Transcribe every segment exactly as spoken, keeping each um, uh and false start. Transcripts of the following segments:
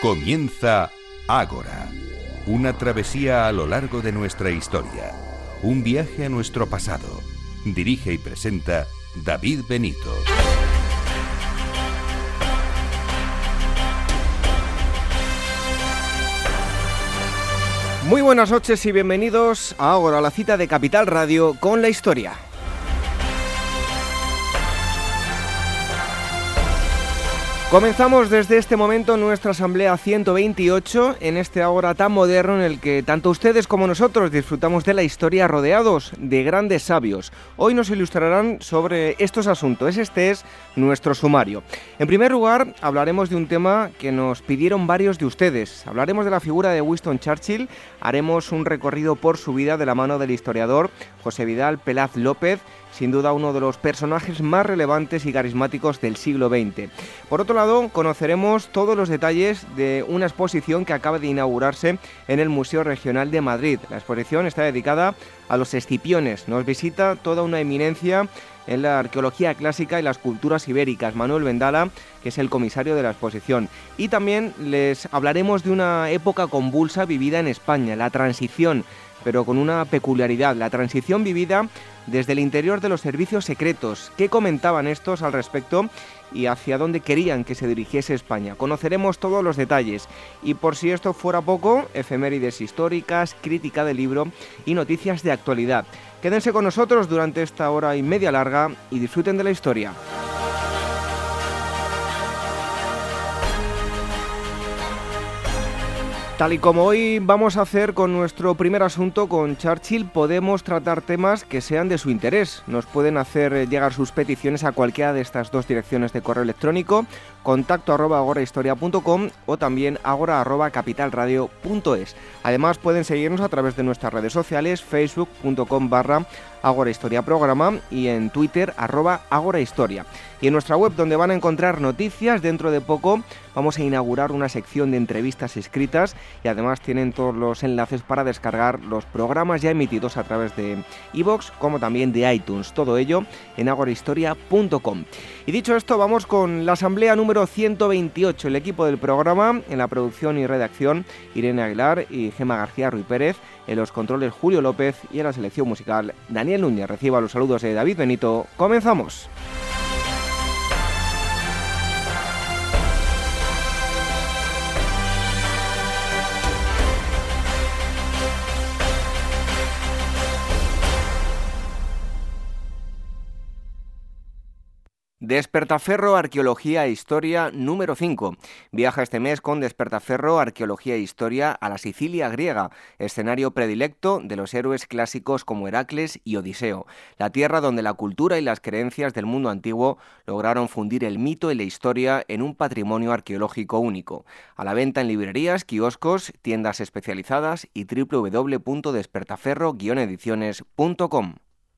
Comienza Ágora, una travesía a lo largo de nuestra historia, un viaje a nuestro pasado. Dirige y presenta David Benito. Muy buenas noches y bienvenidos a Ágora, la cita de Capital Radio con la historia. Comenzamos desde este momento nuestra asamblea ciento veintiocho, en este Ágora tan moderno en el que tanto ustedes como nosotros disfrutamos de la historia rodeados de grandes sabios. Hoy nos ilustrarán sobre estos asuntos, este es nuestro sumario. En primer lugar, hablaremos de un tema que nos pidieron varios de ustedes. Hablaremos de la figura de Winston Churchill, haremos un recorrido por su vida de la mano del historiador José Vidal Pelaz López, sin duda uno de los personajes más relevantes y carismáticos del siglo veinte. Por otro lado, conoceremos todos los detalles de una exposición que acaba de inaugurarse en el Museo Regional de Madrid. La exposición está dedicada a los Escipiones. Nos visita toda una eminencia en la arqueología clásica y las culturas ibéricas, Manuel Vendala, que es el comisario de la exposición. Y también les hablaremos de una época convulsa vivida en España, la transición, pero con una peculiaridad, la transición vivida desde el interior de los servicios secretos. ¿Qué comentaban estos al respecto y hacia dónde querían que se dirigiese España? Conoceremos todos los detalles. Y por si esto fuera poco, efemérides históricas, crítica del libro y noticias de actualidad. Quédense con nosotros durante esta hora y media larga y disfruten de la historia. Tal y como hoy vamos a hacer con nuestro primer asunto, con Churchill, podemos tratar temas que sean de su interés. Nos pueden hacer llegar sus peticiones a cualquiera de estas dos direcciones de correo electrónico, contacto arroba agorahistoria punto com o también agora arroba capitalradio punto es. Además pueden seguirnos a través de nuestras redes sociales, facebook punto com barra agorahistoria programa y en Twitter arroba agorahistoria. Y en nuestra web, donde van a encontrar noticias, dentro de poco vamos a inaugurar una sección de entrevistas escritas y además tienen todos los enlaces para descargar los programas ya emitidos a través de iVoox como también de iTunes. Todo ello en agorahistoria punto com. Y dicho esto, vamos con la asamblea número ciento veintiocho. El equipo del programa, en la producción y redacción, Irene Aguilar y Gema García Ruiz Pérez, en los controles Julio López y en la selección musical Daniel Núñez. Reciba los saludos de David Benito. ¡Comenzamos! Despertaferro, Arqueología e Historia número cinco. Viaja este mes con Despertaferro, Arqueología e Historia a la Sicilia griega, escenario predilecto de los héroes clásicos como Heracles y Odiseo, la tierra donde la cultura y las creencias del mundo antiguo lograron fundir el mito y la historia en un patrimonio arqueológico único. A la venta en librerías, kioscos, tiendas especializadas y doble u doble u doble u punto despertaferro guion ediciones punto com.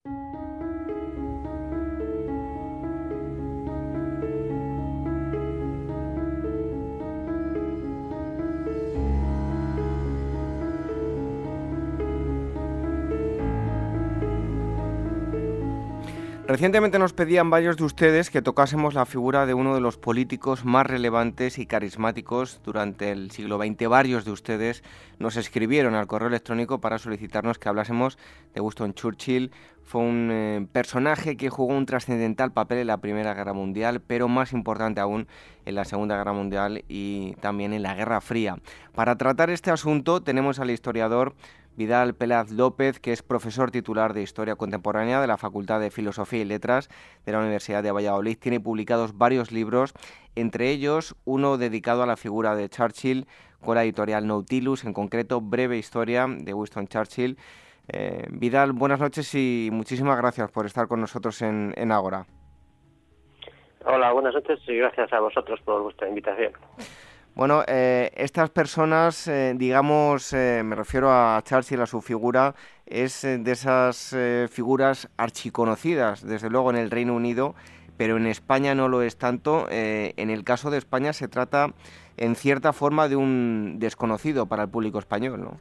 Recientemente nos pedían varios de ustedes que tocásemos la figura de uno de los políticos más relevantes y carismáticos durante el siglo veinte. Varios de ustedes nos escribieron al correo electrónico para solicitarnos que hablásemos de Winston Churchill. Fue un eh, personaje que jugó un trascendental papel en la Primera Guerra Mundial, pero más importante aún en la Segunda Guerra Mundial y también en la Guerra Fría. Para tratar este asunto tenemos al historiador Vidal Pelaz López, que es profesor titular de Historia Contemporánea de la Facultad de Filosofía y Letras de la Universidad de Valladolid. Tiene publicados varios libros, entre ellos uno dedicado a la figura de Churchill con la editorial Nautilus, en concreto Breve Historia de Winston Churchill. Eh, Vidal, buenas noches y muchísimas gracias por estar con nosotros en, en Ágora. Hola, buenas noches y gracias a vosotros por vuestra invitación. Bueno, eh, estas personas, eh, digamos, eh, me refiero a Churchill, a su figura, es eh, de esas eh, figuras archiconocidas, desde luego en el Reino Unido, pero en España no lo es tanto. Eh, en el caso de España se trata, en cierta forma, de un desconocido para el público español, ¿no?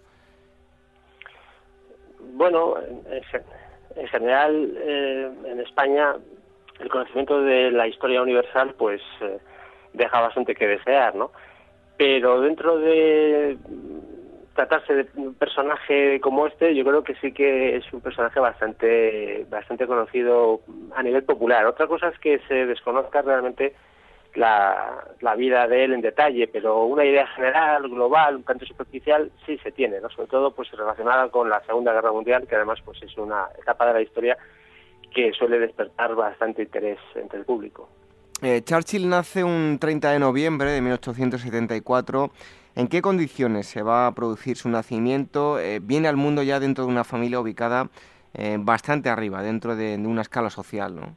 Bueno, en, en general, eh, en España, el conocimiento de la historia universal, pues, eh, deja bastante que desear, ¿no? pero dentro de tratarse de un personaje como este, yo creo que sí que es un personaje bastante bastante conocido a nivel popular. Otra cosa es que se desconozca realmente la, la vida de él en detalle, pero una idea general, global, un tanto superficial, sí se tiene, ¿no? Sobre todo pues relacionada con la Segunda Guerra Mundial, que además pues es una etapa de la historia que suele despertar bastante interés entre el público. Eh, Churchill nace un treinta de noviembre de mil ochocientos setenta y cuatro. ¿En qué condiciones se va a producir su nacimiento? Eh, viene al mundo ya dentro de una familia ubicada eh, bastante arriba, dentro de, de una escala social, ¿no?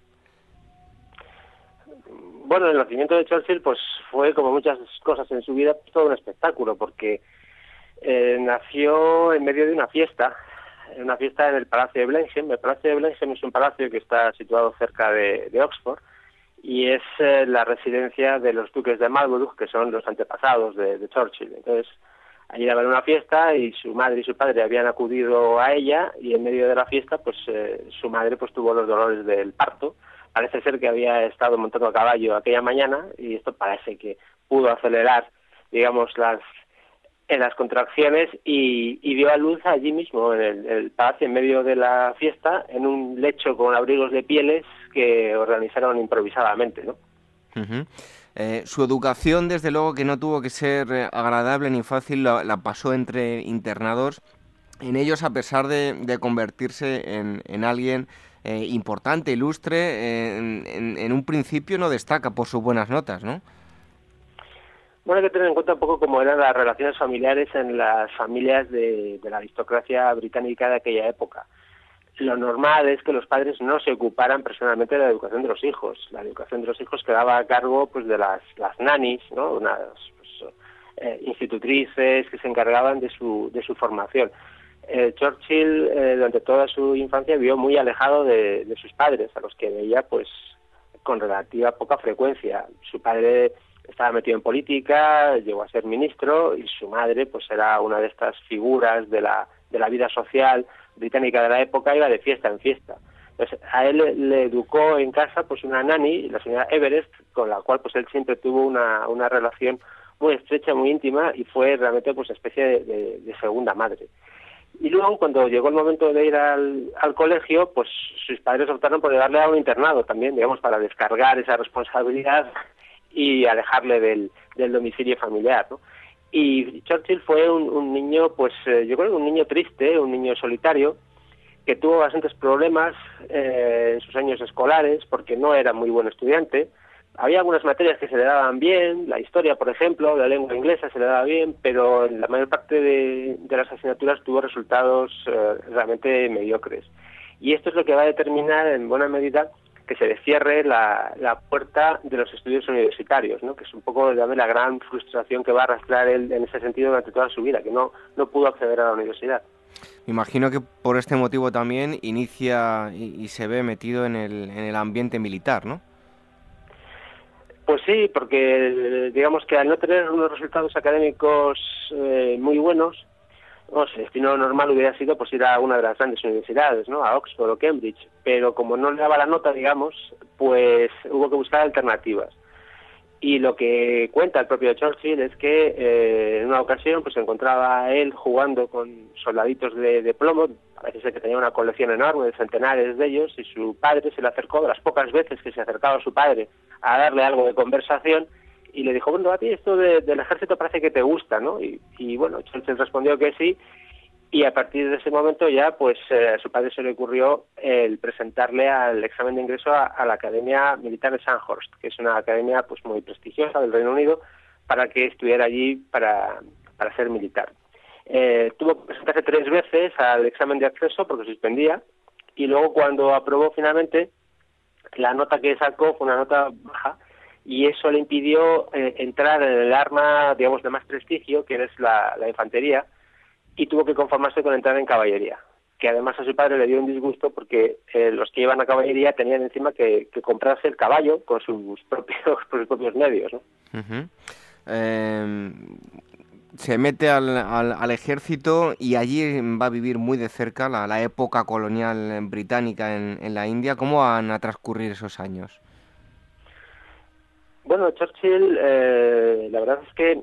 Bueno, el nacimiento de Churchill pues fue, como muchas cosas en su vida, todo un espectáculo, porque eh, nació en medio de una fiesta, una fiesta en el Palacio de Blenheim. El Palacio de Blenheim es un palacio que está situado cerca de, de Oxford, y es eh, la residencia de los duques de Marlborough, que son los antepasados de, de Churchill. Entonces, allí era una fiesta y su madre y su padre habían acudido a ella, y en medio de la fiesta pues eh, su madre pues tuvo los dolores del parto. Parece ser que había estado montando a caballo aquella mañana, y esto parece que pudo acelerar, digamos, las en las contracciones, y, y dio a luz allí mismo, en el, el palacio, en medio de la fiesta, en un lecho con abrigos de pieles que organizaron improvisadamente, ¿no? Uh-huh. Eh, su educación, desde luego, que no tuvo que ser agradable ni fácil, la, la pasó entre internados. En ellos, a pesar de, de convertirse en, en alguien eh, importante, ilustre, eh, en, en, en un principio no destaca por sus buenas notas, ¿no? Bueno, hay que tener en cuenta un poco cómo eran las relaciones familiares en las familias de, de la aristocracia británica de aquella época. Lo normal es que los padres no se ocuparan personalmente de la educación de los hijos. La educación de los hijos quedaba a cargo pues de las, las nannies, ¿no? Unas pues, eh, institutrices que se encargaban de su, de su formación. Eh, Churchill eh, durante toda su infancia vivió muy alejado de, de sus padres, a los que veía pues con relativa poca frecuencia. Su padre estaba metido en política, llegó a ser ministro, y su madre pues era una de estas figuras de la, de la vida social británica de la época, iba de fiesta en fiesta. Entonces, a él le, le educó en casa pues una nanny, la señora Everest, con la cual pues él siempre tuvo una, una relación muy estrecha, muy íntima, y fue realmente pues especie de, de, de segunda madre. Y luego, cuando llegó el momento de ir al, al colegio, pues sus padres optaron por llevarle a un internado también, digamos, para descargar esa responsabilidad y alejarle del, del domicilio familiar, ¿no? Y Churchill fue un, un niño, pues eh, yo creo que un niño triste, un niño solitario, que tuvo bastantes problemas eh, en sus años escolares, porque no era muy buen estudiante. Había algunas materias que se le daban bien, la historia, por ejemplo, la lengua inglesa se le daba bien, pero en la mayor parte de, de las asignaturas tuvo resultados eh, realmente mediocres. Y esto es lo que va a determinar, en buena medida, que se le cierre la, la puerta de los estudios universitarios, ¿no? Que es un poco digamos, la gran frustración que va a arrastrar él en ese sentido durante toda su vida, que no, no pudo acceder a la universidad. Me imagino que por este motivo también inicia y, y se ve metido en el, en el ambiente militar, ¿no? Pues sí, porque digamos que al no tener unos resultados académicos eh, muy buenos, no, su destino normal hubiera sido pues ir a una de las grandes universidades, ¿no? A Oxford o Cambridge, pero como no le daba la nota, digamos, pues hubo que buscar alternativas. Y lo que cuenta el propio Churchill es que eh, en una ocasión pues se encontraba él jugando con soldaditos de, de plomo, parece ser que tenía una colección enorme de centenares de ellos, y su padre se le acercó, de las pocas veces que se acercaba a su padre a darle algo de conversación, y le dijo, bueno, a ti esto de, del ejército parece que te gusta, ¿no? Y, y bueno, Churchill respondió que sí, y a partir de ese momento ya, pues eh, a su padre se le ocurrió el presentarle al examen de ingreso a, a la Academia Militar de Sandhurst, que es una academia pues muy prestigiosa del Reino Unido, para que estudiara allí para, para ser militar. Eh, tuvo que presentarse tres veces al examen de acceso porque suspendía, y luego cuando aprobó finalmente, la nota que sacó fue una nota baja, y eso le impidió eh, entrar en el arma, digamos, de más prestigio, que es la, la infantería, y tuvo que conformarse con entrar en caballería, que además a su padre le dio un disgusto porque eh, los que iban a caballería tenían encima que, que comprarse el caballo con sus propios, con sus propios medios, ¿no? Uh-huh. Eh, se mete al, al, al ejército y allí va a vivir muy de cerca la, la época colonial británica en, en la India. ¿Cómo van a transcurrir esos años? Bueno, Churchill, eh, la verdad es que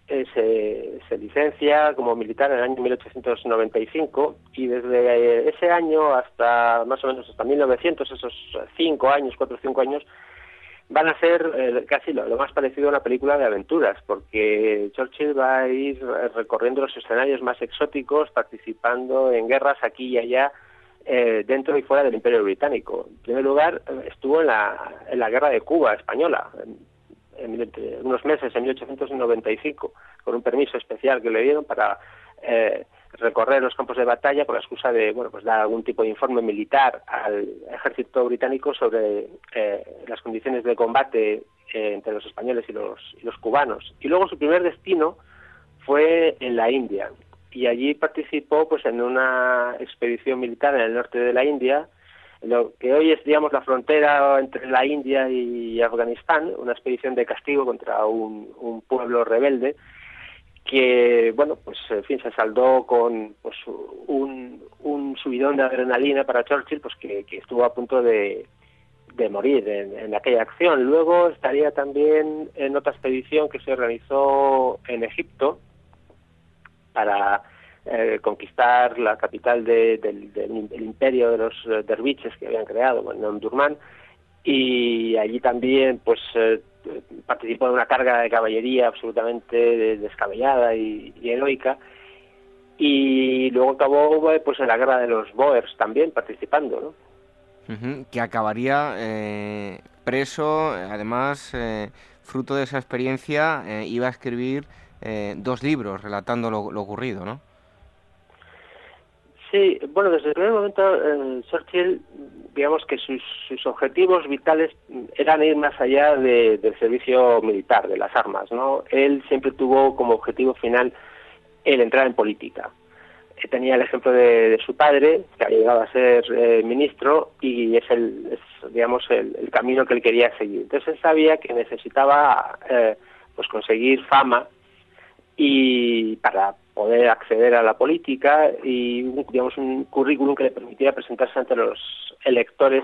eh, se, se licencia como militar en el año mil ochocientos noventa y cinco y desde ese año hasta más o menos hasta mil novecientos, esos cinco años, cuatro o cinco años, van a ser eh, casi lo, lo más parecido a una película de aventuras, porque Churchill va a ir recorriendo los escenarios más exóticos, participando en guerras aquí y allá, eh, dentro y fuera del Imperio Británico. En primer lugar, estuvo en la, en la Guerra de Cuba española, en, en unos meses, en mil ochocientos noventa y cinco, con un permiso especial que le dieron para eh, recorrer los campos de batalla con la excusa de, bueno, pues dar algún tipo de informe militar al ejército británico sobre eh, las condiciones de combate eh, entre los españoles y los, y los cubanos. Y luego su primer destino fue en la India, y allí participó pues en una expedición militar en el norte de la India, lo que hoy es, digamos, la frontera entre la India y Afganistán, una expedición de castigo contra un, un pueblo rebelde que, bueno, pues en fin, se saldó con pues un, un subidón de adrenalina para Churchill, pues que, que estuvo a punto de, de morir en, en aquella acción. Luego estaría también en otra expedición que se organizó en Egipto para eh, conquistar la capital de, del, del, del imperio de los eh, derviches que habían creado, bueno, en Omdurmán, y allí también pues eh, participó en una carga de caballería absolutamente descabellada y, y heroica, y luego acabó pues en la guerra de los Boers también participando, ¿no? Uh-huh, que acabaría eh, preso, además, eh, fruto de esa experiencia, eh, iba a escribir eh, dos libros relatando lo, lo ocurrido, ¿no? Sí, bueno, desde el primer momento eh, Churchill, digamos que sus, sus objetivos vitales eran ir más allá de, del servicio militar, de las armas, ¿no? Él siempre tuvo como objetivo final el entrar en política. Eh, tenía el ejemplo de, de su padre, que ha llegado a ser eh, ministro, y es, el, es digamos, el, el camino que él quería seguir. Entonces él sabía que necesitaba eh, pues conseguir fama y para poder acceder a la política y, digamos, un currículum que le permitiera presentarse ante los electores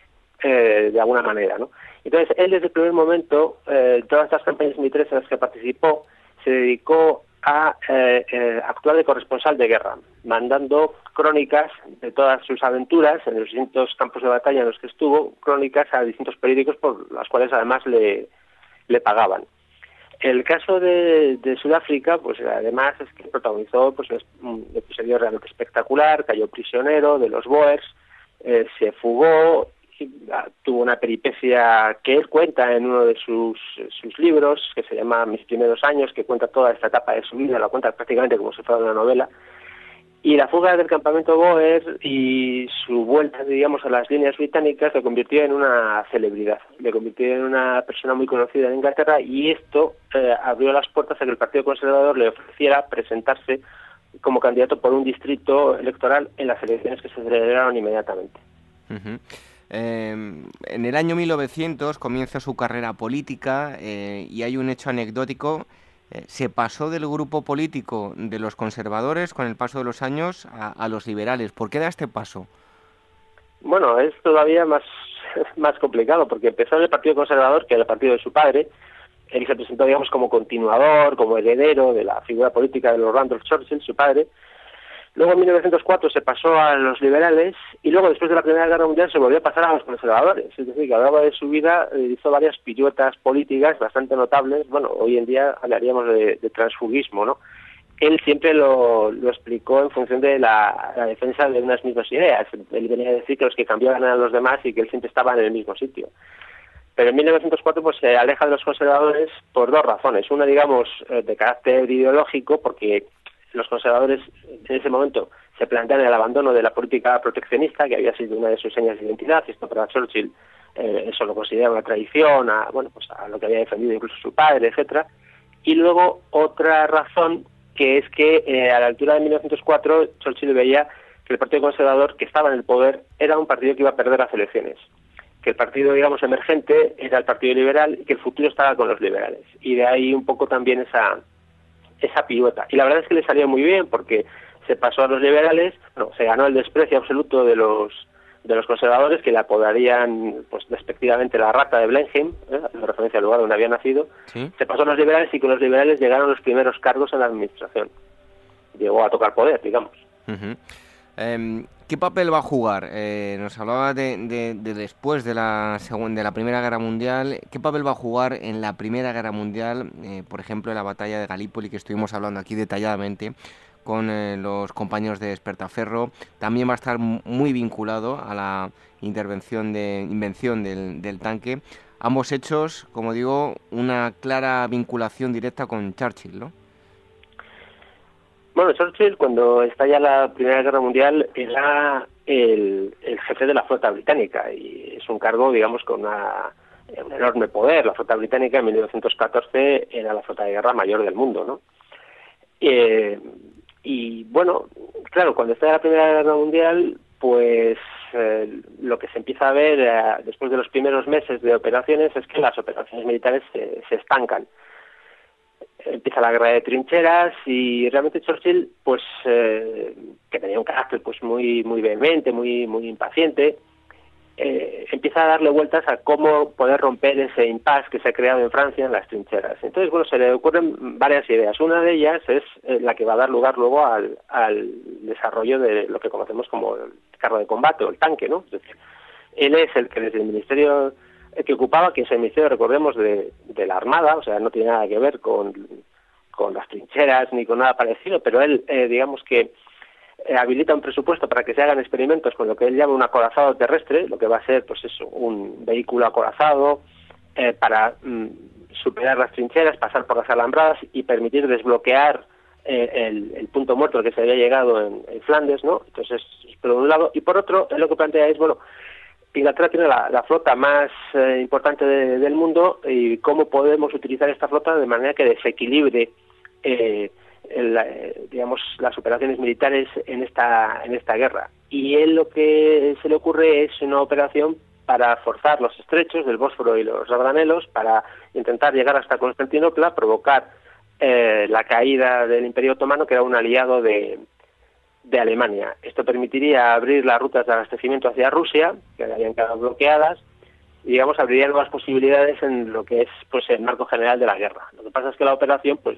eh, de alguna manera, ¿no? Entonces, él desde el primer momento, eh, todas estas campañas militares en las que participó, se dedicó a eh, eh, actuar de corresponsal de guerra, mandando crónicas de todas sus aventuras en los distintos campos de batalla en los que estuvo, crónicas a distintos periódicos por las cuales además le, le pagaban. El caso de, de Sudáfrica, pues además es que protagonizó pues un episodio realmente espectacular, cayó prisionero de los Boers, eh, se fugó, y, ah, tuvo una peripecia que él cuenta en uno de sus, sus libros, que se llama Mis primeros años, que cuenta toda esta etapa de su vida, la cuenta prácticamente como si fuera una novela. Y la fuga del campamento Boer y su vuelta, digamos, a las líneas británicas le convirtió en una celebridad, le convirtió en una persona muy conocida en Inglaterra, y esto eh, abrió las puertas a que el Partido Conservador le ofreciera presentarse como candidato por un distrito electoral en las elecciones que se celebraron inmediatamente. Uh-huh. Eh, en el año mil novecientos comienza su carrera política eh, y hay un hecho anecdótico. Eh, se pasó del grupo político de los conservadores con el paso de los años a, a los liberales. ¿Por qué da este paso? Bueno, es todavía más, más complicado, porque empezó en el Partido Conservador, que era el partido de su padre. Él se presentó, digamos, como continuador, como heredero de la figura política de Lord Randolph Churchill, su padre. Luego en mil novecientos cuatro se pasó a los liberales, y luego después de la Primera Guerra Mundial se volvió a pasar a los conservadores. Es decir, que a lo largo de su vida eh, hizo varias piruetas políticas bastante notables. Bueno, hoy en día hablaríamos de, de transfugismo, ¿no? Él siempre lo, lo explicó en función de la, la defensa de unas mismas ideas. Él venía a decir que los que cambiaban eran los demás y que él siempre estaba en el mismo sitio. Pero en mil novecientos cuatro pues se aleja de los conservadores por dos razones. Una, digamos, eh, de carácter ideológico, porque los conservadores en ese momento se plantean el abandono de la política proteccionista, que había sido una de sus señas de identidad, y esto para Churchill eh, eso lo considera una traición a, bueno, pues a lo que había defendido incluso su padre, etcétera. Y luego otra razón, que es que eh, a la altura de mil novecientos cuatro Churchill veía que el Partido Conservador, que estaba en el poder, era un partido que iba a perder las elecciones, que el partido, digamos, emergente era el Partido Liberal y que el futuro estaba con los liberales. Y de ahí un poco también esa esa pirueta. Y la verdad es que le salió muy bien, porque se pasó a los liberales, no, se ganó el desprecio absoluto de los de los conservadores, que le apodarían pues despectivamente la rata de Blenheim, ¿eh? en referencia al lugar donde había nacido. ¿Sí? Se pasó a los liberales y con los liberales llegaron los primeros cargos en la administración. Llegó a tocar poder, digamos. Uh-huh. Eh, ¿Qué papel va a jugar? Eh, nos hablaba de, de, de después de la segunda, de la Primera Guerra Mundial. ¿Qué papel va a jugar en la Primera Guerra Mundial? Eh, por ejemplo, en la batalla de Galípoli, que estuvimos hablando aquí detalladamente con eh, los compañeros de Despertaferro. También va a estar muy vinculado a la intervención de invención del, del tanque. Ambos hechos, como digo, una clara vinculación directa con Churchill, ¿no? Bueno, Churchill, cuando estalla la Primera Guerra Mundial, era el, el jefe de la flota británica y es un cargo, digamos, con una, un enorme poder. La flota británica en mil novecientos catorce era la flota de guerra mayor del mundo, ¿no? Eh, y bueno, claro, cuando estalla la Primera Guerra Mundial, pues eh, lo que se empieza a ver eh, después de los primeros meses de operaciones es que las operaciones militares se, se estancan. Empieza la guerra de trincheras y realmente Churchill, pues eh, que tenía un carácter pues muy muy vehemente, muy muy impaciente, eh, empieza a darle vueltas a cómo poder romper ese impasse que se ha creado en Francia en las trincheras. Entonces, bueno, se le ocurren varias ideas. Una de ellas es eh, la que va a dar lugar luego al, al desarrollo de lo que conocemos como el carro de combate o el tanque, ¿no? Es decir, él es el que desde el Ministerio que ocupaba, que es el ministerio, recordemos, de, de la Armada, o sea, no tiene nada que ver con, con las trincheras ni con nada parecido, pero él, eh, digamos que eh, habilita un presupuesto para que se hagan experimentos con lo que él llama un acorazado terrestre, lo que va a ser, pues eso, un vehículo acorazado eh, para mm, superar las trincheras, pasar por las alambradas y permitir desbloquear eh, el, el punto muerto al que se había llegado en, en Flandes, ¿no? Entonces, por un lado, y por otro, él lo que plantea es, bueno, Inglaterra tiene la, la flota más eh, importante de, del mundo y cómo podemos utilizar esta flota de manera que desequilibre eh, el, eh, digamos las operaciones militares en esta en esta guerra. Y él lo que se le ocurre es una operación para forzar los estrechos del Bósforo y los Dardanelos para intentar llegar hasta Constantinopla, provocar eh, la caída del Imperio Otomano, que era un aliado de de Alemania. Esto permitiría abrir las rutas de abastecimiento hacia Rusia, que habían quedado bloqueadas, y digamos abriría nuevas posibilidades en lo que es pues el marco general de la guerra. Lo que pasa es que la operación pues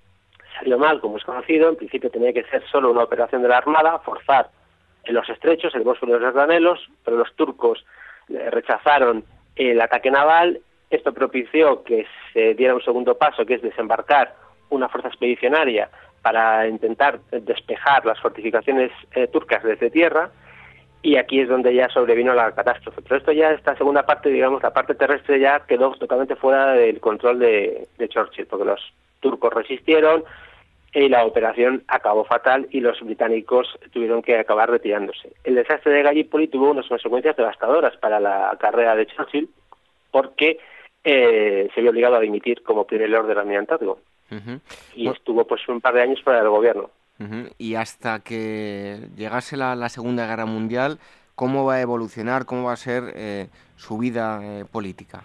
salió mal, como es conocido. En principio tenía que ser solo una operación de la Armada, forzar en los estrechos, el Bósforo y los Dardanelos, pero los turcos rechazaron el ataque naval. Esto propició que se diera un segundo paso, que es desembarcar una fuerza expedicionaria para intentar despejar las fortificaciones eh, turcas desde tierra, y aquí es donde ya sobrevino la catástrofe. Pero esto ya, esta segunda parte, digamos, la parte terrestre ya quedó totalmente fuera del control de, de Churchill, porque los turcos resistieron y la operación acabó fatal y los británicos tuvieron que acabar retirándose. El desastre de Gallipoli tuvo unas consecuencias devastadoras para la carrera de Churchill, porque eh, se vio obligado a dimitir como primer lord del almirantazgo. Uh-huh. Y bueno, estuvo pues un par de años fuera del gobierno. Uh-huh. Y hasta que llegase la, la Segunda Guerra Mundial, ¿cómo va a evolucionar, cómo va a ser eh, su vida eh, política?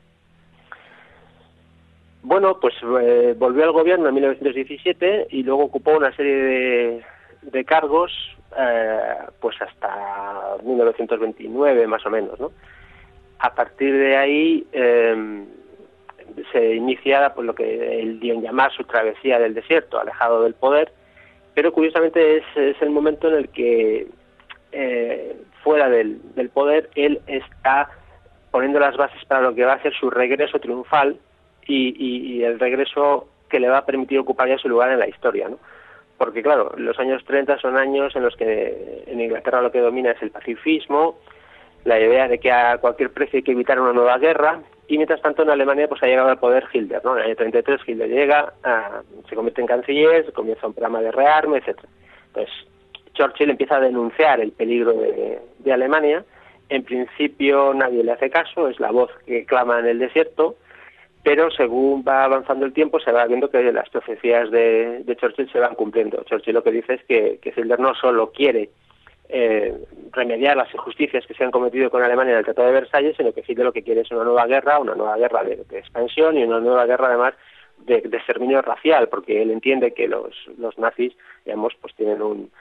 Bueno, pues eh, volvió al gobierno en mil novecientos diecisiete y luego ocupó una serie de, de cargos eh, pues hasta mil novecientos veintinueve más o menos, ¿no? A partir de ahí eh, se inicia pues lo que él dio en llamar su travesía del desierto, alejado del poder, pero curiosamente es, es el momento en el que eh, fuera del, del poder él está poniendo las bases para lo que va a ser su regreso triunfal y, y, y el regreso que le va a permitir ocupar ya su lugar en la historia, ¿no? Porque claro, los años treinta son años en los que en Inglaterra lo que domina es el pacifismo, la idea de que a cualquier precio hay que evitar una nueva guerra, y mientras tanto en Alemania pues ha llegado al poder Hitler, ¿no? En el año treinta y tres Hitler llega, a, se convierte en canciller, comienza un programa de rearme, etcétera. Entonces Churchill empieza a denunciar el peligro de, de Alemania. En principio nadie le hace caso, es la voz que clama en el desierto, pero según va avanzando el tiempo se va viendo que las profecías de, de Churchill se van cumpliendo. Churchill lo que dice es que, que Hitler no solo quiere Eh, remediar las injusticias que se han cometido con Alemania en el Tratado de Versalles, sino que Hitler lo que quiere es una nueva guerra, una nueva guerra de, de expansión y una nueva guerra además de, de exterminio racial, porque él entiende que los, los nazis, digamos, pues tienen un,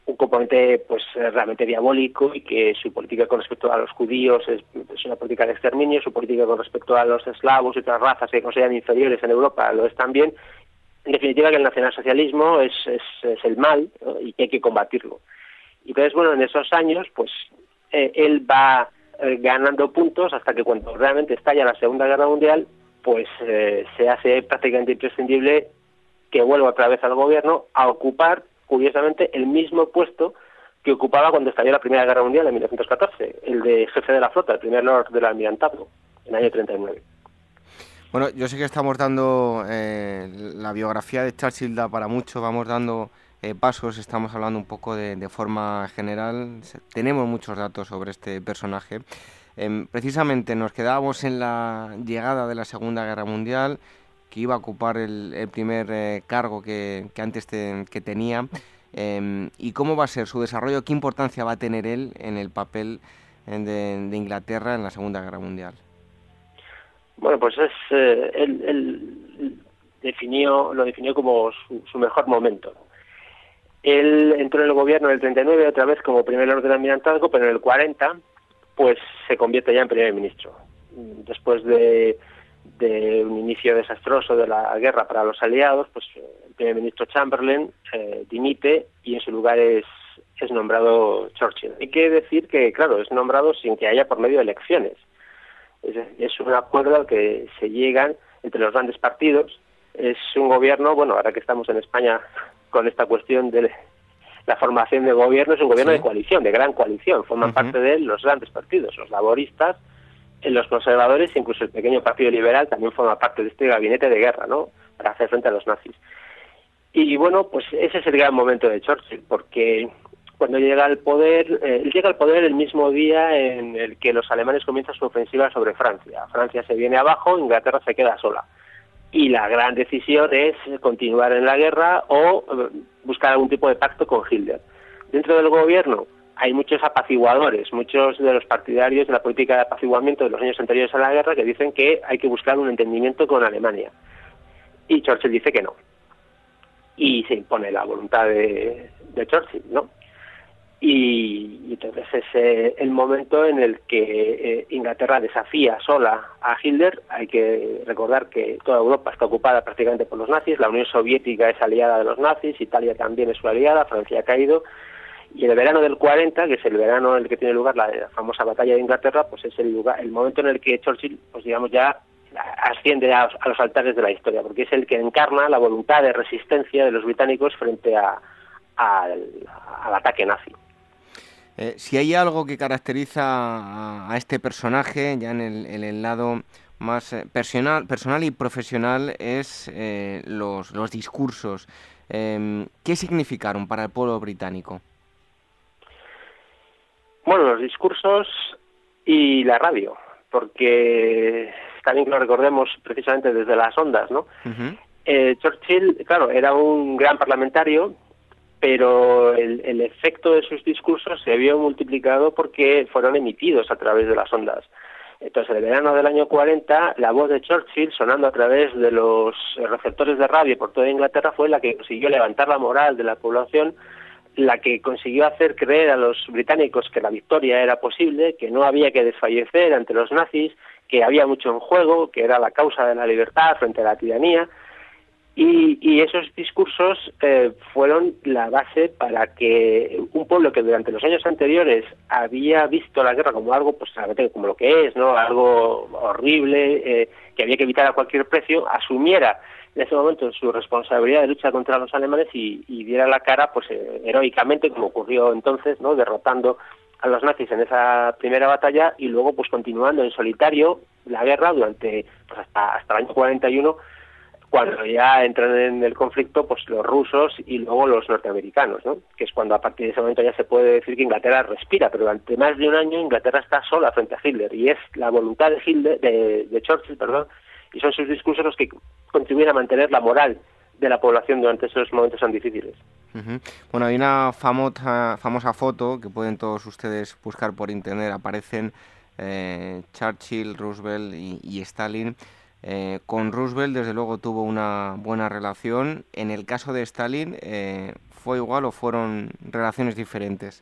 un componente pues realmente diabólico, y que su política con respecto a los judíos es, es una política de exterminio, su política con respecto a los eslavos y otras razas que consideran inferiores en Europa lo es también. En definitiva, que el nacionalsocialismo es, es, es el mal, ¿no? Y que hay que combatirlo. Y entonces, bueno, en esos años, pues eh, él va eh, ganando puntos hasta que cuando realmente estalla la Segunda Guerra Mundial, pues eh, se hace prácticamente imprescindible que vuelva otra vez al gobierno a ocupar, curiosamente, el mismo puesto que ocupaba cuando estalló la Primera Guerra Mundial en mil novecientos catorce, el de jefe de la flota, el primer lord del almirantazgo, en el año treinta y nueve. Bueno, yo sé que estamos dando, eh, la biografía de Churchill da para mucho, vamos dando eh, pasos, estamos hablando un poco de, de forma general, tenemos muchos datos sobre este personaje. Eh, precisamente nos quedábamos en la llegada de la Segunda Guerra Mundial, que iba a ocupar el, el primer eh, cargo que, que antes te, que tenía, eh, y cómo va a ser su desarrollo, qué importancia va a tener él en el papel de, de Inglaterra en la Segunda Guerra Mundial. Bueno, pues es eh, él, él definió, lo definió como su, su mejor momento. Él entró en el gobierno en el treinta y nueve otra vez como primer lord del almirantazgo, pero en el cuarenta pues se convierte ya en primer ministro. Después de, de un inicio desastroso de la guerra para los aliados, pues el primer ministro Chamberlain eh, dimite y en su lugar es, es nombrado Churchill. Hay que decir que, claro, es nombrado sin que haya por medio de elecciones. Es, es un acuerdo al que se llegan entre los grandes partidos. Es un gobierno, bueno, ahora que estamos en España con esta cuestión de la formación de gobierno, es un gobierno sí. de coalición, de gran coalición. Forman uh-huh. parte de él los grandes partidos, los laboristas, los conservadores, incluso el pequeño Partido Liberal también forma parte de este gabinete de guerra, ¿no?, para hacer frente a los nazis. Y bueno, pues ese es el gran momento de Churchill, porque cuando llega al poder, eh, él llega al poder el mismo día en el que los alemanes comienzan su ofensiva sobre Francia. Francia se viene abajo, Inglaterra se queda sola. Y la gran decisión es continuar en la guerra o buscar algún tipo de pacto con Hitler. Dentro del gobierno hay muchos apaciguadores, muchos de los partidarios de la política de apaciguamiento de los años anteriores a la guerra que dicen que hay que buscar un entendimiento con Alemania. Y Churchill dice que no. Y se impone la voluntad de, de Churchill, ¿no? Y, y entonces es eh, el momento en el que eh, Inglaterra desafía sola a Hitler. Hay que recordar que toda Europa está ocupada prácticamente por los nazis, la Unión Soviética es aliada de los nazis, Italia también es su aliada, Francia ha caído, y en el verano del cuarenta, que es el verano en el que tiene lugar la, la famosa batalla de Inglaterra, pues es el lugar, el momento en el que Churchill, pues digamos, ya asciende a, a los altares de la historia, porque es el que encarna la voluntad de resistencia de los británicos frente a, a, al, al ataque nazi. Eh, si hay algo que caracteriza a, a este personaje, ya en el, en el lado más eh, personal, personal y profesional, es eh, los, los discursos. Eh, ¿Qué significaron para el pueblo británico? Bueno, los discursos y la radio, porque también que lo recordemos precisamente desde las ondas, ¿no? Uh-huh. Eh, Churchill, claro, era un gran parlamentario, pero el, el efecto de sus discursos se vio multiplicado porque fueron emitidos a través de las ondas. Entonces, en el verano del año cuarenta, la voz de Churchill, sonando a través de los receptores de radio por toda Inglaterra, fue la que consiguió levantar la moral de la población, la que consiguió hacer creer a los británicos que la victoria era posible, que no había que desfallecer ante los nazis, que había mucho en juego, que era la causa de la libertad frente a la tiranía. Y, y esos discursos eh, fueron la base para que un pueblo que durante los años anteriores había visto la guerra como algo, pues como lo que es, ¿no?, algo horrible, eh, que había que evitar a cualquier precio, asumiera en ese momento su responsabilidad de lucha contra los alemanes y, y diera la cara, pues eh, heroicamente, como ocurrió entonces, ¿no?, derrotando a los nazis en esa primera batalla y luego pues continuando en solitario la guerra durante pues hasta hasta el año cuarenta y uno, cuando ya entran en el conflicto pues los rusos y luego los norteamericanos, ¿no?, que es cuando a partir de ese momento ya se puede decir que Inglaterra respira, pero durante más de un año Inglaterra está sola frente a Hitler y es la voluntad de Hitler, de, de Churchill, perdón, y son sus discursos los que contribuyen a mantener la moral de la población durante esos momentos tan difíciles. Uh-huh. Bueno, hay una famosa, famosa foto que pueden todos ustedes buscar por internet, aparecen eh, Churchill, Roosevelt y, y Stalin Eh, con Roosevelt, desde luego, tuvo una buena relación. En el caso de Stalin, eh, ¿fue igual o fueron relaciones diferentes?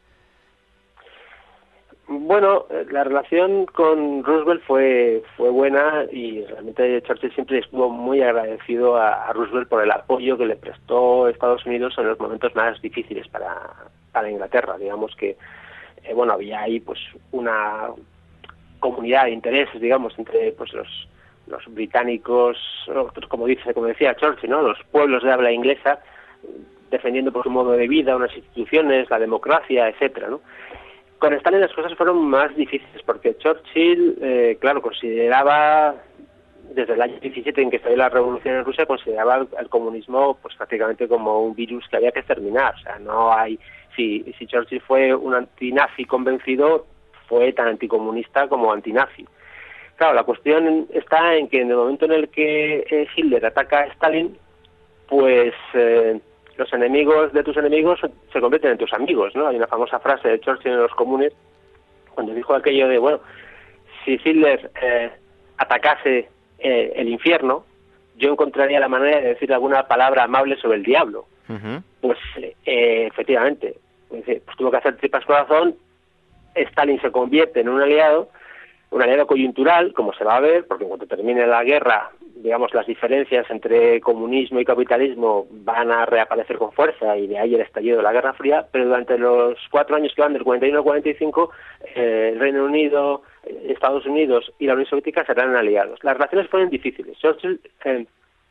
Bueno, la relación con Roosevelt fue fue buena y realmente Churchill siempre estuvo muy agradecido a, a Roosevelt por el apoyo que le prestó Estados Unidos en los momentos más difíciles para, para Inglaterra. Digamos que, eh, bueno, había ahí pues una comunidad de intereses, digamos, entre pues los los británicos, como dice, como decía Churchill, ¿no? Los pueblos de habla inglesa defendiendo por su modo de vida, unas instituciones, la democracia, etcétera, ¿no? Con Stalin las cosas fueron más difíciles porque Churchill, eh, claro, consideraba, desde el año diecisiete en que estalló la revolución en Rusia, consideraba el, el comunismo pues prácticamente como un virus que había que exterminar. O sea, no hay, si, si Churchill fue un antinazi convencido, fue tan anticomunista como antinazi. Claro, la cuestión está en que en el momento en el que eh, Hitler ataca a Stalin, pues eh, los enemigos de tus enemigos se convierten en tus amigos, ¿no? Hay una famosa frase de Churchill en Los Comunes, cuando dijo aquello de, bueno, si Hitler eh, atacase eh, el infierno, yo encontraría la manera de decir alguna palabra amable sobre el diablo. Uh-huh. Pues, eh, efectivamente, pues, pues tuvo que hacer tripas corazón, Stalin se convierte en un aliado, un aliado coyuntural, como se va a ver, porque en cuanto termine la guerra, digamos, las diferencias entre comunismo y capitalismo van a reaparecer con fuerza, y de ahí el estallido de la Guerra Fría, pero durante los cuatro años que van del cuarenta y uno al cuarenta y cinco, eh, el Reino Unido, Estados Unidos y la Unión Soviética serán aliados. Las relaciones fueron difíciles. Churchill eh,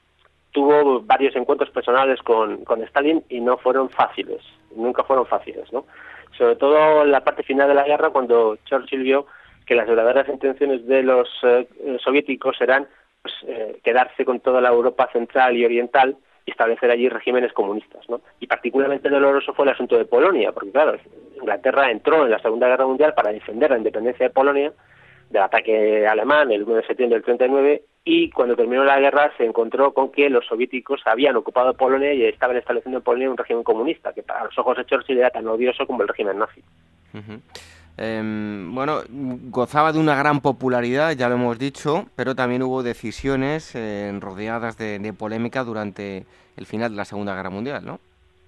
tuvo varios encuentros personales con, con Stalin y no fueron fáciles, nunca fueron fáciles, ¿no? Sobre todo en la parte final de la guerra, cuando Churchill vio que las verdaderas intenciones de los eh, soviéticos eran pues, eh, quedarse con toda la Europa central y oriental y establecer allí regímenes comunistas, ¿no? Y particularmente doloroso fue el asunto de Polonia, porque claro, Inglaterra entró en la Segunda Guerra Mundial para defender la independencia de Polonia del ataque alemán el uno de septiembre del treinta y nueve, y cuando terminó la guerra se encontró con que los soviéticos habían ocupado Polonia y estaban estableciendo en Polonia un régimen comunista, que para los ojos de Churchill era tan odioso como el régimen nazi. Uh-huh. Eh, bueno, gozaba de una gran popularidad, ya lo hemos dicho, pero también hubo decisiones eh, rodeadas de, de polémica durante el final de la Segunda Guerra Mundial, ¿no?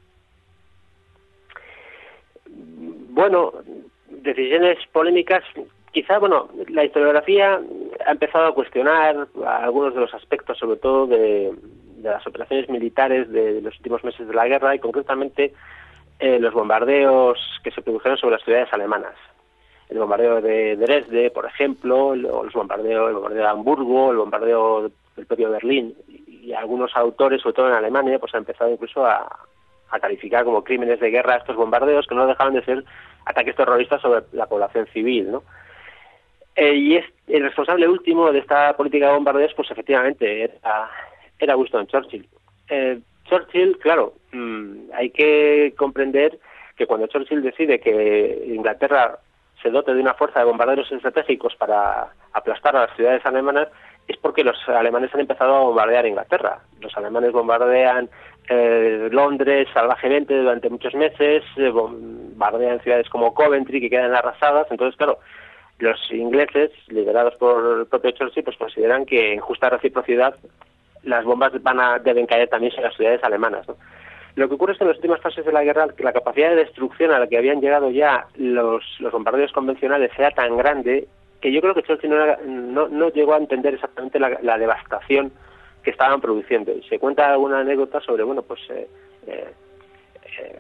Bueno, decisiones polémicas, quizá, bueno, la historiografía ha empezado a cuestionar algunos de los aspectos, sobre todo de, de las operaciones militares de, de los últimos meses de la guerra, y concretamente eh, los bombardeos que se produjeron sobre las ciudades alemanas. El bombardeo de Dresde, por ejemplo, o los bombardeos, el bombardeo de Hamburgo, el bombardeo del propio Berlín, y, y algunos autores, sobre todo en Alemania, pues han empezado incluso a, a calificar como crímenes de guerra estos bombardeos, que no dejaban de ser ataques terroristas sobre la población civil, ¿no? Eh, y es, el responsable último de esta política de bombardeos, pues efectivamente, era, era Winston Churchill. Eh, Churchill, claro, mmm, hay que comprender que cuando Churchill decide que Inglaterra se dote de una fuerza de bombarderos estratégicos para aplastar a las ciudades alemanas, es porque los alemanes han empezado a bombardear Inglaterra. Los alemanes bombardean eh, Londres salvajemente durante muchos meses, eh, bombardean ciudades como Coventry que quedan arrasadas. Entonces, claro, los ingleses, liderados por el propio Churchill, pues consideran que en justa reciprocidad las bombas van a, deben caer también sobre las ciudades alemanas, ¿no? Lo que ocurre es que en las últimas fases de la guerra la capacidad de destrucción a la que habían llegado ya los, los bombardeos convencionales era tan grande que yo creo que Churchill no, era, no, no llegó a entender exactamente la, la devastación que estaban produciendo. Y se cuenta alguna anécdota sobre, bueno, pues eh, eh, eh,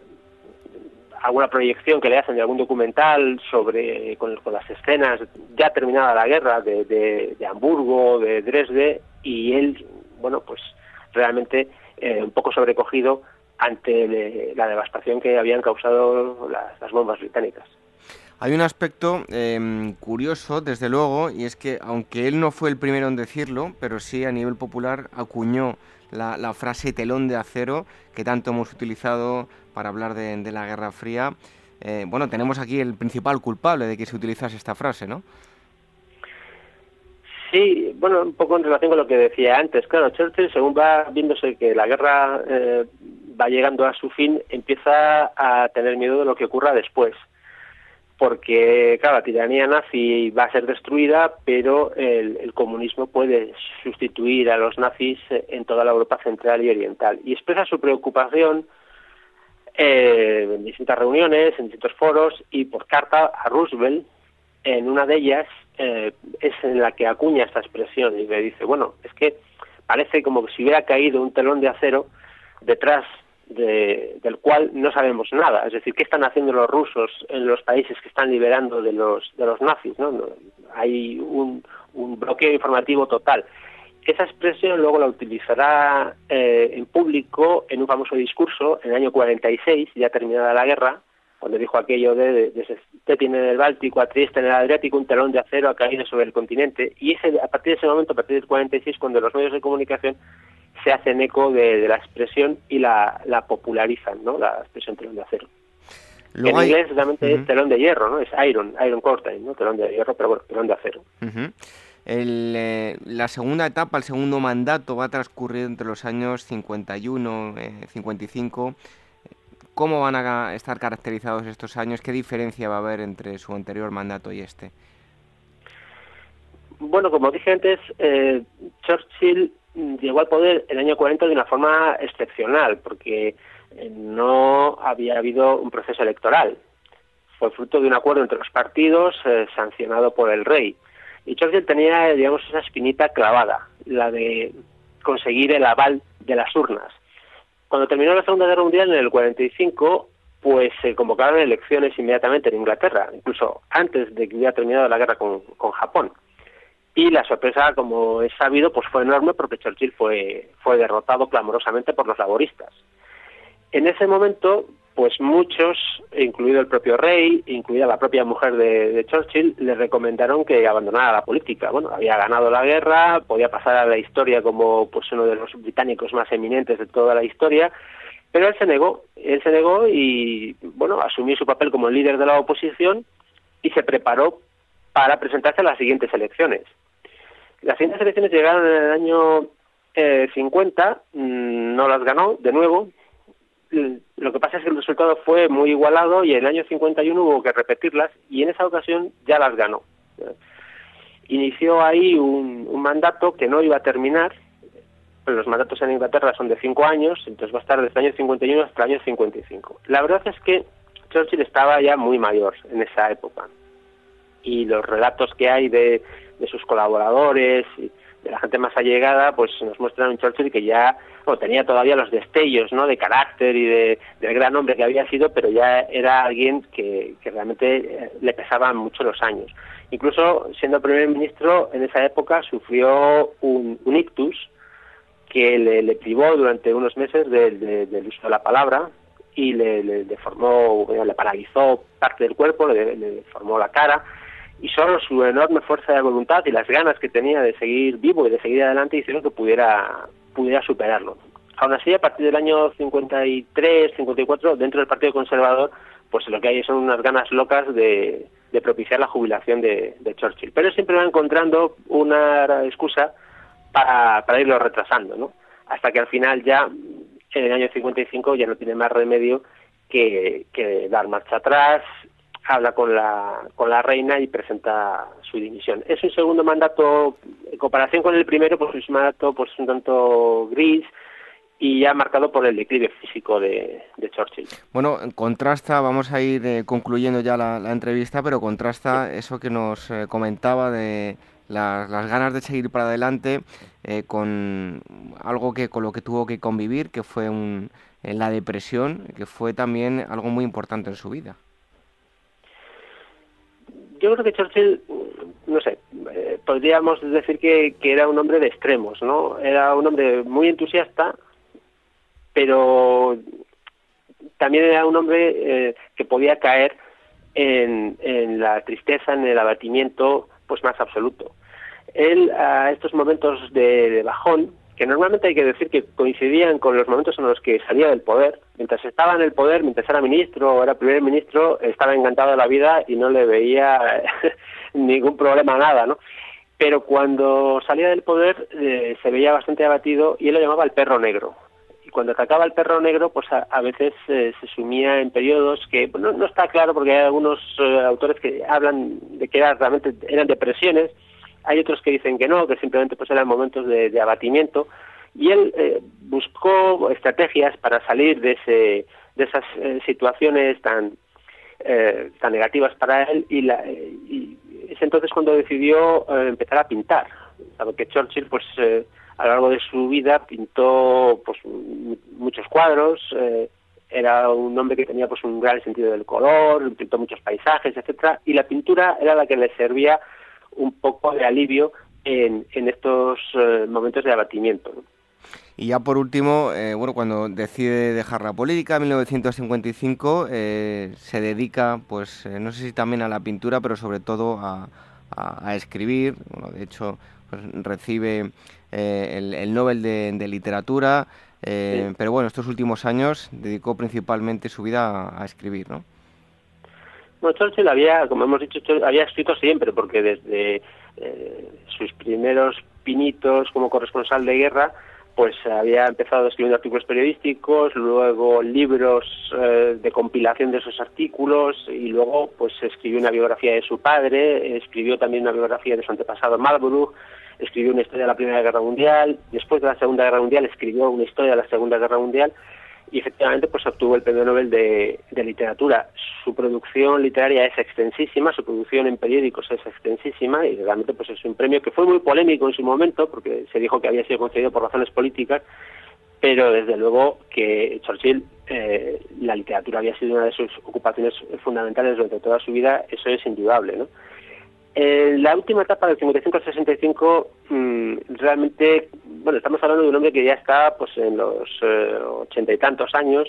alguna proyección que le hacen de algún documental sobre con, con las escenas ya terminada la guerra de, de, de Hamburgo, de Dresde, y él, bueno, pues realmente eh, un poco sobrecogido ante le, la devastación que habían causado las, las bombas británicas. Hay un aspecto eh, curioso, desde luego, y es que aunque él no fue el primero en decirlo, pero sí a nivel popular acuñó la, la frase telón de acero que tanto hemos utilizado para hablar de, de la Guerra Fría. Eh, bueno, tenemos aquí el principal culpable de que se utilizase esta frase, ¿no? Sí, bueno, un poco en relación con lo que decía antes. Claro, Churchill, según va viéndose que la guerra eh, va llegando a su fin, empieza a tener miedo de lo que ocurra después. porque, claro, la tiranía nazi va a ser destruida, pero el, el comunismo puede sustituir a los nazis en toda la Europa central y oriental. Y expresa su preocupación eh, en distintas reuniones, en distintos foros, y por carta a Roosevelt. En una de ellas eh, es en la que acuña esta expresión y le dice, bueno, es que parece como que si hubiera caído un telón de acero detrás De, del cual no sabemos nada, es decir, qué están haciendo los rusos en los países que están liberando de los de los nazis, ¿no? No, hay un, un bloqueo informativo total. Esa expresión luego la utilizará eh, en público en un famoso discurso en el año cuarenta y seis, ya terminada la guerra, cuando dijo aquello de desde Stettin en el Báltico a Trieste en el Adriático, un telón de acero ha caído sobre el continente, y ese, a partir de ese momento, a partir del cuarenta y seis, cuando los medios de comunicación se hacen eco de, de la expresión y la, la popularizan, ¿no? La expresión telón de acero. Luego en hay... inglés realmente uh-huh. es telón de hierro, ¿no? Es iron, iron curtain, ¿no? Telón de hierro, pero bueno, telón de acero. Uh-huh. El, eh, la segunda etapa, el segundo mandato va a transcurrir entre los años cincuenta y uno, eh, cincuenta y cinco. ¿Cómo van a estar caracterizados estos años? ¿Qué diferencia va a haber entre su anterior mandato y este? Bueno, como dije antes, eh, Churchill llegó al poder el año cuarenta de una forma excepcional, porque no había habido un proceso electoral. Fue fruto de un acuerdo entre los partidos eh, sancionado por el rey. Y Churchill tenía, digamos, esa espinita clavada, la de conseguir el aval de las urnas. Cuando terminó la Segunda Guerra Mundial, en el cuarenta y cinco, pues se convocaron elecciones inmediatamente en Inglaterra, incluso antes de que hubiera terminado la guerra con, con Japón. Y la sorpresa, como es sabido, pues fue enorme porque Churchill fue, fue derrotado clamorosamente por los laboristas. En ese momento, pues muchos, incluido el propio rey, incluida la propia mujer de, de Churchill, le recomendaron que abandonara la política. Bueno, había ganado la guerra, podía pasar a la historia como pues uno de los británicos más eminentes de toda la historia, pero él se negó, él se negó y, bueno, asumió su papel como líder de la oposición y se preparó para presentarse a las siguientes elecciones. Las siguientes elecciones llegaron en el año eh, cincuenta, mmm, no las ganó de nuevo. Lo que pasa es que el resultado fue muy igualado y en el año cincuenta y uno hubo que repetirlas y en esa ocasión ya las ganó. Inició ahí un, un mandato que no iba a terminar. Los mandatos en Inglaterra son de cinco años, entonces va a estar desde el año cincuenta y uno hasta el año cincuenta y cinco. La verdad es que Churchill estaba ya muy mayor en esa época y los relatos que hay de, de sus colaboradores y de la gente más allegada, pues nos muestran un Churchill que ya bueno, tenía todavía los destellos, ¿no?, de carácter y de, del gran hombre que había sido, pero ya era alguien que, que realmente le pesaban mucho los años. Incluso siendo primer ministro en esa época sufrió un, un ictus que le, le privó durante unos meses de, de, del uso de la palabra y le, le deformó, le paralizó parte del cuerpo, le, le deformó la cara. Y solo su enorme fuerza de voluntad y las ganas que tenía de seguir vivo y de seguir adelante hicieron que pudiera pudiera superarlo. Aún así, a partir del año cincuenta y tres, cincuenta y cuatro, dentro del Partido Conservador, pues lo que hay son unas ganas locas de, de propiciar la jubilación de, de Churchill. Pero siempre va encontrando una excusa para, para irlo retrasando, ¿no? Hasta que al final ya, en el año cincuenta y cinco, ya no tiene más remedio que, que dar marcha atrás, habla con la con la reina y presenta su dimisión. Es un segundo mandato, en comparación con el primero, pues es un mandato pues un tanto gris y ya marcado por el declive físico de, de Churchill. Bueno, contrasta, vamos a ir eh, concluyendo ya la, la entrevista, pero contrasta sí. Eso que nos eh, comentaba de la, las ganas de seguir para adelante eh, con algo que con lo que tuvo que convivir, que fue un, eh, la depresión, que fue también algo muy importante en su vida. Yo creo que Churchill, no sé, eh, podríamos decir que, que era un hombre de extremos, ¿no? Era un hombre muy entusiasta, pero también era un hombre eh, que podía caer en, en la tristeza, en el abatimiento, pues más absoluto. Él, a estos momentos de, de bajón, que normalmente hay que decir que coincidían con los momentos en los que salía del poder, mientras estaba en el poder, mientras era ministro o era primer ministro, estaba encantado de la vida y no le veía ningún problema, nada, ¿no? Pero cuando salía del poder eh, se veía bastante abatido y él lo llamaba el perro negro. cuando atacaba el perro negro, pues a, a veces eh, se sumía en periodos que no, no está claro, porque hay algunos eh, autores que hablan de que era, realmente eran depresiones, hay otros que dicen que no, que simplemente pues eran momentos de, de abatimiento, y él eh, buscó estrategias para salir de ese de esas eh, situaciones tan eh, tan negativas para él, y, la, eh, y es entonces cuando decidió eh, empezar a pintar. Porque Churchill, pues eh, a lo largo de su vida pintó pues muchos cuadros, eh, era un hombre que tenía pues un gran sentido del color, pintó muchos paisajes, etcétera, y la pintura era la que le servía un poco de alivio en, en estos eh, momentos de abatimiento, ¿no? Y ya por último, eh, bueno, cuando decide dejar la política en mil novecientos cincuenta y cinco, eh, se dedica, pues, eh, no sé si también a la pintura, pero sobre todo a, a, a escribir. Bueno, de hecho, pues, recibe eh, el, el Nobel de, de Literatura, eh, sí. Pero bueno, estos últimos años dedicó principalmente su vida a, a escribir, ¿no? Bueno, Churchill había, como hemos dicho, había escrito siempre, porque desde eh, sus primeros pinitos como corresponsal de guerra, pues había empezado escribiendo artículos periodísticos, luego libros eh, de compilación de esos artículos, y luego pues escribió una biografía de su padre, escribió también una biografía de su antepasado Marlborough, escribió una historia de la Primera Guerra Mundial, después de la Segunda Guerra Mundial escribió una historia de la Segunda Guerra Mundial, y efectivamente pues obtuvo el Premio Nobel de, de Literatura. Su producción literaria es extensísima, su producción en periódicos es extensísima, y realmente pues es un premio que fue muy polémico en su momento, porque se dijo que había sido concedido por razones políticas, pero desde luego que Churchill, eh, la literatura había sido una de sus ocupaciones fundamentales durante toda su vida, eso es indudable, ¿no? En la última etapa del cincuenta y cinco al sesenta y cinco, mmm, realmente, bueno, estamos hablando de un hombre que ya está pues en los eh, ochenta y tantos años,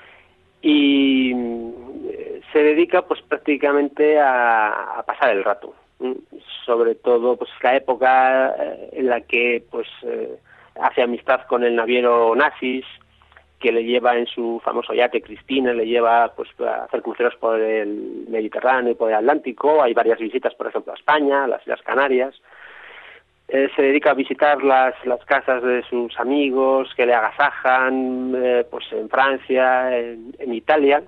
y eh, se dedica pues prácticamente a, a pasar el rato, ¿m? Sobre todo pues la época eh, en la que pues eh, hace amistad con el naviero Nazis, que le lleva en su famoso yate Cristina, le lleva pues a hacer cruceros por el Mediterráneo y por el Atlántico. Hay varias visitas, por ejemplo, a España, a las Islas Canarias. Eh, se dedica a visitar las, las casas de sus amigos que le agasajan, eh, pues en Francia, en, en Italia,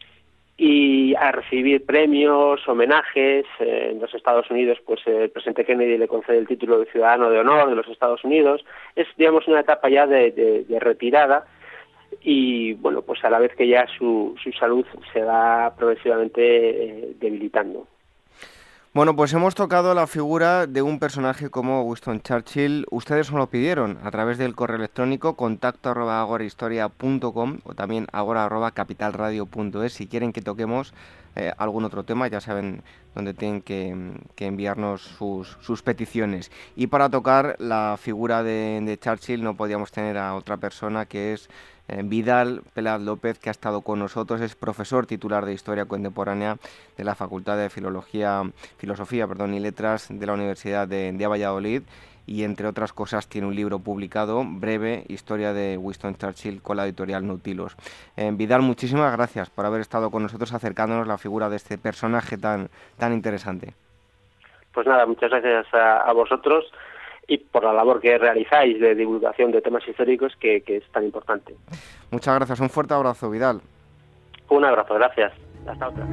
y a recibir premios, homenajes. Eh, en los Estados Unidos, pues el presidente Kennedy le concede el título de Ciudadano de Honor de los Estados Unidos. Es, digamos, una etapa ya de, de, de retirada, y bueno, pues a la vez que ya su, su salud se va progresivamente eh, debilitando. Bueno, pues hemos tocado la figura de un personaje como Winston Churchill. Ustedes nos lo pidieron a través del correo electrónico contacto arroba agorahistoria punto com o también agora arroba capitalradio punto es. Si quieren que toquemos eh, algún otro tema, ya saben dónde tienen que, que enviarnos sus, sus peticiones. Y para tocar la figura de, de Churchill no podíamos tener a otra persona, que es eh, Vidal Pelaz López, que ha estado con nosotros. Es profesor titular de Historia Contemporánea de la Facultad de Filología, Filosofía perdón, y Letras de la Universidad de, de Valladolid, y entre otras cosas tiene un libro publicado, Breve Historia de Winston Churchill, con la editorial Nautilus. Eh, Vidal, muchísimas gracias por haber estado con nosotros acercándonos la figura de este personaje tan, tan interesante. Pues nada, muchas gracias a, a vosotros y por la labor que realizáis de divulgación de temas históricos, que, que es tan importante. Muchas gracias, un fuerte abrazo, Vidal. Un abrazo, gracias. Hasta otra.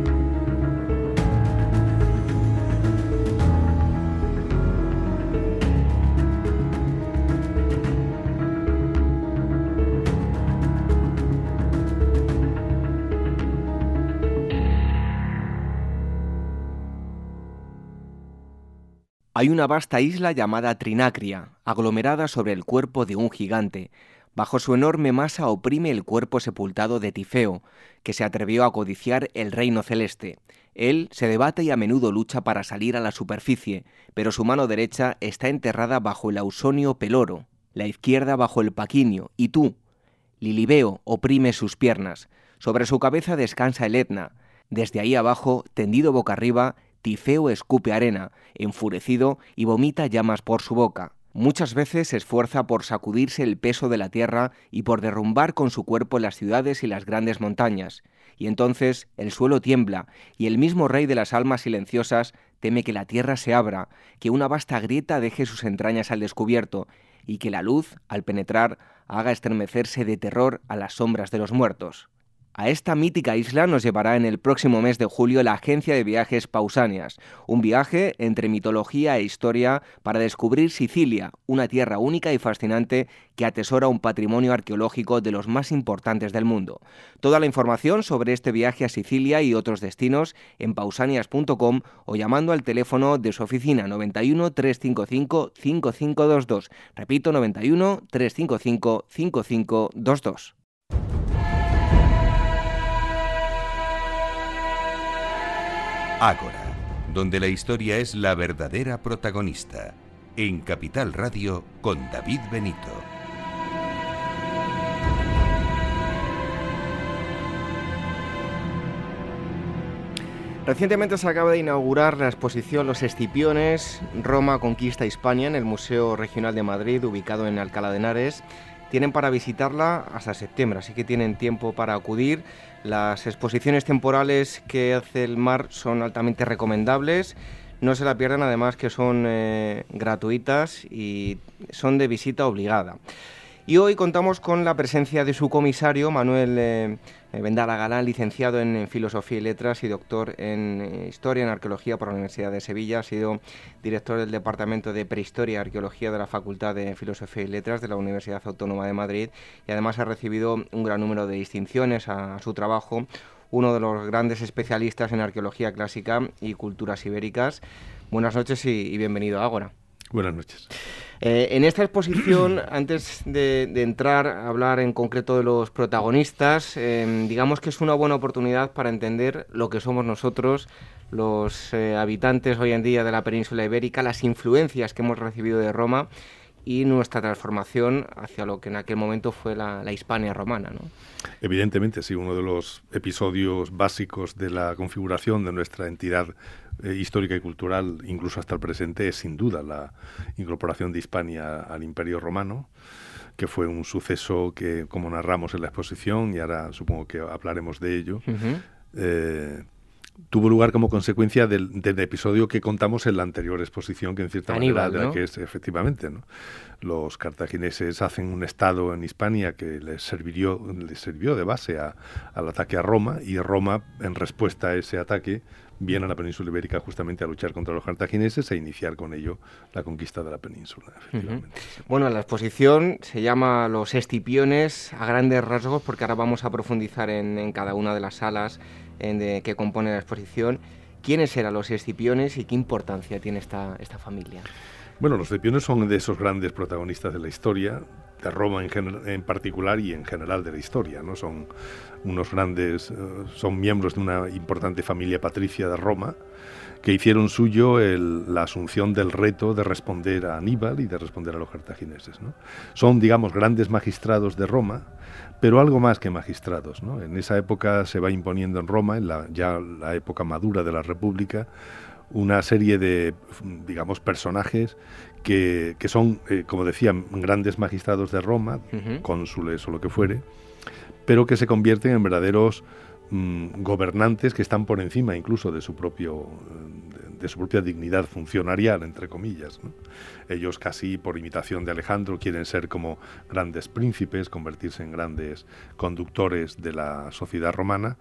Hay una vasta isla llamada Trinacria, aglomerada sobre el cuerpo de un gigante. Bajo su enorme masa oprime el cuerpo sepultado de Tifeo, que se atrevió a codiciar el reino celeste. Él se debate y a menudo lucha para salir a la superficie, pero su mano derecha está enterrada bajo el Ausonio Peloro, la izquierda bajo el Paquinio, y tú, Lilibeo, oprime sus piernas. Sobre su cabeza descansa el Etna. Desde ahí abajo, tendido boca arriba, Tifeo escupe arena, enfurecido, y vomita llamas por su boca. Muchas veces se esfuerza por sacudirse el peso de la tierra y por derrumbar con su cuerpo las ciudades y las grandes montañas. Y entonces el suelo tiembla, y el mismo rey de las almas silenciosas teme que la tierra se abra, que una vasta grieta deje sus entrañas al descubierto, y que la luz, al penetrar, haga estremecerse de terror a las sombras de los muertos. A esta mítica isla nos llevará en el próximo mes de julio la agencia de viajes Pausanias, un viaje entre mitología e historia para descubrir Sicilia, una tierra única y fascinante que atesora un patrimonio arqueológico de los más importantes del mundo. Toda la información sobre este viaje a Sicilia y otros destinos en pausanias punto com o llamando al teléfono de su oficina noventa y uno, trescientos cincuenta y cinco, cincuenta y cinco veintidós. Repito, noventa y uno, trescientos cincuenta y cinco, cincuenta y cinco veintidós. Ágora, donde la historia es la verdadera protagonista. En Capital Radio con David Benito. Recientemente se acaba de inaugurar la exposición Los Escipiones, Roma conquista Hispania en el Museo Regional de Madrid, ubicado en Alcalá de Henares. Tienen para visitarla hasta septiembre, así que tienen tiempo para acudir. Las exposiciones temporales que hace el M A R son altamente recomendables. No se la pierdan, además que son eh, gratuitas y son de visita obligada. Y hoy contamos con la presencia de su comisario, Manuel eh, Vendala Galán, licenciado en, en Filosofía y Letras y doctor en eh, Historia y Arqueología por la Universidad de Sevilla. Ha sido director del Departamento de Prehistoria y Arqueología de la Facultad de Filosofía y Letras de la Universidad Autónoma de Madrid y además ha recibido un gran número de distinciones a, a su trabajo. Uno de los grandes especialistas en arqueología clásica y culturas ibéricas. Buenas noches y, y bienvenido a Ágora. Buenas noches. Eh, en esta exposición, antes de, de entrar a hablar en concreto de los protagonistas, eh, digamos que es una buena oportunidad para entender lo que somos nosotros, los eh, habitantes hoy en día de la península ibérica, las influencias que hemos recibido de Roma y nuestra transformación hacia lo que en aquel momento fue la, la Hispania romana, ¿no? Evidentemente, sí, uno de los episodios básicos de la configuración de nuestra entidad eh, histórica y cultural, incluso hasta el presente, es sin duda la incorporación de Hispania al Imperio Romano, que fue un suceso que, como narramos en la exposición, y ahora supongo que hablaremos de ello, uh-huh. eh, tuvo lugar como consecuencia del, del episodio que contamos en la anterior exposición, que en cierta Aníbal, manera, ¿no? que es efectivamente, ¿no? Los cartagineses hacen un estado en Hispania que les sirvió, les sirvió de base a, al ataque a Roma, y Roma, en respuesta a ese ataque, viene a la península ibérica justamente a luchar contra los cartagineses e iniciar con ello la conquista de la península, efectivamente. Uh-huh. Bueno, la exposición se llama Los Escipiones a grandes rasgos, porque ahora vamos a profundizar en, en cada una de las salas en de, que compone la exposición. ¿Quiénes eran los Escipiones y qué importancia tiene esta, esta familia? Bueno, los Escipiones son de esos grandes protagonistas de la historia, de Roma en, gener- en particular y en general de la historia, ¿no? Son unos grandes, uh, son miembros de una importante familia patricia de Roma que hicieron suyo el, la asunción del reto de responder a Aníbal y de responder a los cartagineses, ¿no? Son, digamos, grandes magistrados de Roma, pero algo más que magistrados, ¿no? En esa época se va imponiendo en Roma, en la, ya la época madura de la República, una serie de, digamos, personajes que, que son, eh, como decía, grandes magistrados de Roma, uh-huh. cónsules o lo que fuere, pero que se convierten en verdaderos mm, gobernantes que están por encima incluso de su propio de, de su propia dignidad funcionarial, entre comillas, ¿no? Ellos, casi por imitación de Alejandro, quieren ser como grandes príncipes, convertirse en grandes conductores de la sociedad romana,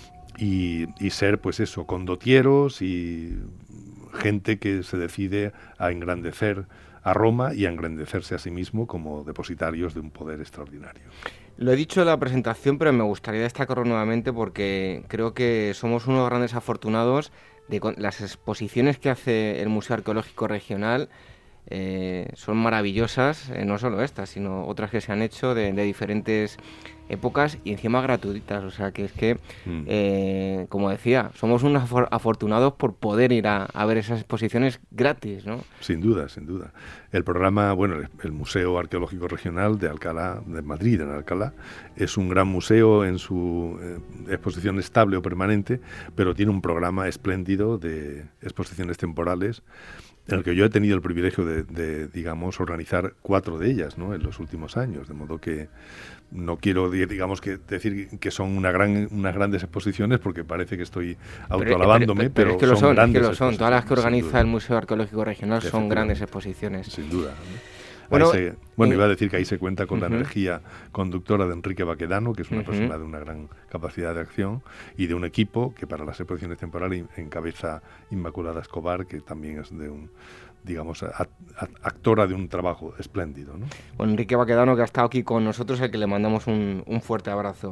Y, y ser, pues eso, condotieros y gente que se decide a engrandecer a Roma y a engrandecerse a sí mismo como depositarios de un poder extraordinario. Lo he dicho en la presentación, pero me gustaría destacarlo nuevamente porque creo que somos unos grandes afortunados de las exposiciones que hace el Museo Arqueológico Regional. Eh, son maravillosas, eh, no solo estas, sino otras que se han hecho de, de diferentes épocas y encima gratuitas, o sea que es que, mm. eh, como decía, somos unos afor- afortunados por poder ir a, a ver esas exposiciones gratis, ¿no? Sin duda, sin duda. El programa, bueno, el, el Museo Arqueológico Regional de Alcalá, de Madrid, en Alcalá, es un gran museo en su eh, exposición estable o permanente, pero tiene un programa espléndido de exposiciones temporales, en el que yo he tenido el privilegio de, de, digamos, organizar cuatro de ellas, ¿no?, en los últimos años, de modo que no quiero, digamos, que decir que son una gran, unas grandes exposiciones, porque parece que estoy autoalabándome, pero, pero, pero, pero, pero es que son, lo son, grandes es que lo son. Todas las que organiza duda. el Museo Arqueológico Regional son grandes exposiciones. Sin duda, ¿no? Bueno, se, bueno eh, iba a decir que ahí se cuenta con uh-huh. la energía conductora de Enrique Baquedano, que es una uh-huh. persona de una gran capacidad de acción, y de un equipo que para las exposiciones temporales encabeza Inmaculada Escobar, que también es de un, digamos, a, a, actora de un trabajo espléndido, ¿no? Bueno, Enrique Baquedano, que ha estado aquí con nosotros, al que le mandamos un, un fuerte abrazo.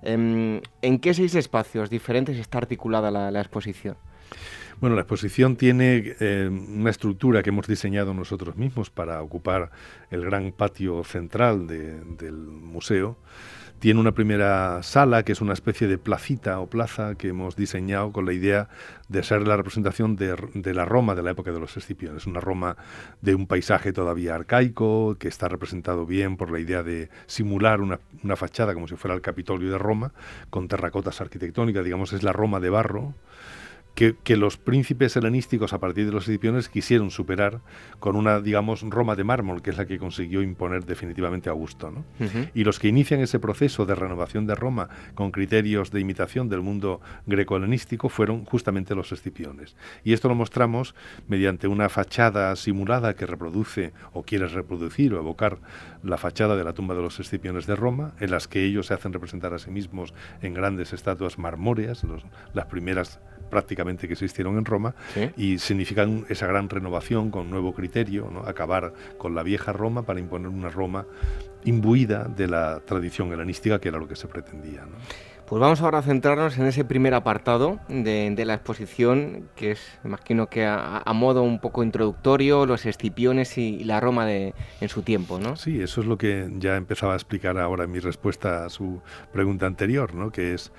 Eh, ¿En qué seis espacios diferentes está articulada la, la exposición? Bueno, la exposición tiene eh, una estructura que hemos diseñado nosotros mismos para ocupar el gran patio central de, del museo. Tiene una primera sala que es una especie de placita o plaza que hemos diseñado con la idea de ser la representación de, de la Roma de la época de los Escipiones. Una Roma de un paisaje todavía arcaico, que está representado bien por la idea de simular una, una fachada como si fuera el Capitolio de Roma, con terracotas arquitectónicas, digamos, es la Roma de barro. Que, que los príncipes helenísticos a partir de los Escipiones quisieron superar con una, digamos, Roma de mármol, que es la que consiguió imponer definitivamente Augusto, ¿no? Uh-huh. Y los que inician ese proceso de renovación de Roma con criterios de imitación del mundo greco-helenístico fueron justamente los Escipiones. Y esto lo mostramos mediante una fachada simulada que reproduce o quiere reproducir o evocar la fachada de la tumba de los Escipiones de Roma, en las que ellos se hacen representar a sí mismos en grandes estatuas marmóreas, los, las primeras prácticamente que existieron en Roma, ¿sí? Y significan esa gran renovación con nuevo criterio, ¿no? Acabar con la vieja Roma para imponer una Roma imbuida de la tradición helenística, que era lo que se pretendía, ¿no? Pues vamos ahora a centrarnos en ese primer apartado de, de la exposición, que es, imagino que a, a modo un poco introductorio, los Escipiones y, y la Roma de, en su tiempo, ¿no? Sí, eso es lo que ya empezaba a explicar ahora en mi respuesta a su pregunta anterior, ¿no? Que es,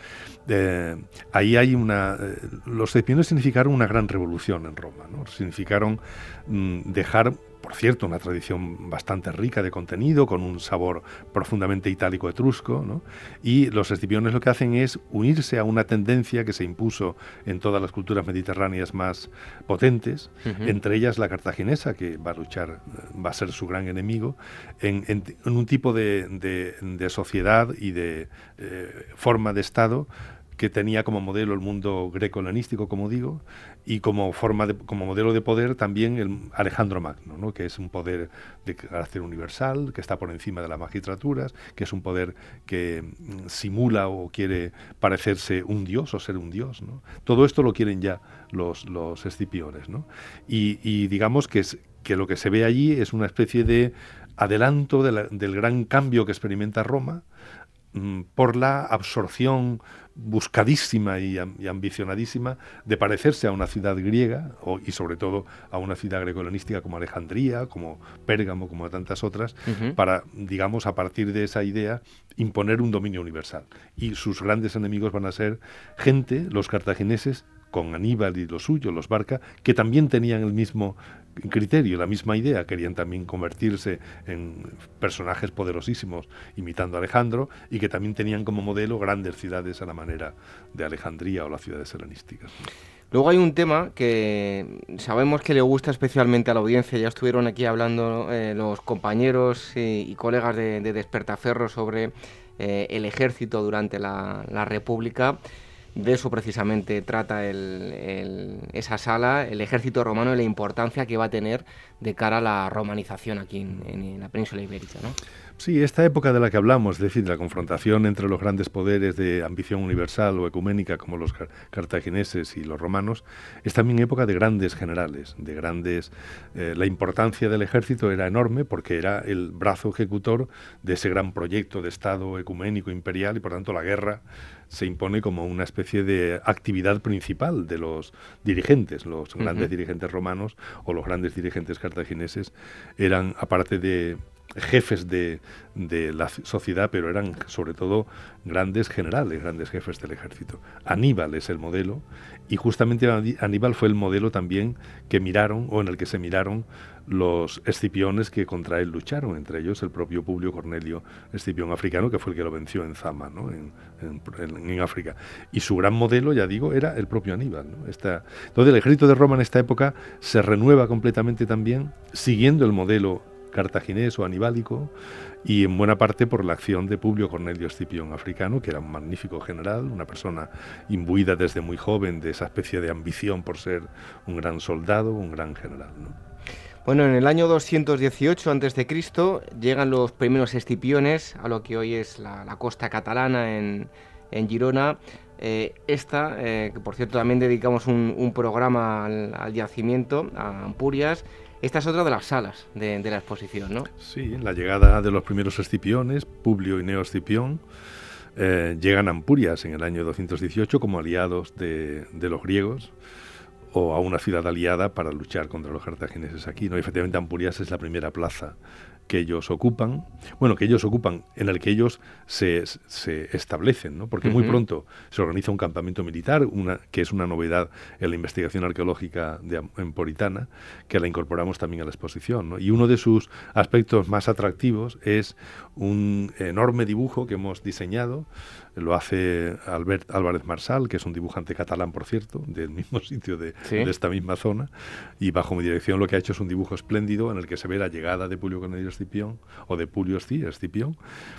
eh, ahí hay una... Eh, los Escipiones significaron una gran revolución en Roma, ¿no? Significaron mm, dejar... Por cierto, una tradición bastante rica de contenido, con un sabor profundamente itálico etrusco, ¿no? Y los Escipiones lo que hacen es unirse a una tendencia que se impuso en todas las culturas mediterráneas más potentes, uh-huh. entre ellas la cartaginesa, que va a luchar, va a ser su gran enemigo, en, en, en un tipo de, de, de sociedad y de eh, forma de Estado que tenía como modelo el mundo greco-helenístico, como digo, y como forma de, como modelo de poder también el Alejandro Magno, ¿no? Que es un poder de carácter universal, que está por encima de las magistraturas, que es un poder que mm, simula o quiere parecerse un dios o ser un dios, ¿no? Todo esto lo quieren ya los, los Escipiones, ¿no? Y, y digamos que, es, que lo que se ve allí es una especie de adelanto de la, del gran cambio que experimenta Roma, por la absorción buscadísima y, y ambicionadísima de parecerse a una ciudad griega o, y sobre todo a una ciudad greco-helenística como Alejandría, como Pérgamo, como tantas otras, uh-huh. para, digamos, a partir de esa idea imponer un dominio universal. Y sus grandes enemigos van a ser gente, los cartagineses, con Aníbal y los suyos, los Barca, que también tenían el mismo criterio, la misma idea, querían también convertirse en personajes poderosísimos imitando a Alejandro, y que también tenían como modelo grandes ciudades a la manera de Alejandría o las ciudades helenísticas. Luego hay un tema que sabemos que le gusta especialmente a la audiencia, ya estuvieron aquí hablando eh, los compañeros y, y colegas de, de Despertaferro sobre eh, el ejército durante la, la República. De eso precisamente trata el, el, esa sala, el ejército romano y la importancia que va a tener de cara a la romanización aquí en, en la península ibérica, ¿no? Sí, esta época de la que hablamos, es decir, la confrontación entre los grandes poderes de ambición universal o ecuménica como los cartagineses y los romanos, es también época de grandes generales, de grandes... Eh, la importancia del ejército era enorme porque era el brazo ejecutor de ese gran proyecto de Estado ecuménico imperial, y por tanto la guerra se impone como una especie de actividad principal de los dirigentes. Los grandes uh-huh. dirigentes romanos o los grandes dirigentes cartagineses eran, aparte de jefes de, de la sociedad, pero eran sobre todo grandes generales, grandes jefes del ejército. Aníbal es el modelo, y justamente Aníbal fue el modelo también que miraron, o en el que se miraron los escipiones que contra él lucharon, entre ellos el propio Publio Cornelio Escipión africano, que fue el que lo venció en Zama, ¿no? en, en, en África. Y su gran modelo, ya digo, era el propio Aníbal, ¿no? Esta, entonces el ejército de Roma en esta época se renueva completamente también, siguiendo el modelo cartaginés o anibálico, y en buena parte por la acción de Publio Cornelio Escipión africano, que era un magnífico general, una persona imbuida desde muy joven de esa especie de ambición por ser un gran soldado, un gran general, ¿no? Bueno, en el año doscientos dieciocho antes de Cristo llegan los primeros escipiones a lo que hoy es la, la costa catalana en, en Girona. Eh, esta, eh, que por cierto también dedicamos un, un programa al, al yacimiento, a Ampurias. Esta es otra de las salas de, de la exposición, ¿no? Sí, la llegada de los primeros escipiones, Publio y Neo Escipión, eh, llegan a Ampurias en el año doscientos dieciocho como aliados de, de los griegos, o a una ciudad aliada para luchar contra los cartagineses aquí, ¿no? Y efectivamente Ampurias es la primera plaza que ellos ocupan, bueno, que ellos ocupan, en el que ellos se, se establecen, ¿no? Porque uh-huh. muy pronto se organiza un campamento militar, una, que es una novedad en la investigación arqueológica de Emporitana, que la incorporamos también a la exposición, ¿no? Y uno de sus aspectos más atractivos es un enorme dibujo que hemos diseñado, lo hace Albert Álvarez Marsal, que es un dibujante catalán, por cierto, del mismo sitio de, ¿sí? de esta misma zona, y bajo mi dirección lo que ha hecho es un dibujo espléndido en el que se ve la llegada de Publio Cornelio Escipión, o de Publio Escipión,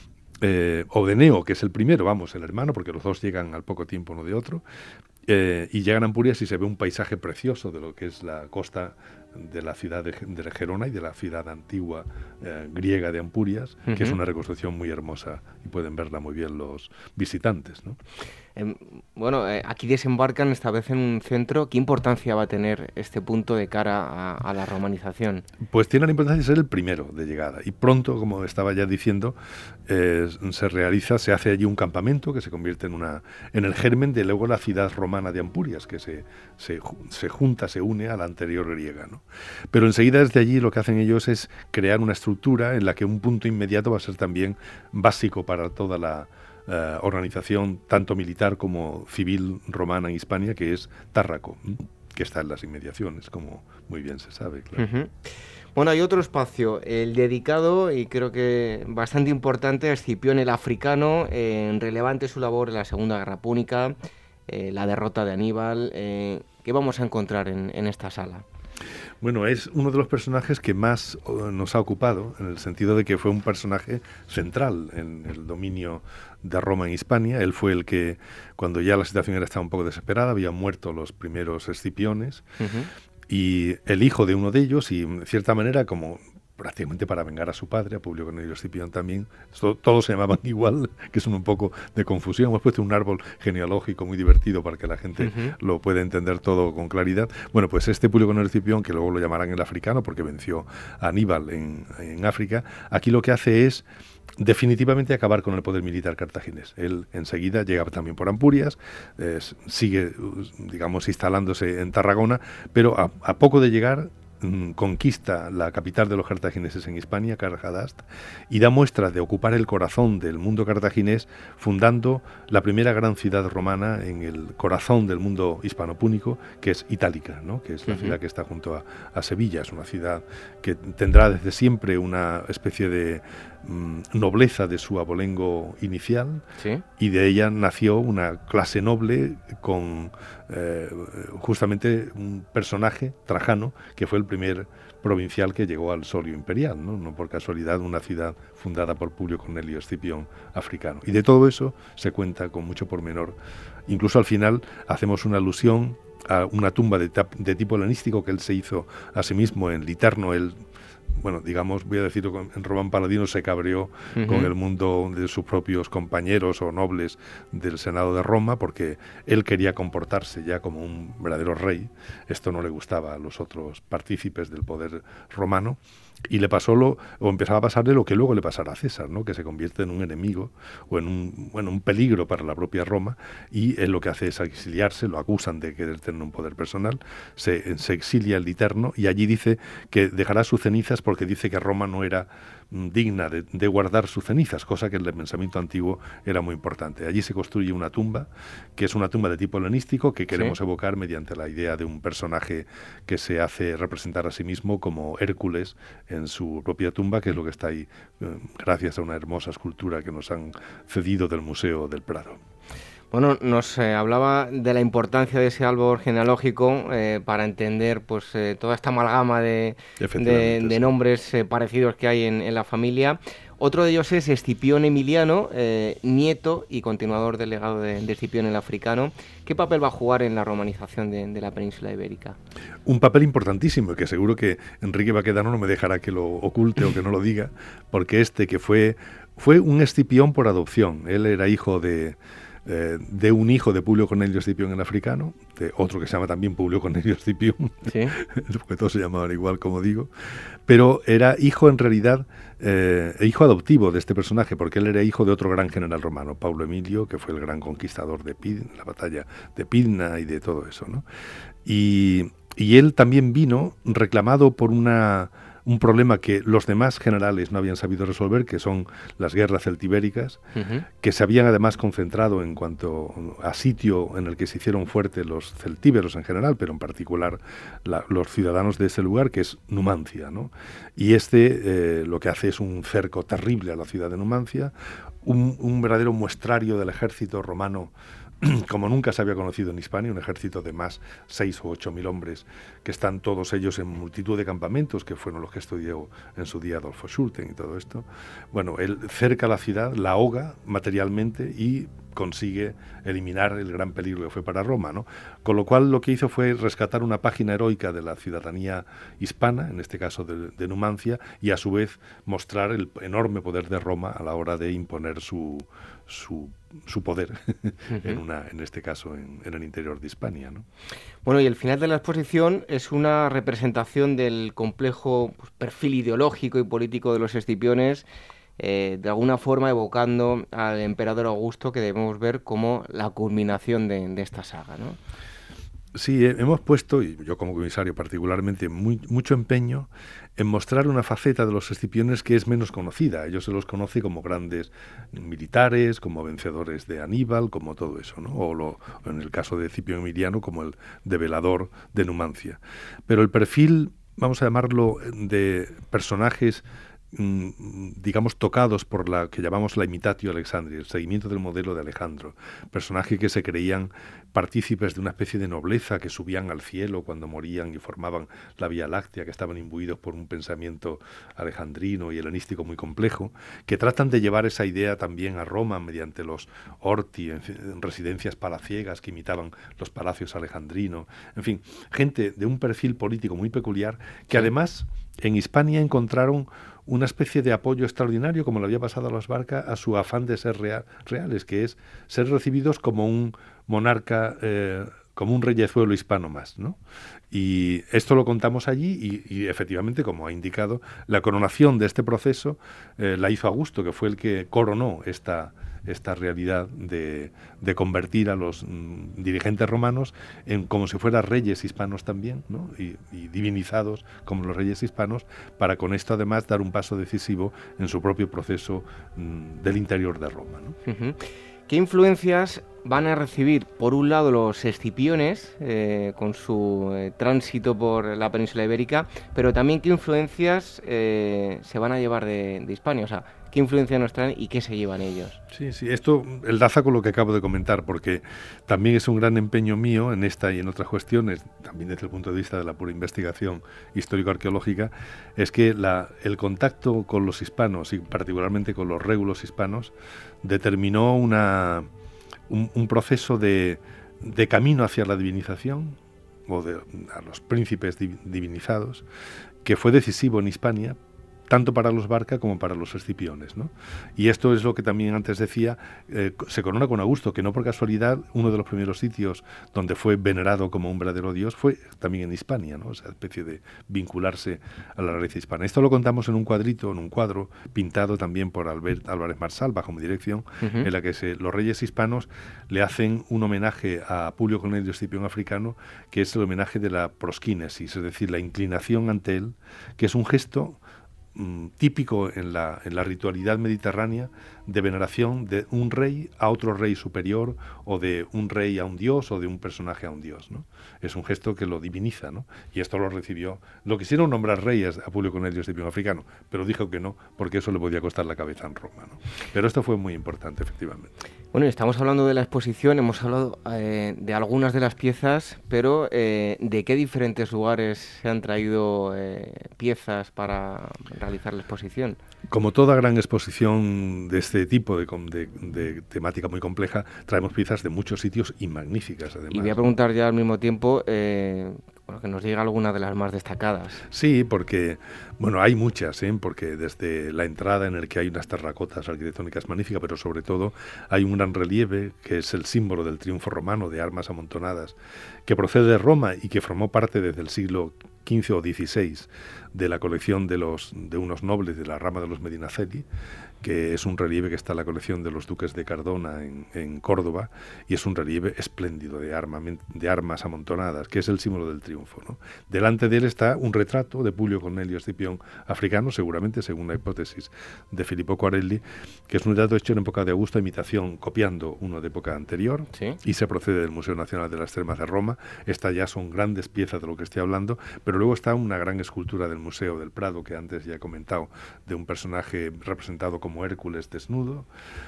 eh, o de Neo, que es el primero, vamos, el hermano, porque los dos llegan al poco tiempo uno de otro, eh, y llegan a Ampurias y se ve un paisaje precioso de lo que es la costa de la ciudad de, de Gerona y de la ciudad antigua eh, griega de Ampurias, uh-huh. que es una reconstrucción muy hermosa y pueden verla muy bien los visitantes, ¿no? Eh, bueno, eh, aquí desembarcan esta vez en un centro. ¿Qué importancia va a tener este punto de cara a, a la romanización? Pues tiene la importancia de ser el primero de llegada, y pronto, como estaba ya diciendo, eh, se realiza, se hace allí un campamento que se convierte en una en el germen de luego la ciudad romana de Ampurias, que se, se, se junta, se une a la anterior griega, ¿no? Pero enseguida desde allí lo que hacen ellos es crear una estructura en la que un punto inmediato va a ser también básico para toda la Uh, organización tanto militar como civil romana en Hispania, que es Tárraco, que está en las inmediaciones, como muy bien se sabe, claro. Uh-huh. Bueno, hay otro espacio, el dedicado, y creo que bastante importante, a Escipión el Africano, eh, relevante su labor en la Segunda Guerra Púnica, eh, la derrota de Aníbal. Eh, ¿Qué vamos a encontrar en, en esta sala? Bueno, es uno de los personajes que más nos ha ocupado, en el sentido de que fue un personaje central en el dominio de Roma en Hispania. Él fue el que, cuando ya la situación era estaba un poco desesperada, habían muerto los primeros escipiones, uh-huh. y el hijo de uno de ellos, y de cierta manera como prácticamente para vengar a su padre, a Publio Cornelio Escipión también, to- todos se llamaban igual, que es un poco de confusión. Hemos puesto un árbol genealógico muy divertido para que la gente uh-huh. lo pueda entender todo con claridad. Bueno, pues este Publio Cornelio Escipión, que luego lo llamarán el africano porque venció a Aníbal en, en África, aquí lo que hace es definitivamente acabar con el poder militar cartaginés. Él enseguida llega también por Ampurias, eh, sigue, digamos, instalándose en Tarragona, pero a, a poco de llegar conquista la capital de los cartagineses en Hispania, Carhadast, y da muestras de ocupar el corazón del mundo cartaginés, fundando la primera gran ciudad romana en el corazón del mundo hispanopúnico, que es Itálica, ¿no? Que es la uh-huh. ciudad que está junto a, a Sevilla. Es una ciudad que tendrá desde siempre una especie de mm, nobleza de su abolengo inicial, ¿sí? Y de ella nació una clase noble con eh, justamente un personaje, Trajano, que fue el primer provincial que llegó al solio imperial, ¿no? No por casualidad una ciudad fundada por Publio Cornelio Escipión africano. Y de todo eso se cuenta con mucho pormenor. Incluso al final hacemos una alusión a una tumba de, tap, de tipo helenístico que él se hizo a sí mismo en Literno. Él, bueno, digamos, voy a decirlo, en Román Paladino se cabreó uh-huh. con el mundo de sus propios compañeros o nobles del Senado de Roma, porque él quería comportarse ya como un verdadero rey. Esto no le gustaba a los otros partícipes del poder romano, y le pasó lo, o empezaba a pasarle lo que luego le pasará a César, ¿no? Que se convierte en un enemigo o en un, bueno, un peligro para la propia Roma, y él lo que hace es exiliarse, lo acusan de querer tener un poder personal, se, se exilia el Literno, y allí dice que dejará sus cenizas porque dice que Roma no era digna de, de guardar sus cenizas, cosa que en el pensamiento antiguo era muy importante. Allí se construye una tumba, que es una tumba de tipo helenístico, que queremos ¿sí? evocar mediante la idea de un personaje que se hace representar a sí mismo como Hércules en su propia tumba, que es lo que está ahí, eh, gracias a una hermosa escultura que nos han cedido del Museo del Prado. Bueno, nos eh, hablaba de la importancia de ese árbol genealógico eh, para entender pues eh, toda esta amalgama de, de, de sí. nombres eh, parecidos que hay en, en la familia. Otro de ellos es Escipión Emiliano, eh, nieto y continuador del legado de, de Escipión el Africano. ¿Qué papel va a jugar en la romanización de, de la península ibérica? Un papel importantísimo, que seguro que Enrique Baquedano no me dejará que lo oculte o que no lo diga, porque este que fue, fue un Escipión por adopción. Él era hijo de... Eh, de un hijo de Publio Cornelio Escipión el Africano, de otro que se llama también Publio Cornelio Escipión, ¿sí? Porque todos se llamaban igual, como digo, pero era hijo en realidad, eh, hijo adoptivo de este personaje, porque él era hijo de otro gran general romano, Paulo Emilio, que fue el gran conquistador de Pid, la batalla de Pidna y de todo eso, ¿no? Y, y él también vino reclamado por una... un problema que los demás generales no habían sabido resolver, que son las guerras celtibéricas, uh-huh. que se habían además concentrado en cuanto a sitio en el que se hicieron fuertes los celtíberos en general, pero en particular la, los ciudadanos de ese lugar, que es Numancia, ¿no? Y este eh, lo que hace es un cerco terrible a la ciudad de Numancia, un, un verdadero muestrario del ejército romano como nunca se había conocido en Hispania, un ejército de más seis o ocho mil hombres, que están todos ellos en multitud de campamentos, que fueron los que estudió en su día Adolfo Schulten y todo esto. Bueno, él cerca la ciudad, la ahoga materialmente y consigue eliminar el gran peligro que fue para Roma, ¿no? Con lo cual lo que hizo fue rescatar una página heroica de la ciudadanía hispana, en este caso de, de Numancia, y a su vez mostrar el enorme poder de Roma a la hora de imponer su, su, su poder, uh-huh. en, una, en este caso en, en el interior de Hispania, ¿no? Bueno, y el final de la exposición es una representación del complejo pues, perfil ideológico y político de los escipiones, Eh, de alguna forma evocando al emperador Augusto, que debemos ver como la culminación de, de esta saga, ¿no? Sí, eh, hemos puesto, y yo como comisario particularmente, muy, mucho empeño en mostrar una faceta de los escipiones que es menos conocida. Ellos se los conoce como grandes militares, como vencedores de Aníbal, como todo eso, ¿no? O lo, en el caso de Escipión Emiliano, como el develador de Numancia. Pero el perfil, vamos a llamarlo, de personajes digamos tocados por la que llamamos la imitatio Alexandria, el seguimiento del modelo de Alejandro, personajes que se creían partícipes de una especie de nobleza, que subían al cielo cuando morían y formaban la Vía Láctea, que estaban imbuidos por un pensamiento alejandrino y helenístico muy complejo, que tratan de llevar esa idea también a Roma mediante los orti, en, en residencias palaciegas que imitaban los palacios alejandrinos, en fin, gente de un perfil político muy peculiar, que sí. Además en Hispania encontraron una especie de apoyo extraordinario, como le había pasado a los Barca, a su afán de ser real, reales, que es ser recibidos como un monarca, eh, como un reyezuelo hispano más, ¿no? Y esto lo contamos allí y, y efectivamente, como ha indicado, la coronación de este proceso eh, la hizo Augusto, que fue el que coronó esta, esta realidad de, de convertir a los mm, dirigentes romanos en como si fueran reyes hispanos también, ¿no? y, y divinizados como los reyes hispanos, para con esto además dar un paso decisivo en su propio proceso mm, del interior de Roma, ¿no? Uh-huh. ¿Qué influencias van a recibir, por un lado, los escipiones eh, con su eh, tránsito por la península ibérica, pero también qué influencias eh, se van a llevar de, de Hispania? O sea, ¿qué influencia nos traen y qué se llevan ellos? Sí, sí, esto enlaza con lo que acabo de comentar, porque también es un gran empeño mío en esta y en otras cuestiones, también desde el punto de vista de la pura investigación histórico-arqueológica, es que la, el contacto con los hispanos y particularmente con los régulos hispanos determinó una, un, un proceso de, de camino hacia la divinización, o de a los príncipes divinizados, que fue decisivo en Hispania, tanto para los Barca como para los escipiones, ¿no? Y esto es lo que también antes decía, eh, se corona con Augusto, que no por casualidad uno de los primeros sitios donde fue venerado como un verdadero dios fue también en Hispania, ¿no? Esa especie de vincularse a la realeza hispana. Esto lo contamos en un cuadrito, en un cuadro pintado también por Albert Álvarez Marsal, bajo mi dirección, uh-huh. en la que se, los reyes hispanos le hacen un homenaje a Publio Cornelio Escipión Africano, que es el homenaje de la prosquínesis, es decir, la inclinación ante él, que es un gesto típico en la, en la ritualidad mediterránea de veneración de un rey a otro rey superior, o de un rey a un dios, o de un personaje a un dios, ¿no? Es un gesto que lo diviniza, ¿no? Y esto lo recibió, lo quisieron nombrar reyes a Publio Cornelio Escipión Africano, pero dijo que no, porque eso le podía costar la cabeza en Roma, ¿no? Pero esto fue muy importante, efectivamente. Bueno, estamos hablando de la exposición, hemos hablado eh, de algunas de las piezas, pero eh, ¿de qué diferentes lugares se han traído eh, piezas para realizar la exposición? Como toda gran exposición de este tipo, de, de, de temática muy compleja, traemos piezas de muchos sitios y magníficas, además. Y voy a preguntar ya al mismo tiempo, eh, bueno, que nos diga alguna de las más destacadas. Sí, porque, bueno, hay muchas, ¿eh? Porque desde la entrada, en el que hay unas terracotas arquitectónicas magníficas, pero sobre todo hay un gran relieve que es el símbolo del triunfo romano, de armas amontonadas, que procede de Roma y que formó parte desde el siglo quince o dieciséis de la colección de los de unos nobles de la rama de los Medinaceli, que es un relieve que está en la colección de los duques de Cardona en, en Córdoba, y es un relieve espléndido de, arma, de armas amontonadas, que es el símbolo del triunfo, ¿no? Delante de él está un retrato de Publio Cornelio Escipión africano, seguramente según la hipótesis de Filippo Quarelli, que es un retrato hecho en época de Augusto, imitación, copiando uno de época anterior, ¿sí? Y se procede del Museo Nacional de las Termas de Roma. Estas ya son grandes piezas de lo que estoy hablando, pero luego está una gran escultura del Museo del Prado, que antes ya he comentado, de un personaje representado como como Hércules desnudo.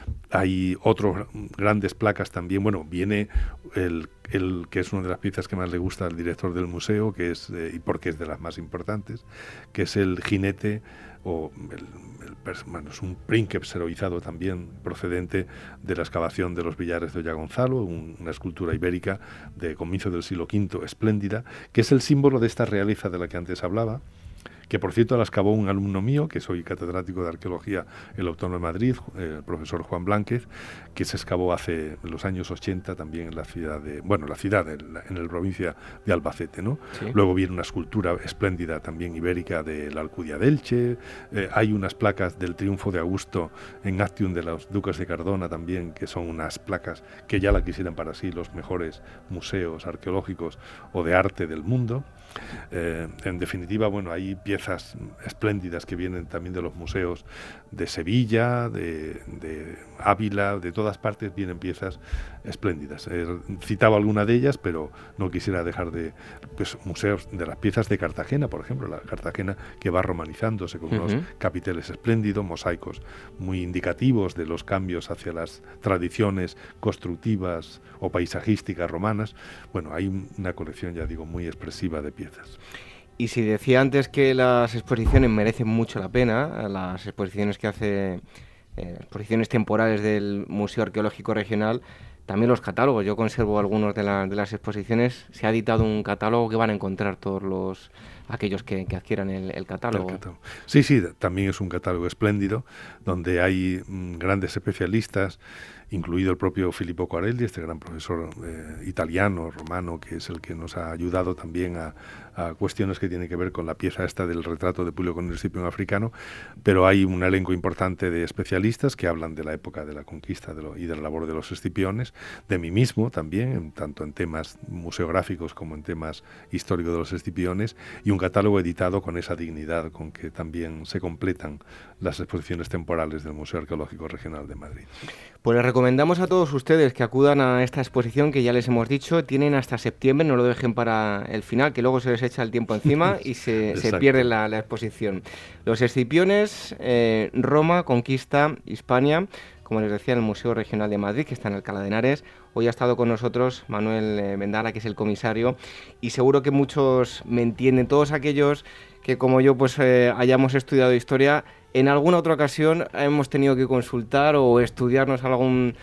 Hay otras grandes placas también. Bueno, viene el, el que es una de las piezas que más le gusta al director del museo, que es, eh, y porque es de las más importantes, que es el jinete, o el, el, bueno, es un prínceps heroizado también, procedente de la excavación de los Villares de Ollagonzalo, un, una escultura ibérica de comienzo del siglo quinto, espléndida, que es el símbolo de esta realeza de la que antes hablaba, que por cierto la excavó un alumno mío, que soy catedrático de arqueología en la Autónoma de Madrid, el profesor Juan Blánquez, que se excavó hace los años ochenta también en la ciudad de, bueno, la ciudad, en la, en la provincia de Albacete, ¿no? Sí. Luego viene una escultura espléndida también ibérica de la Alcudia de Elche, eh, hay unas placas del triunfo de Augusto en Actium de los duques de Cardona también, que son unas placas que ya la quisieran para sí los mejores museos arqueológicos o de arte del mundo. Eh, en definitiva, bueno, hay piezas espléndidas que vienen también de los museos de Sevilla, de, de Ávila, de todas partes vienen piezas espléndidas. Eh, citaba alguna de ellas, pero no quisiera dejar de, pues, museos de las piezas de Cartagena, por ejemplo, la Cartagena que va romanizándose con uh-huh. unos capiteles espléndidos, mosaicos muy indicativos de los cambios hacia las tradiciones constructivas o paisajísticas romanas. Bueno, hay una colección, ya digo, muy expresiva de piezas. Y si decía antes que las exposiciones merecen mucho la pena, las exposiciones que hace, eh, exposiciones temporales del Museo Arqueológico Regional, también los catálogos. Yo conservo algunos de, la, de las exposiciones. Se ha editado un catálogo que van a encontrar todos los aquellos que, que adquieran el, el, catálogo. el catálogo. Sí, sí, también es un catálogo espléndido, donde hay mm, grandes especialistas, incluido el propio Filippo Quarelli, este gran profesor eh, italiano, romano, que es el que nos ha ayudado también a, a cuestiones que tienen que ver con la pieza esta del retrato de Publio Cornelio Escipión africano, pero hay un elenco importante de especialistas que hablan de la época de la conquista de lo, y de la labor de los escipiones, de mí mismo también, en, tanto en temas museográficos como en temas históricos de los escipiones, y un catálogo editado con esa dignidad con que también se completan las exposiciones temporales del Museo Arqueológico Regional de Madrid. Pues les recomendamos a todos ustedes que acudan a esta exposición que ya les hemos dicho, tienen hasta septiembre, no lo dejen para el final, que luego se les echa el tiempo encima y se, se pierde la, la exposición. Los Escipiones, eh, Roma, Conquista, Hispania, como les decía, en el Museo Regional de Madrid, que está en Alcalá de Henares. Hoy ha estado con nosotros Manuel eh, Mendala, que es el comisario, y seguro que muchos me entienden, todos aquellos que como yo pues eh, hayamos estudiado historia, en alguna otra ocasión hemos tenido que consultar o estudiarnos algún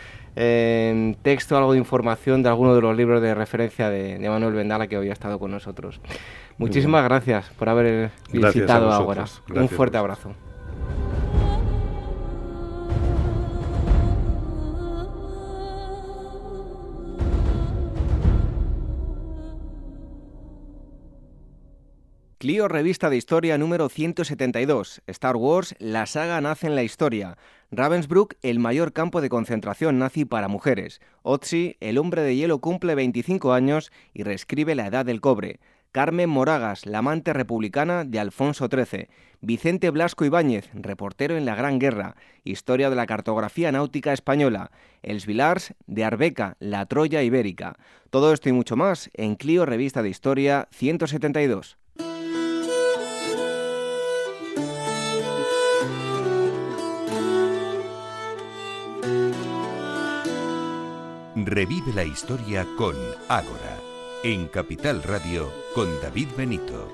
eh, texto, algo de información de alguno de los libros de referencia de, de Manuel Mendala, que hoy ha estado con nosotros. Muchísimas gracias por haber visitado Ágora. Un fuerte abrazo. Clio, revista de historia número ciento setenta y dos. Star Wars, la saga nace en la historia. Ravensbrück, el mayor campo de concentración nazi para mujeres. Otzi, el hombre de hielo, cumple veinticinco años y reescribe la edad del cobre. Carmen Moragas, la amante republicana de Alfonso trece. Vicente Blasco Ibáñez, reportero en la Gran Guerra. Historia de la cartografía náutica española. Els Vilars, de Arbeca, la Troya ibérica. Todo esto y mucho más en Clio, revista de historia ciento setenta y dos. Revive la historia con Ágora, en Capital Radio, con David Benito.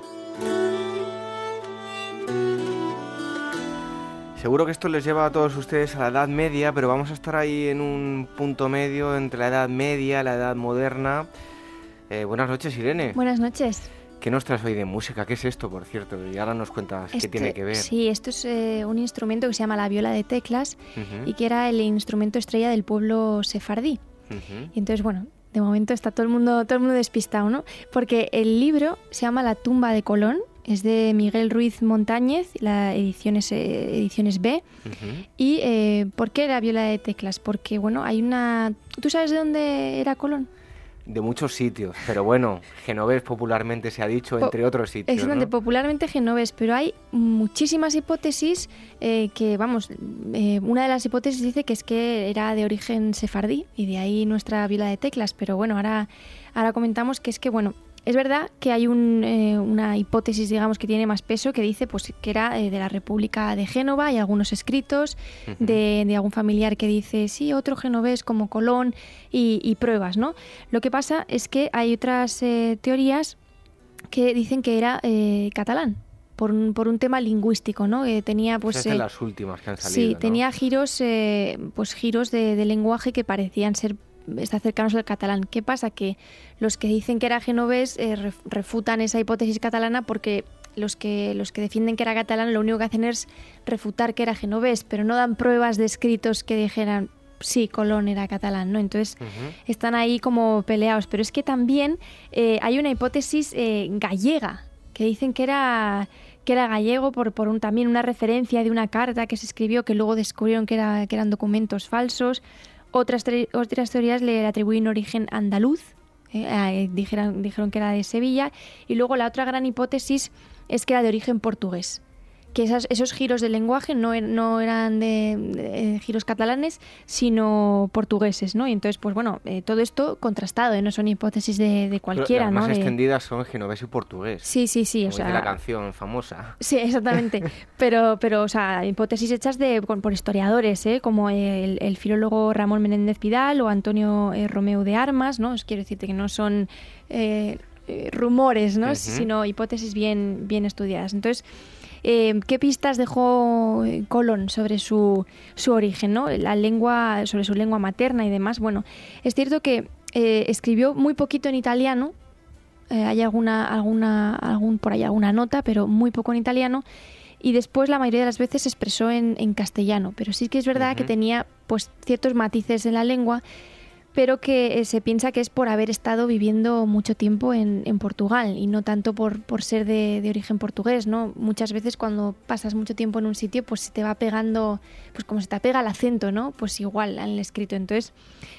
Seguro que esto les lleva a todos ustedes a la Edad Media, pero vamos a estar ahí en un punto medio entre la Edad Media y la Edad Moderna. Eh, buenas noches, Irene. Buenas noches. ¿Qué nos traes hoy de música? ¿Qué es esto, por cierto? Y ahora nos cuentas este, qué tiene que ver. Sí, esto es eh, un instrumento que se llama la viola de teclas Uh-huh. y que era el instrumento estrella del pueblo sefardí. Uh-huh. Y entonces, bueno, de momento está todo el mundo, todo el mundo despistado, ¿no? Porque el libro se llama La tumba de Colón, es de Miguel Ruiz Montañez, la ediciones, eh, ediciones B. Uh-huh. ¿Y eh, por qué la viola de teclas? Porque, bueno, hay una... ¿Tú sabes de dónde era Colón? De muchos sitios, pero bueno, genovés popularmente se ha dicho, entre po- otros sitios, exactamente, ¿no? Popularmente genovés, pero hay muchísimas hipótesis eh, que, vamos, eh, una de las hipótesis dice que es que era de origen sefardí y de ahí nuestra viola de teclas, pero bueno, ahora, ahora comentamos que es que, bueno, es verdad que hay un, eh, una hipótesis, digamos, que tiene más peso, que dice pues que era eh, de la República de Génova. Hay algunos escritos uh-huh. de, de algún familiar que dice, sí, otro genovés como Colón y, y pruebas, ¿no? Lo que pasa es que hay otras eh, teorías que dicen que era eh, catalán. Por un, por un tema lingüístico, ¿no? Eh, tenía pues Esas son eh, las últimas que han salido, sí, ¿no? tenía giros, eh, pues giros de, de lenguaje que parecían ser está cercanos al catalán. ¿Qué pasa? Que los que dicen que era genovés eh, refutan esa hipótesis catalana porque los que, los que defienden que era catalán lo único que hacen es refutar que era genovés, pero no dan pruebas de escritos que dijeran sí, Colón era catalán, ¿no? Entonces uh-huh. están ahí como peleados. Pero es que también eh, hay una hipótesis eh, gallega que dicen que era... que era gallego por, por un, también una referencia de una carta que se escribió que luego descubrieron que, era, que eran documentos falsos. Otras, otras teorías le atribuyen origen andaluz, eh, eh, dijeron, dijeron que era de Sevilla, y luego la otra gran hipótesis es que era de origen portugués, que esas, esos giros de lenguaje no, er, no eran de, de giros catalanes, sino portugueses, ¿no? Y entonces, pues bueno, eh, todo esto contrastado, ¿eh? No son hipótesis de, de cualquiera, las ¿no? Las más de... extendidas son genovés y portugués. Sí, sí, sí. Como o sea, dice la canción famosa. Sí, exactamente. pero, pero, o sea, hipótesis hechas de por historiadores, ¿eh? Como el, el filólogo Ramón Menéndez Pidal o Antonio eh, Romeu de Armas, ¿no? Os quiero decirte que no son eh, eh, rumores, ¿no? Uh-huh. Sino hipótesis bien, bien estudiadas. Entonces, Eh, ¿qué pistas dejó Colón sobre su, su origen, ¿no? La lengua, sobre su lengua materna y demás? Bueno, es cierto que eh, escribió muy poquito en italiano, eh, hay alguna, alguna, algún, por ahí alguna nota, pero muy poco en italiano, y después la mayoría de las veces se expresó en, en castellano, pero sí que es verdad uh-huh. que tenía pues ciertos matices en la lengua, pero que eh, se piensa que es por haber estado viviendo mucho tiempo en, en Portugal y no tanto por, por ser de, de origen portugués, ¿no? Muchas veces cuando pasas mucho tiempo en un sitio, pues se te va pegando, pues como se te pega el acento, ¿no? Pues igual en el escrito. Entonces,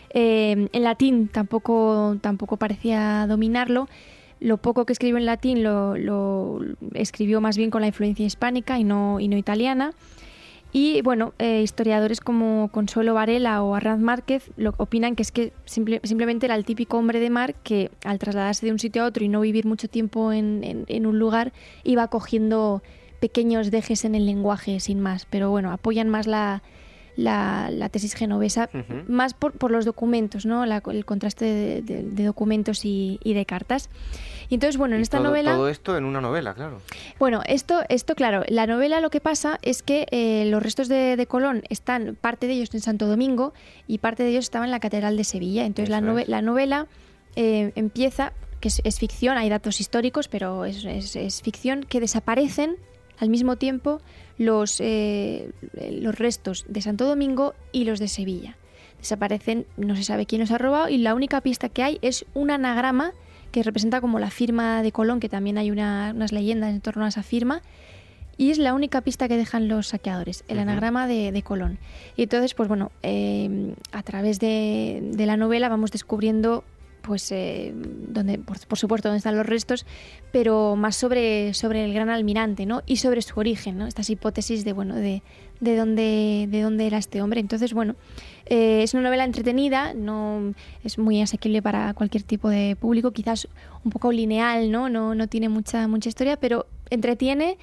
eh, en latín tampoco, tampoco parecía dominarlo. Lo poco que escribió en latín lo, lo escribió más bien con la influencia hispánica y no, y no italiana. Y bueno, eh, historiadores como Consuelo Varela o Arranz Márquez lo opinan que es que simple, simplemente era el típico hombre de mar que al trasladarse de un sitio a otro y no vivir mucho tiempo en, en, en un lugar iba cogiendo pequeños dejes en el lenguaje sin más. Pero bueno, apoyan más la, la, la tesis genovesa, uh-huh. más por, por los documentos, ¿no? La, el contraste de, de, de documentos y, y de cartas. Y entonces, bueno, en y esta todo, novela... Todo esto en una novela, claro. Bueno, esto, esto claro, la novela lo que pasa es que eh, los restos de, de Colón están, parte de ellos en Santo Domingo y parte de ellos estaban en la Catedral de Sevilla. Entonces la, nove- la novela eh, empieza, que es, es ficción, hay datos históricos, pero es, es, es ficción, que desaparecen al mismo tiempo los, eh, los restos de Santo Domingo y los de Sevilla. Desaparecen, no se sabe quién los ha robado y la única pista que hay es un anagrama que representa como la firma de Colón, que también hay una, unas leyendas en torno a esa firma, y es la única pista que dejan los saqueadores, el uh-huh. anagrama de, de Colón. Y entonces, pues bueno, eh, a través de, de la novela vamos descubriendo, pues, eh, donde, por, por supuesto, dónde están los restos, pero más sobre, sobre el gran almirante, ¿no? Y sobre su origen, ¿no? Estas hipótesis de, bueno, de, de dónde, de dónde era este hombre. Entonces, bueno, eh, es una novela entretenida, no es muy asequible para cualquier tipo de público, quizás un poco lineal, ¿no? No, no tiene mucha, mucha historia, pero entretiene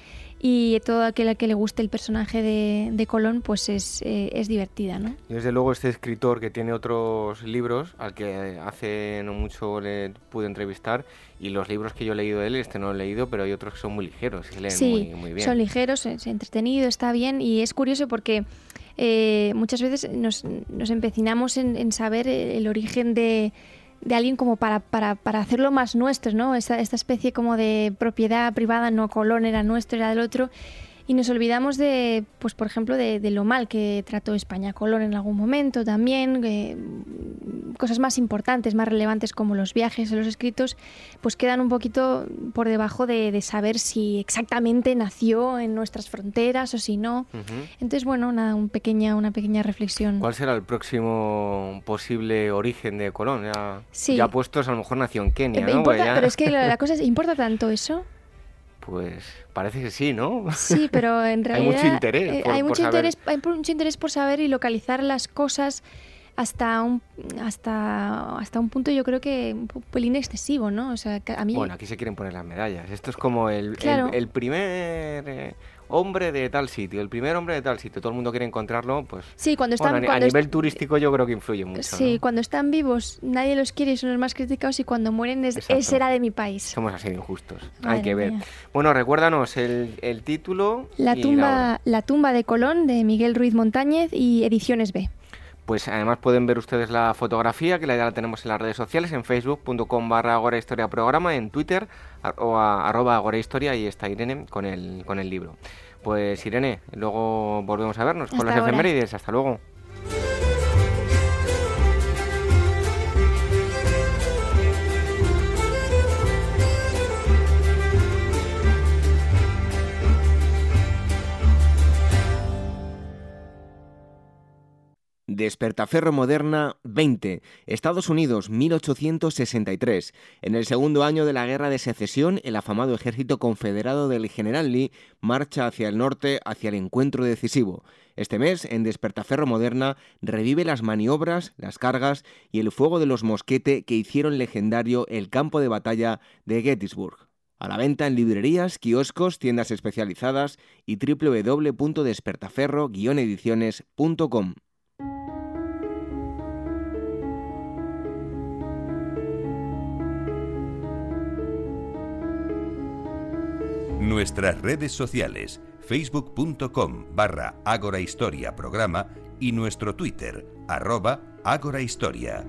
y todo aquel a que le guste el personaje de, de Colón pues es, eh, es divertida, ¿no? Y desde luego este escritor que tiene otros libros, al que hace no mucho le pude entrevistar, y los libros que yo he leído de él, este no lo he leído, pero hay otros que son muy ligeros, se leen sí, muy, muy bien. Son ligeros, es entretenido, está bien, y es curioso porque eh, muchas veces nos, nos empecinamos en, en saber el origen de, de alguien como para, para, para hacerlo más nuestro, ¿no? Esta, esta especie como de propiedad privada, no, Colón era nuestro, era del otro. Y nos olvidamos de, pues por ejemplo, de, de lo mal que trató España a Colón en algún momento también, eh, cosas más importantes, más relevantes como los viajes o los escritos, pues quedan un poquito por debajo de, de saber si exactamente nació en nuestras fronteras o si no. Uh-huh. Entonces, bueno, nada, un pequeña, una pequeña reflexión. ¿Cuál será el próximo posible origen de Colón? Ya, sí. ya puestos, a lo mejor nació en Kenia, eh, ¿no? Importa, ya... Pero es que la, la cosa es, ¿importa tanto eso? Pues parece que sí, ¿no? Sí, pero en realidad hay mucho interés. Por, hay, mucho por interés hay mucho interés por saber y localizar las cosas hasta un hasta hasta un punto, yo creo que un pelín excesivo, ¿no? O sea, a mí... Bueno, aquí se quieren poner las medallas. Esto es como el, claro. el, el primer eh, hombre de tal sitio, el primer hombre de tal sitio. Todo el mundo quiere encontrarlo, pues... Sí, cuando están... Bueno, a, cuando a nivel est- turístico yo creo que influye mucho, Sí, ¿no? cuando están vivos nadie los quiere y son los más criticados, y cuando mueren es, ese era de mi país. Somos así de injustos. Madre Hay que ver. mía. Bueno, recuérdanos el, el título. La y tumba, la, la tumba de Colón, de Miguel Ruiz Montañez, y Ediciones B. Pues además pueden ver ustedes la fotografía, que la idea la tenemos en las redes sociales, en facebook punto com barra Agora Historia Programa, en Twitter o a, arroba Agora Historia, y está Irene con el, con el libro. Pues Irene, luego volvemos a vernos con las efemérides. Hasta luego. Despertaferro Moderna veinte, Estados Unidos, mil ochocientos sesenta y tres. En el segundo año de la Guerra de Secesión, el afamado ejército confederado del general Lee marcha hacia el norte, hacia el encuentro decisivo. Este mes, en Despertaferro Moderna, revive las maniobras, las cargas y el fuego de los mosquete que hicieron legendario el campo de batalla de Gettysburg. A la venta en librerías, kioscos, tiendas especializadas y doble u doble u doble u punto despertaferro guion ediciones punto com. Nuestras redes sociales, facebook punto com barra Ágora Historia Programa y nuestro Twitter, arroba Ágora Historia.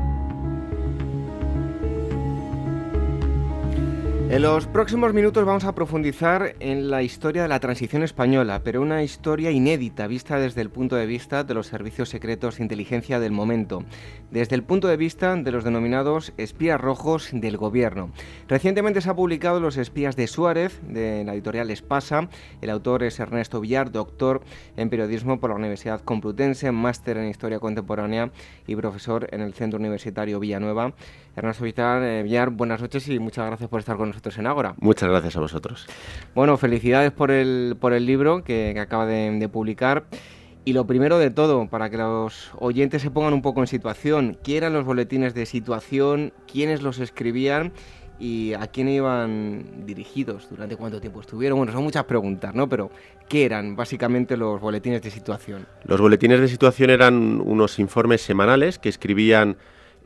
En los próximos minutos vamos a profundizar en la historia de la transición española, pero una historia inédita vista desde el punto de vista de los servicios secretos de inteligencia del momento, desde el punto de vista de los denominados espías rojos del gobierno. Recientemente se ha publicado Los espías de Suárez, de la editorial Espasa. El autor es Ernesto Villar, doctor en periodismo por la Universidad Complutense, máster en historia contemporánea y profesor en el Centro Universitario Villanueva. Ernesto Villar, eh, Villar, buenas noches y muchas gracias por estar con nosotros en Ágora. Muchas gracias a vosotros. Bueno, felicidades por el, por el libro que, que acaba de, de publicar. Y lo primero de todo, para que los oyentes se pongan un poco en situación, ¿qué eran los boletines de situación? ¿Quiénes los escribían? ¿Y a quién iban dirigidos? ¿Durante cuánto tiempo estuvieron? Bueno, son muchas preguntas, ¿no? Pero, ¿qué eran básicamente los boletines de situación? Los boletines de situación eran unos informes semanales que escribían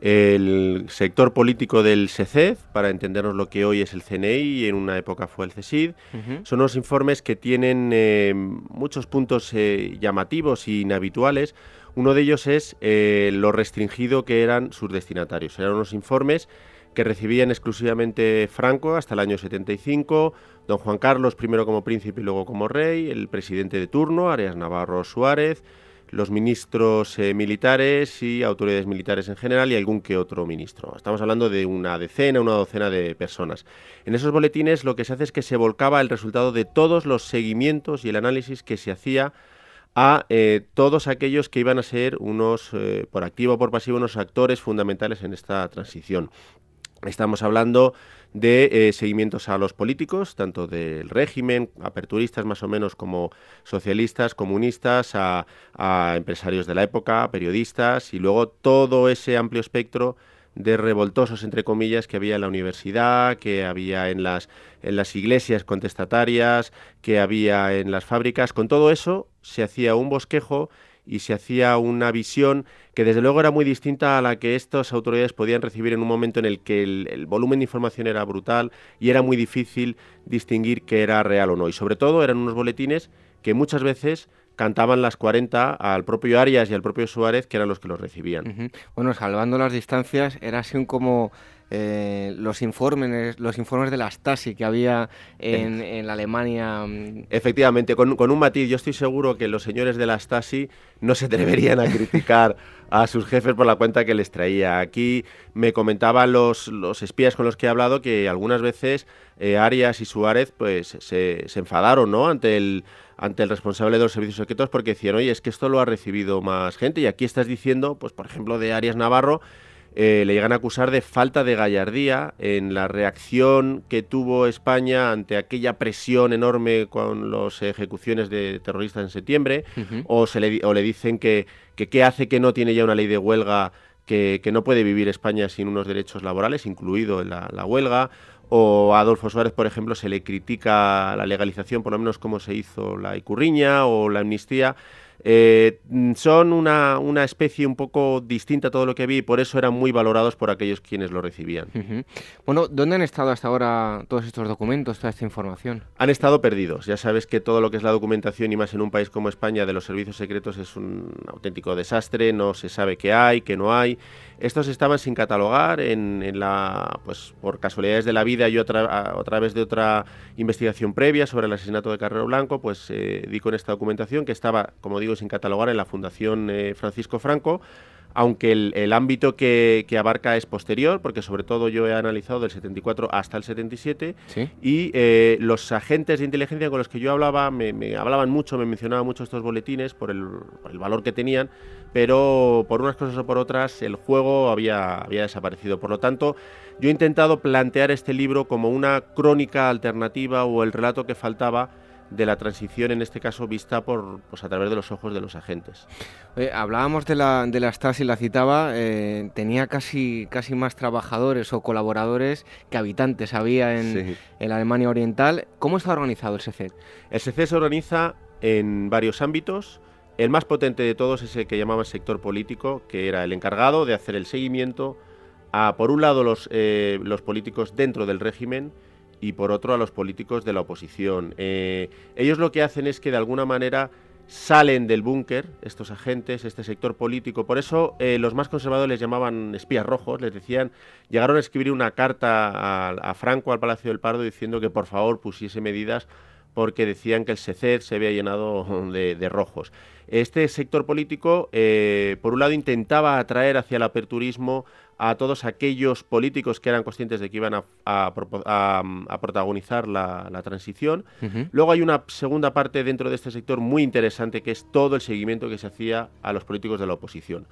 el sector político del S E C E D, para entendernos lo que hoy es el C N I y en una época fue el C S I D. Uh-huh. Son unos informes que tienen eh, muchos puntos eh, llamativos e inhabituales. Uno de ellos es eh, lo restringido que eran sus destinatarios. Eran unos informes que recibían exclusivamente Franco hasta el año setenta y cinco, don Juan Carlos primero como príncipe y luego como rey, el presidente de turno, Arias Navarro Suárez, los ministros eh, militares y autoridades militares en general y algún que otro ministro. Estamos hablando de una decena, una docena de personas. En esos boletines lo que se hace es que se volcaba el resultado de todos los seguimientos y el análisis que se hacía a eh, todos aquellos que iban a ser unos, eh, por activo o por pasivo, unos actores fundamentales en esta transición. Estamos hablando de eh, seguimientos a los políticos, tanto del régimen, aperturistas más o menos como socialistas, comunistas, a, a empresarios de la época, periodistas y luego todo ese amplio espectro de revoltosos, entre comillas, que había en la universidad, que había en las, en las iglesias contestatarias, que había en las fábricas. Con todo eso se hacía un bosquejo y se hacía una visión que desde luego era muy distinta a la que estas autoridades podían recibir en un momento en el que el, el volumen de información era brutal y era muy difícil distinguir qué era real o no. Y sobre todo eran unos boletines que muchas veces cantaban las cuarenta al propio Arias y al propio Suárez, que eran los que los recibían. Uh-huh. Bueno, salvando las distancias, era así un como eh, los informes los informes de la Stasi que había en, en la Alemania. Efectivamente, con, con un matiz. Yo estoy seguro que los señores de la Stasi no se atreverían a criticar a sus jefes por la cuenta que les traía. Aquí me comentaban los, los espías con los que he hablado que algunas veces eh, Arias y Suárez pues se, se enfadaron, ¿no?, ante el ante el responsable de los servicios secretos, porque decían, oye, es que esto lo ha recibido más gente, y aquí estás diciendo, pues por ejemplo, de Arias Navarro, eh, le llegan a acusar de falta de gallardía en la reacción que tuvo España ante aquella presión enorme con las ejecuciones de terroristas en septiembre, uh-huh. o, se le, o le dicen que, que qué hace que no tiene ya una ley de huelga, que, que no puede vivir España sin unos derechos laborales, incluido la, la huelga. O a Adolfo Suárez, por ejemplo, se le critica la legalización, por lo menos como se hizo la Ikurriña o la amnistía. Eh, son una, una especie un poco distinta a todo lo que vi y por eso eran muy valorados por aquellos quienes lo recibían. Uh-huh. Bueno, ¿dónde han estado hasta ahora todos estos documentos, toda esta información? Han estado perdidos. Ya sabes que todo lo que es la documentación, y más en un país como España, de los servicios secretos es un auténtico desastre. No se sabe qué hay, qué no hay. Estos estaban sin catalogar en, en la, pues por casualidades de la vida y otra, a, otra vez de otra investigación previa sobre el asesinato de Carrero Blanco, pues eh, di con esta documentación que estaba, como digo, sin catalogar en la Fundación eh, Francisco Franco, aunque el, el ámbito que, que abarca es posterior, porque sobre todo yo he analizado del setenta y cuatro hasta el setenta y siete, ¿sí? Y eh, los agentes de inteligencia con los que yo hablaba me, me hablaban mucho, me mencionaban mucho estos boletines por el, por el valor que tenían, pero por unas cosas o por otras el juego había, había desaparecido. Por lo tanto, yo he intentado plantear este libro como una crónica alternativa o el relato que faltaba de la transición, en este caso vista por, pues a través de los ojos de los agentes. Eh, hablábamos de la, de la Stasi, la citaba, eh, tenía casi, casi más trabajadores o colaboradores que habitantes había en, sí. en la Alemania Oriental. ¿Cómo está organizado el S C E? El S C E se organiza en varios ámbitos. El más potente de todos es el que llamaba sector político, que era el encargado de hacer el seguimiento a, por un lado, los, eh, los políticos dentro del régimen, y por otro a los políticos de la oposición. Eh, ellos lo que hacen es que de alguna manera salen del búnker, estos agentes, este sector político. Por eso eh, los más conservadores les llamaban espías rojos, les decían, llegaron a escribir una carta a, a Franco, al Palacio del Pardo, diciendo que por favor pusiese medidas porque decían que el S C E se había llenado de, de rojos. Este sector político, eh, por un lado, intentaba atraer hacia el aperturismo a todos aquellos políticos que eran conscientes de que iban a, a, a, a protagonizar la, la transición. Uh-huh. Luego hay una segunda parte dentro de este sector muy interesante, que es todo el seguimiento que se hacía a los políticos de la oposición,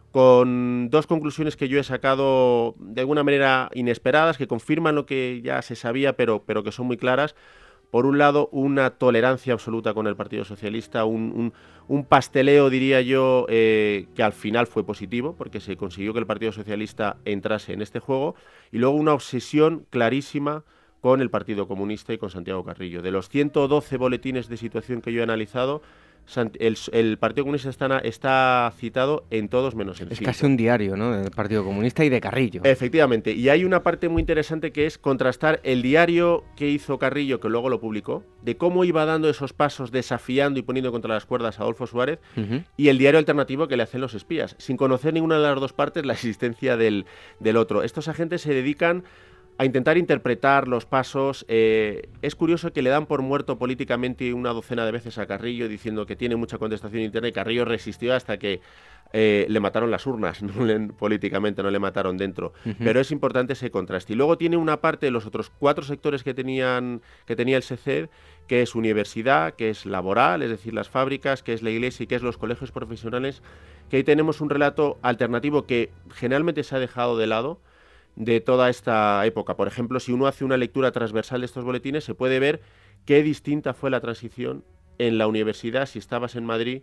con dos conclusiones que yo he sacado de alguna manera inesperadas, que confirman lo que ya se sabía, pero, pero que son muy claras. Por un lado, una tolerancia absoluta con el Partido Socialista, un, un, un pasteleo, diría yo, eh, que al final fue positivo, porque se consiguió que el Partido Socialista entrase en este juego, y luego una obsesión clarísima con el Partido Comunista y con Santiago Carrillo. De los ciento doce boletines de situación que yo he analizado, el, el Partido Comunista está, está citado en todos menos en Es cinco. Casi un diario, ¿no?, del Partido Comunista y de Carrillo. Efectivamente, y hay una parte muy interesante que es contrastar el diario que hizo Carrillo, que luego lo publicó, de cómo iba dando esos pasos desafiando y poniendo contra las cuerdas a Adolfo Suárez, uh-huh. y el diario alternativo que le hacen los espías, sin conocer ninguna de las dos partes la existencia del, del otro. Estos agentes se dedican a intentar interpretar los pasos. Eh, es curioso que le dan por muerto políticamente una docena de veces a Carrillo, diciendo que tiene mucha contestación interna, y Carrillo resistió hasta que eh, le mataron las urnas, no le, políticamente no le mataron dentro. Uh-huh. Pero es importante ese contraste. Y luego tiene una parte de los otros cuatro sectores que tenían que tenía el S C E D, que es universidad, que es laboral, es decir, las fábricas, que es la iglesia y que es los colegios profesionales, que ahí tenemos un relato alternativo que generalmente se ha dejado de lado de toda esta época. Por ejemplo, si uno hace una lectura transversal de estos boletines, se puede ver qué distinta fue la transición en la universidad si estabas en Madrid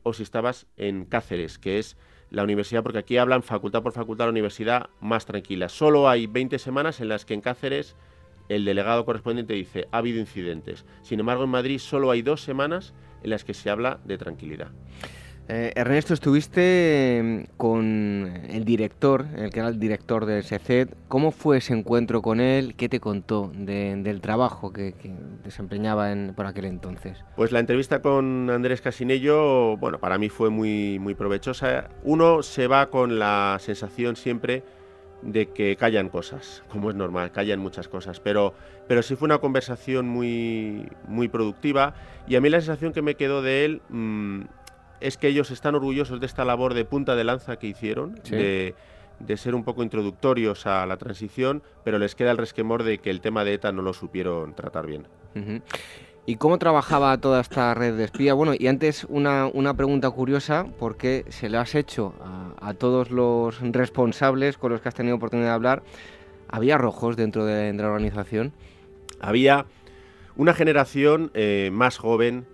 o si estabas en Cáceres, que es la universidad, porque aquí hablan facultad por facultad, la universidad más tranquila. Solo hay veinte semanas en las que en Cáceres el delegado correspondiente dice ha habido incidentes. Sin embargo, en Madrid solo hay dos semanas en las que se habla de tranquilidad. Eh, Ernesto, estuviste con el director, el que era el director del S E C E D. ¿Cómo fue ese encuentro con él? ¿Qué te contó de, del trabajo que, que desempeñaba en, por aquel entonces? Pues la entrevista con Andrés Casinello, bueno, para mí fue muy, muy provechosa. Uno se va con la sensación siempre de que callan cosas, como es normal, callan muchas cosas, pero, pero sí fue una conversación muy, muy productiva, y a mí la sensación que me quedó de él mmm, es que ellos están orgullosos de esta labor de punta de lanza que hicieron, ¿sí? de, de ser un poco introductorios a la transición, pero les queda el resquemor de que el tema de ETA no lo supieron tratar bien. Uh-huh. ¿Y cómo trabajaba toda esta red de espía? Bueno, y antes una, una pregunta curiosa, porque se lo has hecho a, a todos los responsables con los que has tenido oportunidad de hablar. ¿Había rojos dentro de, de la organización? Había una generación eh, más joven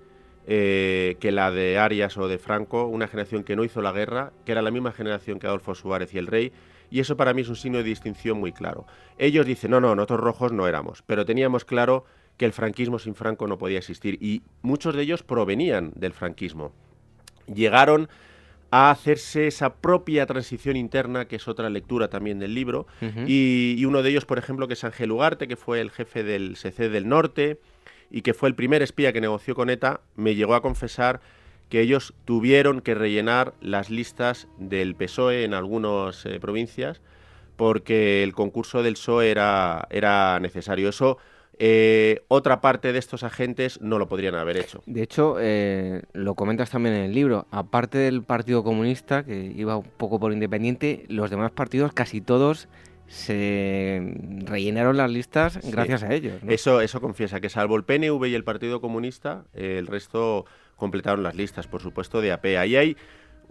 eh, que la de Arias o de Franco, una generación que no hizo la guerra, que era la misma generación que Adolfo Suárez y el Rey, y eso para mí es un signo de distinción muy claro. Ellos dicen, no, no, nosotros rojos no éramos, pero teníamos claro que el franquismo sin Franco no podía existir, y muchos de ellos provenían del franquismo. Llegaron a hacerse esa propia transición interna, que es otra lectura también del libro, uh-huh. y, y uno de ellos, por ejemplo, que es Ángel Ugarte, que fue el jefe del S E C E D del Norte, y que fue el primer espía que negoció con ETA, me llegó a confesar que ellos tuvieron que rellenar las listas del P S O E en algunas eh, provincias, porque el concurso del P S O E era, era necesario. Eso Eh, otra parte de estos agentes no lo podrían haber hecho. De hecho, eh, lo comentas también en el libro, aparte del Partido Comunista, que iba un poco por independiente, los demás partidos, casi todos, se rellenaron las listas sí. gracias a ellos, ¿no? Eso, eso confiesa, que salvo el P N V y el Partido Comunista, eh, el resto completaron las listas, por supuesto, de A P. Ahí hay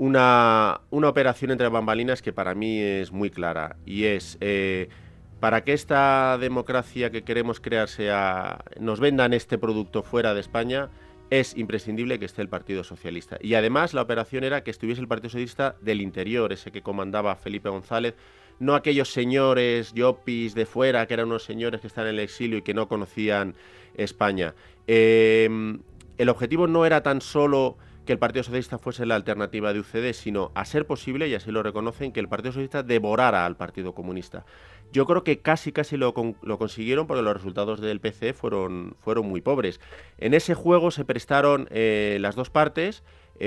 una, una operación entre bambalinas que para mí es muy clara, y es... Eh, para que esta democracia que queremos crear sea, nos vendan este producto fuera de España, es imprescindible que esté el Partido Socialista. Y además la operación era que estuviese el Partido Socialista del interior, ese que comandaba Felipe González, no aquellos señores yopis de fuera, que eran unos señores que están en el exilio y que no conocían España. Eh, el objetivo no era tan solo que el Partido Socialista fuese la alternativa de U C D, sino, a ser posible, y así lo reconocen, que el Partido Socialista devorara al Partido Comunista. Yo creo que casi casi lo, con, lo consiguieron, porque los resultados del P C fueron, fueron muy pobres. En ese juego se prestaron eh, las dos partes.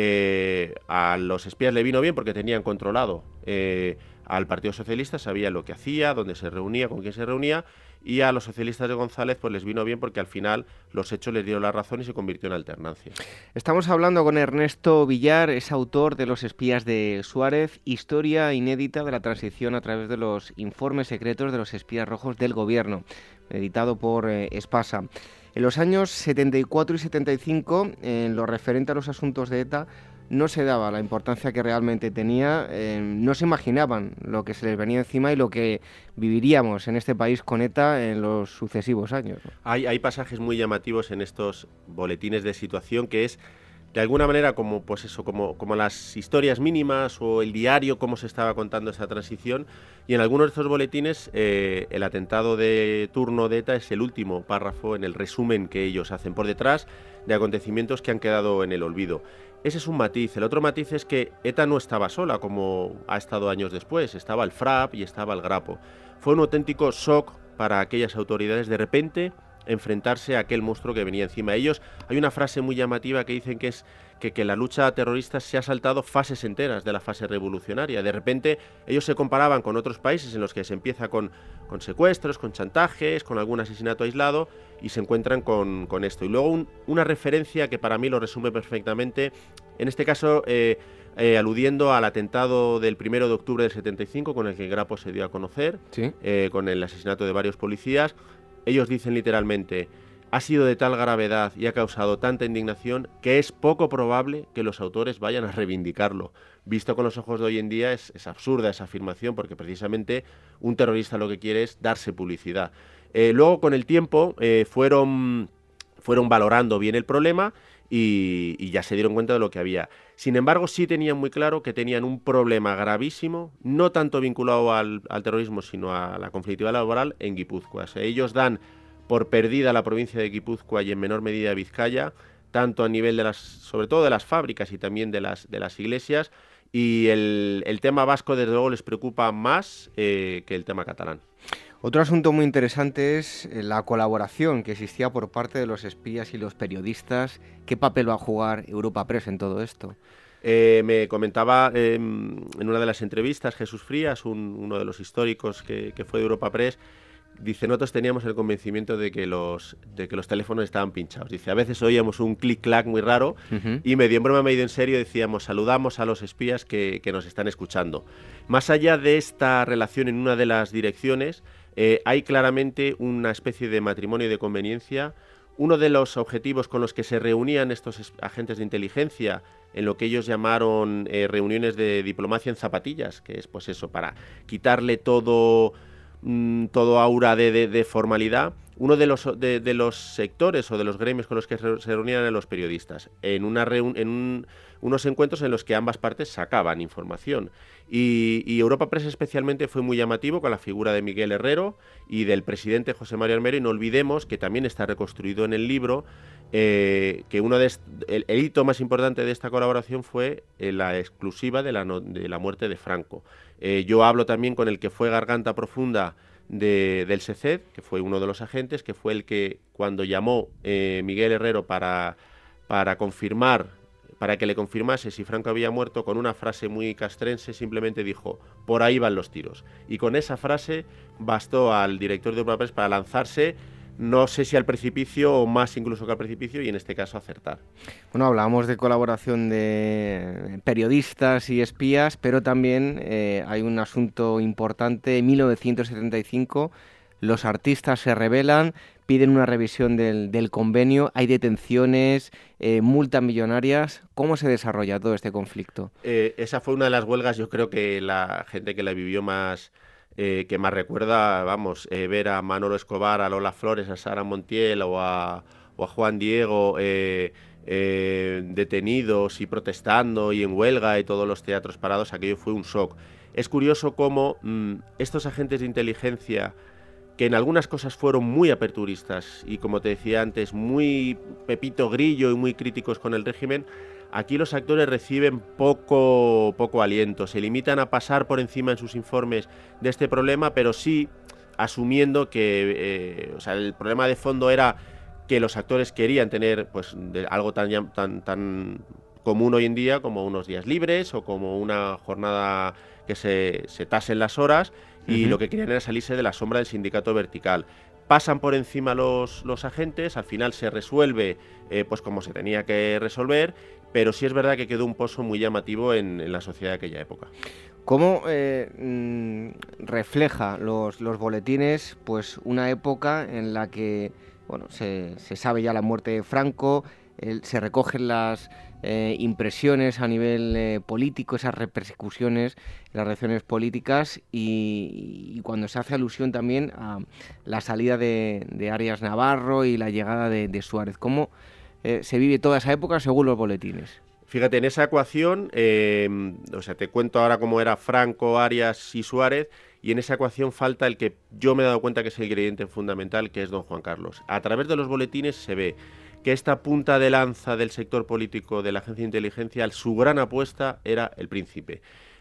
Eh, a los espías le vino bien porque tenían controlado eh, al Partido Socialista, sabían lo que hacía, dónde se reunía, con quién se reunía, y a los socialistas de González pues les vino bien porque al final los hechos les dieron la razón y se convirtió en alternancia. Estamos hablando con Ernesto Villar, es autor de Los espías de Suárez, historia inédita de la transición a través de los informes secretos de los espías rojos del gobierno, editado por eh, Espasa. En los años setenta y cuatro y setenta y cinco, en lo referente a los asuntos de ETA, no se daba la importancia que realmente tenía, eh, no se imaginaban lo que se les venía encima y lo que viviríamos en este país con ETA en los sucesivos años, ¿no? Hay, hay pasajes muy llamativos en estos boletines de situación, que es de alguna manera como pues eso, como, como las historias mínimas o el diario, cómo se estaba contando esta transición, y en algunos de estos boletines eh, el atentado de turno de ETA es el último párrafo en el resumen que ellos hacen por detrás de acontecimientos que han quedado en el olvido. Ese es un matiz. El otro matiz es que ETA no estaba sola, como ha estado años después. Estaba el FRAP y estaba el Grapo. Fue un auténtico shock para aquellas autoridades de repente enfrentarse a aquel monstruo que venía encima de ellos. Hay una frase muy llamativa que dicen que es que, que la lucha terrorista se ha saltado fases enteras de la fase revolucionaria. De repente ellos se comparaban con otros países en los que se empieza con, con secuestros, con chantajes, con algún asesinato aislado, y se encuentran con, con esto. Y luego un, una referencia que para mí lo resume perfectamente, en este caso eh, eh, aludiendo al atentado del primero de octubre del setenta y cinco, con el que el Grapo se dio a conocer, ¿sí? eh, con el asesinato de varios policías. Ellos dicen literalmente: ha sido de tal gravedad y ha causado tanta indignación que es poco probable que los autores vayan a reivindicarlo. Visto con los ojos de hoy en día es, es absurda esa afirmación, porque precisamente un terrorista lo que quiere es darse publicidad. Eh, luego, con el tiempo, eh, fueron, fueron valorando bien el problema y, y ya se dieron cuenta de lo que había. Sin embargo, sí tenían muy claro que tenían un problema gravísimo, no tanto vinculado al, al terrorismo, sino a la conflictividad laboral en Guipúzcoa. O sea, ellos dan por perdida la provincia de Guipúzcoa y en menor medida Vizcaya, tanto a nivel de las, sobre todo de las fábricas y también de las, de las iglesias, y el, el tema vasco desde luego les preocupa más eh, que el tema catalán. Otro asunto muy interesante es la colaboración que existía por parte de los espías y los periodistas. ¿Qué papel va a jugar Europa Press en todo esto? Eh, me comentaba eh, en una de las entrevistas Jesús Frías, un, uno de los históricos que, que fue de Europa Press. Dice, nosotros teníamos el convencimiento de que los de que los teléfonos estaban pinchados. Dice, a veces oíamos un clic-clac muy raro uh-huh. y medio en broma, medio en serio decíamos, saludamos a los espías que, que nos están escuchando. Más allá de esta relación en una de las direcciones, eh, hay claramente una especie de matrimonio de conveniencia. Uno de los objetivos con los que se reunían estos agentes de inteligencia en lo que ellos llamaron eh, reuniones de diplomacia en zapatillas, que es pues eso, para quitarle todo... todo aura de, de, de formalidad, uno de los, de, de los sectores o de los gremios con los que se reunían eran los periodistas, en, una reun, en un, unos encuentros en los que ambas partes sacaban información. Y, y Europa Press especialmente fue muy llamativo con la figura de Miguel Herrero y del presidente José María Armero, y no olvidemos que también está reconstruido en el libro, eh, que uno de el, el hito más importante de esta colaboración fue eh, la exclusiva de la, no, de la muerte de Franco. Eh, yo hablo también con el que fue garganta profunda de, del S E C E D, que fue uno de los agentes, que fue el que cuando llamó eh, Miguel Herrero para, para confirmar, para que le confirmase si Franco había muerto, con una frase muy castrense simplemente dijo, por ahí van los tiros. Y con esa frase bastó al director de Europa Press para lanzarse, no sé si al precipicio o más incluso que al precipicio, y en este caso acertar. Bueno, hablábamos de colaboración de periodistas y espías, pero también eh, hay un asunto importante. En mil novecientos setenta y cinco los artistas se rebelan, piden una revisión del, del convenio, hay detenciones, eh, multas millonarias. ¿Cómo se desarrolla todo este conflicto? Eh, esa fue una de las huelgas, yo creo que la gente que la vivió más... Eh, que más recuerda, vamos, eh, ver a Manolo Escobar, a Lola Flores, a Sara Montiel o a, o a Juan Diego eh, eh, detenidos y protestando y en huelga y todos los teatros parados, aquello fue un shock. Es curioso cómo mmm, estos agentes de inteligencia, que en algunas cosas fueron muy aperturistas y, como te decía antes, muy Pepito Grillo y muy críticos con el régimen, aquí los actores reciben poco, poco aliento, se limitan a pasar por encima en sus informes de este problema, pero sí asumiendo que eh, o sea, el problema de fondo era que los actores querían tener pues de algo tan, tan, tan común hoy en día como unos días libres o como una jornada que se, se tasen las horas, y uh-huh. lo que querían era salirse de la sombra del sindicato vertical. Pasan por encima los, los agentes, al final se resuelve eh, pues como se tenía que resolver, pero sí es verdad que quedó un pozo muy llamativo en, en la sociedad de aquella época. ¿Cómo eh, mm, refleja los, los boletines pues una época en la que bueno se, se sabe ya la muerte de Franco, el, se recogen las eh, impresiones a nivel eh, político, esas repercusiones, las reacciones políticas, y, y cuando se hace alusión también a la salida de, de Arias Navarro y la llegada de, de Suárez? ¿Cómo eh, se vive toda esa época según los boletines? Fíjate, en esa ecuación, eh, o sea, te cuento ahora cómo era Franco, Arias y Suárez, y en esa ecuación falta el que yo me he dado cuenta que es el ingrediente fundamental, que es don Juan Carlos. A través de los boletines se ve que esta punta de lanza del sector político de la agencia de inteligencia, su gran apuesta era el príncipe.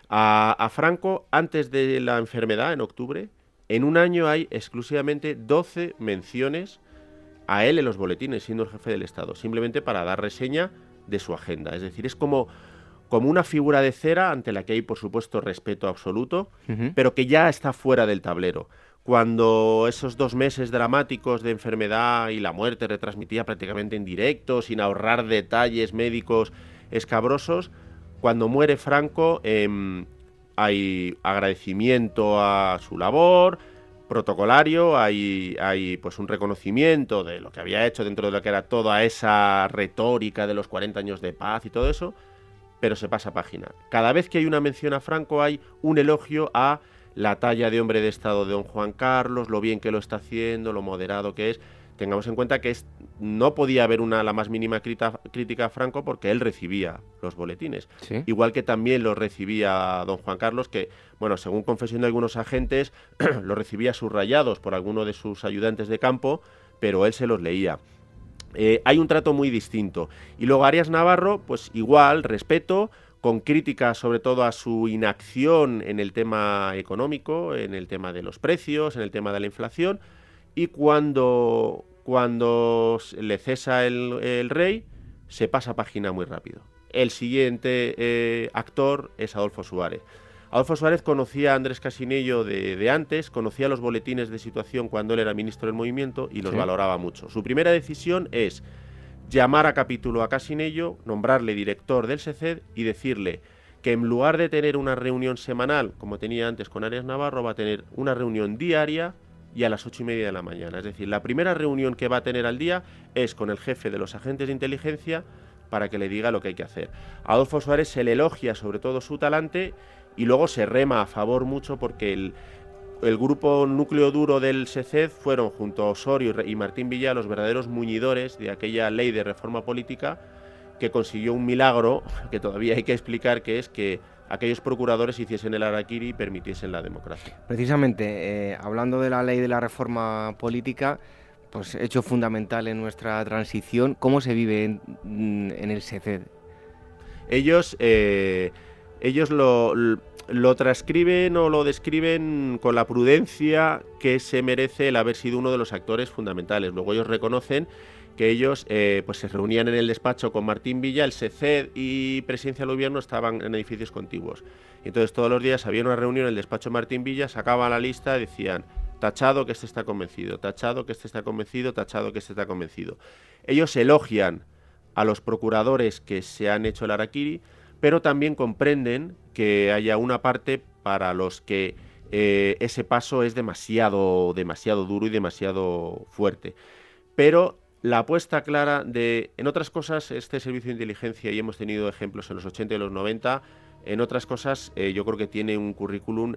A, a Franco, antes de la enfermedad, en octubre, en un año hay exclusivamente doce menciones a él en los boletines, siendo el jefe del Estado, simplemente para dar reseña de su agenda. Es decir, es como, como una figura de cera ante la que hay, por supuesto, respeto absoluto, uh-huh. pero que ya está fuera del tablero. Cuando esos dos meses dramáticos de enfermedad y la muerte retransmitida prácticamente en directo, sin ahorrar detalles médicos escabrosos, cuando muere Franco eh, hay agradecimiento a su labor protocolario, hay, hay pues un reconocimiento de lo que había hecho dentro de lo que era toda esa retórica de los cuarenta años de paz y todo eso, pero se pasa página. Cada vez que hay una mención a Franco hay un elogio a la talla de hombre de Estado de don Juan Carlos, lo bien que lo está haciendo, lo moderado que es. tengamos en cuenta que es, no podía haber una la más mínima crita, crítica a Franco porque él recibía los boletines. ¿Sí? Igual que también los recibía don Juan Carlos, que, bueno, según confesión de algunos agentes, los recibía subrayados por alguno de sus ayudantes de campo, pero él se los leía. Eh, hay un trato muy distinto. Y luego Arias Navarro, pues igual, respeto, con críticas sobre todo a su inacción en el tema económico, en el tema de los precios, en el tema de la inflación, y cuando, cuando le cesa el, el rey, se pasa página muy rápido. El siguiente eh, actor es Adolfo Suárez. Adolfo Suárez conocía a Andrés Casinello de, de antes, conocía los boletines de situación cuando él era ministro del movimiento y los sí. valoraba mucho. Su primera decisión es llamar a capítulo a Casinello, nombrarle director del S E C E D y decirle que en lugar de tener una reunión semanal, como tenía antes con Arias Navarro, va a tener una reunión diaria y a las ocho y media de la mañana. Es decir, la primera reunión que va a tener al día es con el jefe de los agentes de inteligencia para que le diga lo que hay que hacer. A Adolfo Suárez se le elogia sobre todo su talante y luego se rema a favor mucho porque el, el grupo núcleo duro del S E C E D fueron, junto a Osorio y Martín Villa, los verdaderos muñidores de aquella ley de reforma política que consiguió un milagro que todavía hay que explicar, que es que aquellos procuradores hiciesen el harakiri y permitiesen la democracia. Precisamente, eh, hablando de la ley de la reforma política, pues hecho fundamental en nuestra transición, ¿cómo se vive en, en el S E C E D? Ellos... Eh, Ellos lo, lo transcriben o lo describen con la prudencia que se merece el haber sido uno de los actores fundamentales. Luego ellos reconocen que ellos eh, pues se reunían en el despacho con Martín Villa, el S E C E D y Presidencia del Gobierno estaban en edificios contiguos. Y entonces todos los días había una reunión en el despacho de Martín Villa, sacaban la lista y decían: tachado que este está convencido, tachado que este está convencido, tachado que este está convencido. Ellos elogian a los procuradores que se han hecho el harakiri, pero también comprenden que haya una parte para los que eh, ese paso es demasiado, demasiado duro y demasiado fuerte. Pero la apuesta clara de, en otras cosas, este servicio de inteligencia, y hemos tenido ejemplos en los ochenta y los noventa, en otras cosas eh, yo creo que tiene un currículum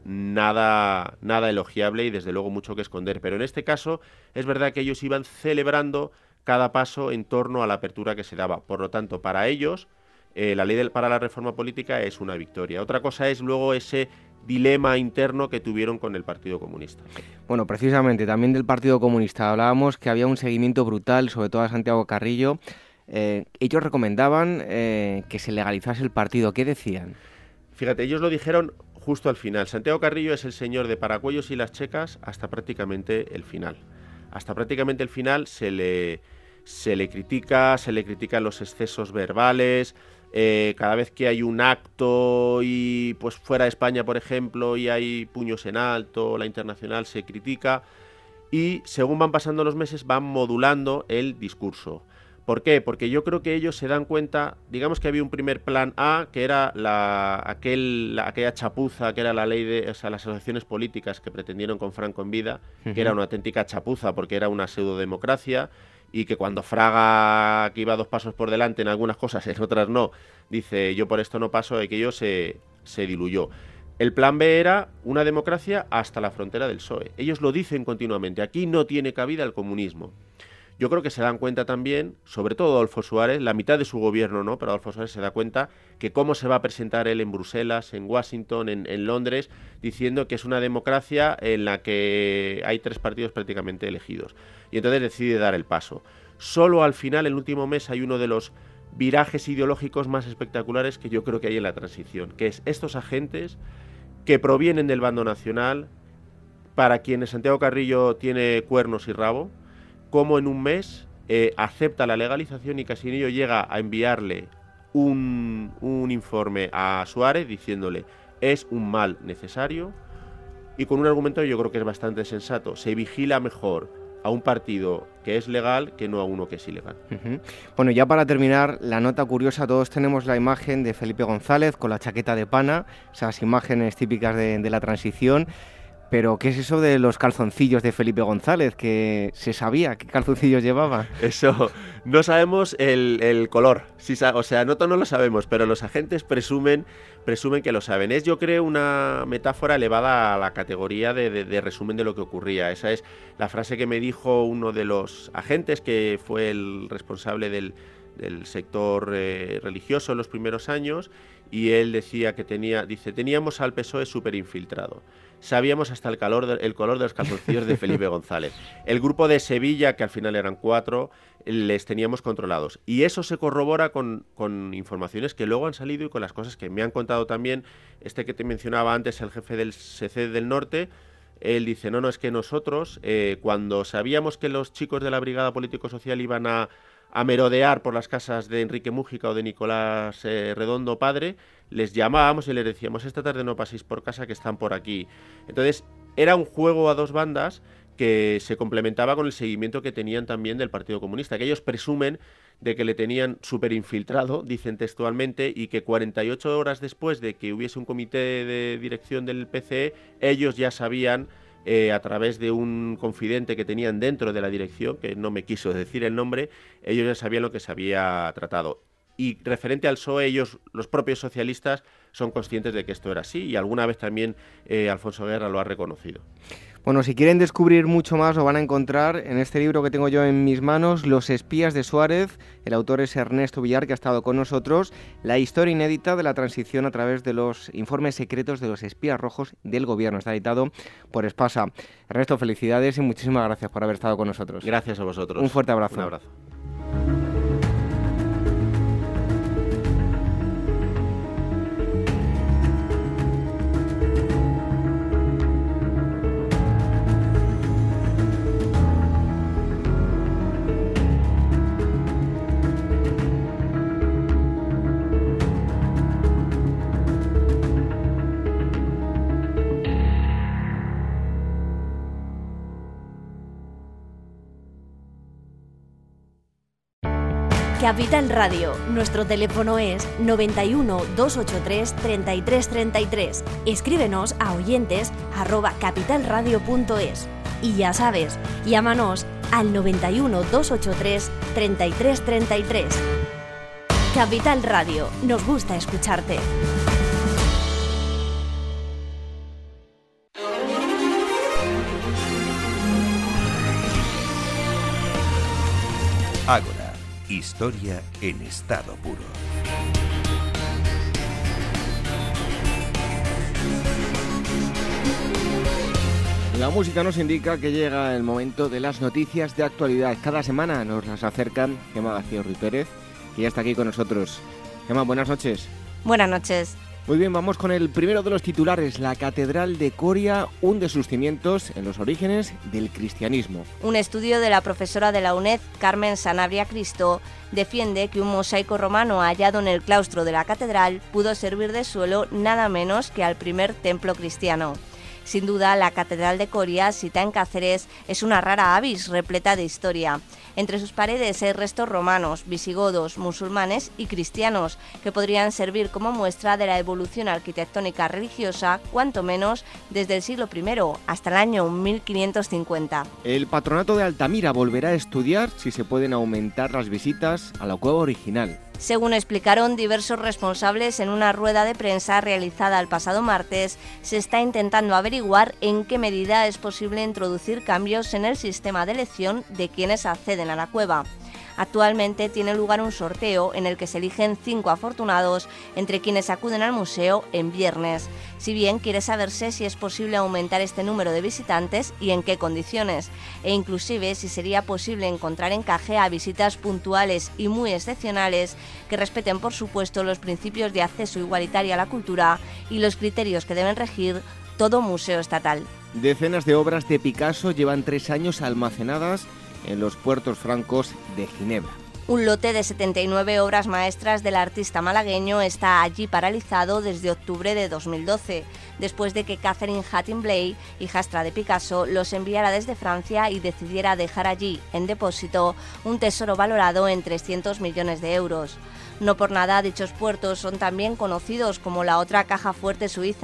nada, nada elogiable y desde luego mucho que esconder. Pero en este caso es verdad que ellos iban celebrando cada paso en torno a la apertura que se daba. Por lo tanto, para ellos... Eh, la ley del, para la reforma política es una victoria. Otra cosa es luego ese dilema interno que tuvieron con el Partido Comunista. Bueno, precisamente también del Partido Comunista hablábamos que había un seguimiento brutal, sobre todo a Santiago Carrillo. Eh, ellos recomendaban eh, que se legalizase el partido. ¿Qué decían? Fíjate, ellos lo dijeron justo al final. Santiago Carrillo es el señor de Paracuellos y las Checas hasta prácticamente el final. Hasta prácticamente el final se le, se le critica, se le critican los excesos verbales. Eh, cada vez que hay un acto y pues fuera de España, por ejemplo, y hay puños en alto, la internacional se critica y según van pasando los meses van modulando el discurso. ¿Por qué? Porque yo creo que ellos se dan cuenta, digamos que había un primer plan A, que era la, aquel, la, aquella chapuza, que era la ley de, o sea, las asociaciones políticas que pretendieron con Franco en vida, uh-huh. que era una auténtica chapuza porque era una pseudodemocracia, y que cuando Fraga, que iba dos pasos por delante en algunas cosas, en otras no, dice yo por esto no paso, y que ello se, se diluyó. El plan B era una democracia hasta la frontera del P S O E. Ellos lo dicen continuamente, aquí no tiene cabida el comunismo. Yo creo que se dan cuenta también, sobre todo Adolfo Suárez, la mitad de su gobierno no, pero Adolfo Suárez se da cuenta que cómo se va a presentar él en Bruselas, en Washington, en, en Londres, diciendo que es una democracia en la que hay tres partidos prácticamente elegidos. Y entonces decide dar el paso. Solo al final, el último mes, hay uno de los virajes ideológicos más espectaculares que yo creo que hay en la transición, que es estos agentes que provienen del bando nacional, para quienes Santiago Carrillo tiene cuernos y rabo, como en un mes eh, acepta la legalización y Casinello llega a enviarle un, un informe a Suárez diciéndole es un mal necesario y con un argumento que yo creo que es bastante sensato. Se vigila mejor a un partido que es legal que no a uno que es ilegal. Uh-huh. Bueno, ya para terminar, la nota curiosa, todos tenemos la imagen de Felipe González con la chaqueta de pana, esas imágenes típicas de, de la transición. Pero, ¿qué es eso de los calzoncillos de Felipe González? Que se sabía qué calzoncillos llevaba. Eso, no sabemos el, el color, sí, o sea, nosotros no lo sabemos, pero los agentes presumen, presumen que lo saben. Es, yo creo, una metáfora elevada a la categoría de, de, de resumen de lo que ocurría. Esa es la frase que me dijo uno de los agentes, que fue el responsable del, del sector eh, religioso en los primeros años, y él decía que tenía, dice, teníamos al P S O E súper infiltrado. Sabíamos hasta el, calor de, el color de los calzoncillos de Felipe González. El grupo de Sevilla, que al final eran cuatro, les teníamos controlados. Y eso se corrobora con, con informaciones que luego han salido y con las cosas que me han contado también. Este que te mencionaba antes, el jefe del S C del Norte, él dice, no, no, es que nosotros, eh, cuando sabíamos que los chicos de la Brigada Político-Social iban a, a merodear por las casas de Enrique Mújica o de Nicolás eh, Redondo padre, les llamábamos y les decíamos, esta tarde no paséis por casa que están por aquí. Entonces, era un juego a dos bandas que se complementaba con el seguimiento que tenían también del Partido Comunista, que ellos presumen de que le tenían súper infiltrado, dicen textualmente, y que cuarenta y ocho horas después de que hubiese un comité de dirección del P C E, ellos ya sabían, eh, a través de un confidente que tenían dentro de la dirección, que no me quiso decir el nombre, ellos ya sabían lo que se había tratado. Y referente al P S O E, ellos, los propios socialistas, son conscientes de que esto era así, y alguna vez también eh, Alfonso Guerra lo ha reconocido. Bueno, si quieren descubrir mucho más, lo van a encontrar en este libro que tengo yo en mis manos, Los espías de Suárez. El autor es Ernesto Villar, que ha estado con nosotros. La historia inédita de la transición a través de los informes secretos de los espías rojos del gobierno. Está editado por Espasa. Ernesto, felicidades y muchísimas gracias por haber estado con nosotros. Gracias a vosotros. Un fuerte abrazo. Un abrazo. Capital Radio. Nuestro teléfono es noventa y uno, doscientos ochenta y tres, treinta y tres treinta y tres. Escríbenos a oyentes arroba capitalradio punto es. Y ya sabes, llámanos al noventa y uno, doscientos ochenta y tres, treinta y tres treinta y tres. Capital Radio. Nos gusta escucharte. Ágora. Historia en estado puro. La música nos indica que llega el momento de las noticias de actualidad. Cada semana nos las acercan Gemma García Ruiz Pérez, que ya está aquí con nosotros. Gemma, buenas noches. Buenas noches. Muy bien, vamos con el primero de los titulares. La Catedral de Coria hunde sus cimientos en los orígenes del cristianismo. Un estudio de la profesora de la UNED, Carmen Sanabria Cristo, defiende que un mosaico romano hallado en el claustro de la catedral pudo servir de suelo nada menos que al primer templo cristiano. Sin duda, la Catedral de Coria, sita en Cáceres, es una rara avis repleta de historia. Entre sus paredes hay restos romanos, visigodos, musulmanes y cristianos, que podrían servir como muestra de la evolución arquitectónica religiosa, cuanto menos desde el siglo primero hasta el año mil quinientos cincuenta. El Patronato de Altamira volverá a estudiar si se pueden aumentar las visitas a la cueva original. Según explicaron diversos responsables en una rueda de prensa realizada el pasado martes, se está intentando averiguar en qué medida es posible introducir cambios en el sistema de elección de quienes acceden a la cueva. Actualmente tiene lugar un sorteo en el que se eligen cinco afortunados entre quienes acuden al museo en viernes. Si bien quiere saberse si es posible aumentar este número de visitantes y en qué condiciones, e inclusive si sería posible encontrar encaje a visitas puntuales y muy excepcionales que respeten, por supuesto, los principios de acceso igualitario a la cultura y los criterios que deben regir todo museo estatal. Decenas de obras de Picasso llevan tres años almacenadas en los puertos francos de Ginebra. Un lote de setenta y nueve obras maestras del artista malagueño está allí paralizado desde octubre de dos mil doce, después de que Catherine Hatton-Blay, hijastra de Picasso, los enviara desde Francia y decidiera dejar allí, en depósito, un tesoro valorado en trescientos millones de euros. No por nada dichos puertos son también conocidos como la otra caja fuerte suiza.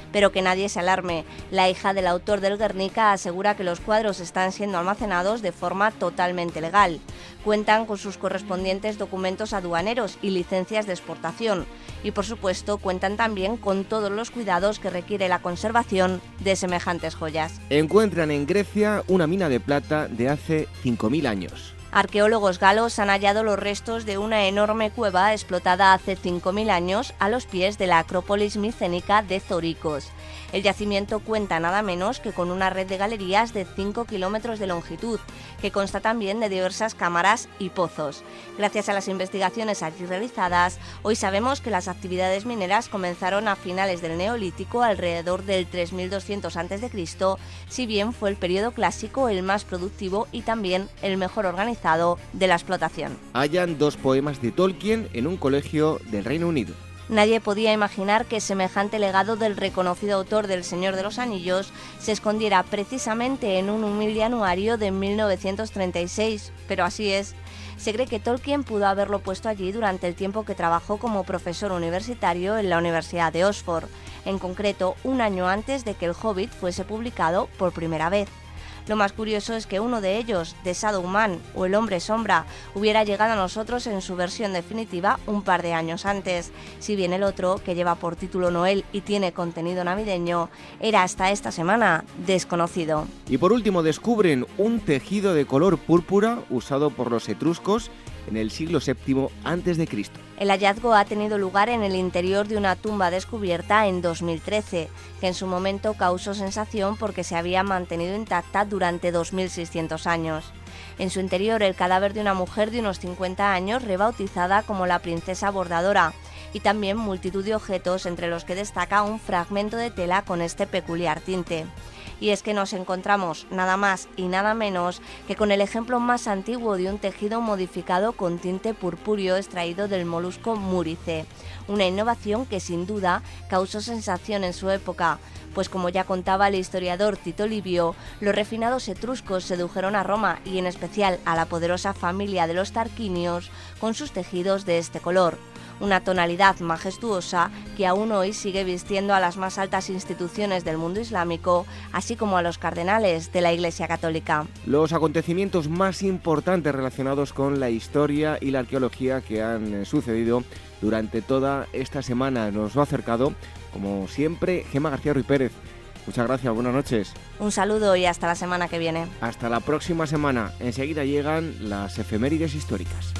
Pero que nadie se alarme. La hija del autor del Guernica asegura que los cuadros están siendo almacenados de forma totalmente legal. Cuentan con sus correspondientes documentos aduaneros y licencias de exportación. Y por supuesto cuentan también con todos los cuidados que requiere la conservación de semejantes joyas. Encuentran en Grecia una mina de plata de hace cinco mil años. Arqueólogos galos han hallado los restos de una enorme cueva explotada hace cinco mil años a los pies de la Acrópolis micénica de Zoricos. El yacimiento cuenta nada menos que con una red de galerías de cinco kilómetros de longitud, que consta también de diversas cámaras y pozos. Gracias a las investigaciones allí realizadas, hoy sabemos que las actividades mineras comenzaron a finales del Neolítico, alrededor del tres mil doscientos antes de Cristo, si bien fue el periodo clásico el más productivo y también el mejor organizado de la explotación. Hallan dos poemas de Tolkien en un colegio del Reino Unido. Nadie podía imaginar que semejante legado del reconocido autor del Señor de los Anillos se escondiera precisamente en un humilde anuario de mil novecientos treinta y seis, pero así es. Se cree que Tolkien pudo haberlo puesto allí durante el tiempo que trabajó como profesor universitario en la Universidad de Oxford, en concreto un año antes de que El Hobbit fuese publicado por primera vez. Lo más curioso es que uno de ellos, The Shadow Man o El Hombre Sombra, hubiera llegado a nosotros en su versión definitiva un par de años antes, si bien el otro, que lleva por título Noel y tiene contenido navideño, era hasta esta semana desconocido. Y por último descubren un tejido de color púrpura usado por los etruscos en el siglo séptimo antes de Cristo. El hallazgo ha tenido lugar en el interior de una tumba descubierta en dos mil trece, que en su momento causó sensación porque se había mantenido intacta durante dos mil seiscientos años. En su interior, el cadáver de una mujer de unos cincuenta años, rebautizada como la princesa bordadora, y también multitud de objetos, entre los que destaca un fragmento de tela con este peculiar tinte. Y es que nos encontramos nada más y nada menos que con el ejemplo más antiguo de un tejido modificado con tinte purpúreo extraído del molusco múrice, una innovación que sin duda causó sensación en su época, pues como ya contaba el historiador Tito Livio, los refinados etruscos sedujeron a Roma y en especial a la poderosa familia de los Tarquinios con sus tejidos de este color. Una tonalidad majestuosa que aún hoy sigue vistiendo a las más altas instituciones del mundo islámico, así como a los cardenales de la Iglesia Católica. Los acontecimientos más importantes relacionados con la historia y la arqueología que han sucedido durante toda esta semana nos lo ha acercado, como siempre, Gemma García Ruiz Pérez. Muchas gracias, buenas noches. Un saludo y hasta la semana que viene. Hasta la próxima semana. Enseguida llegan las efemérides históricas.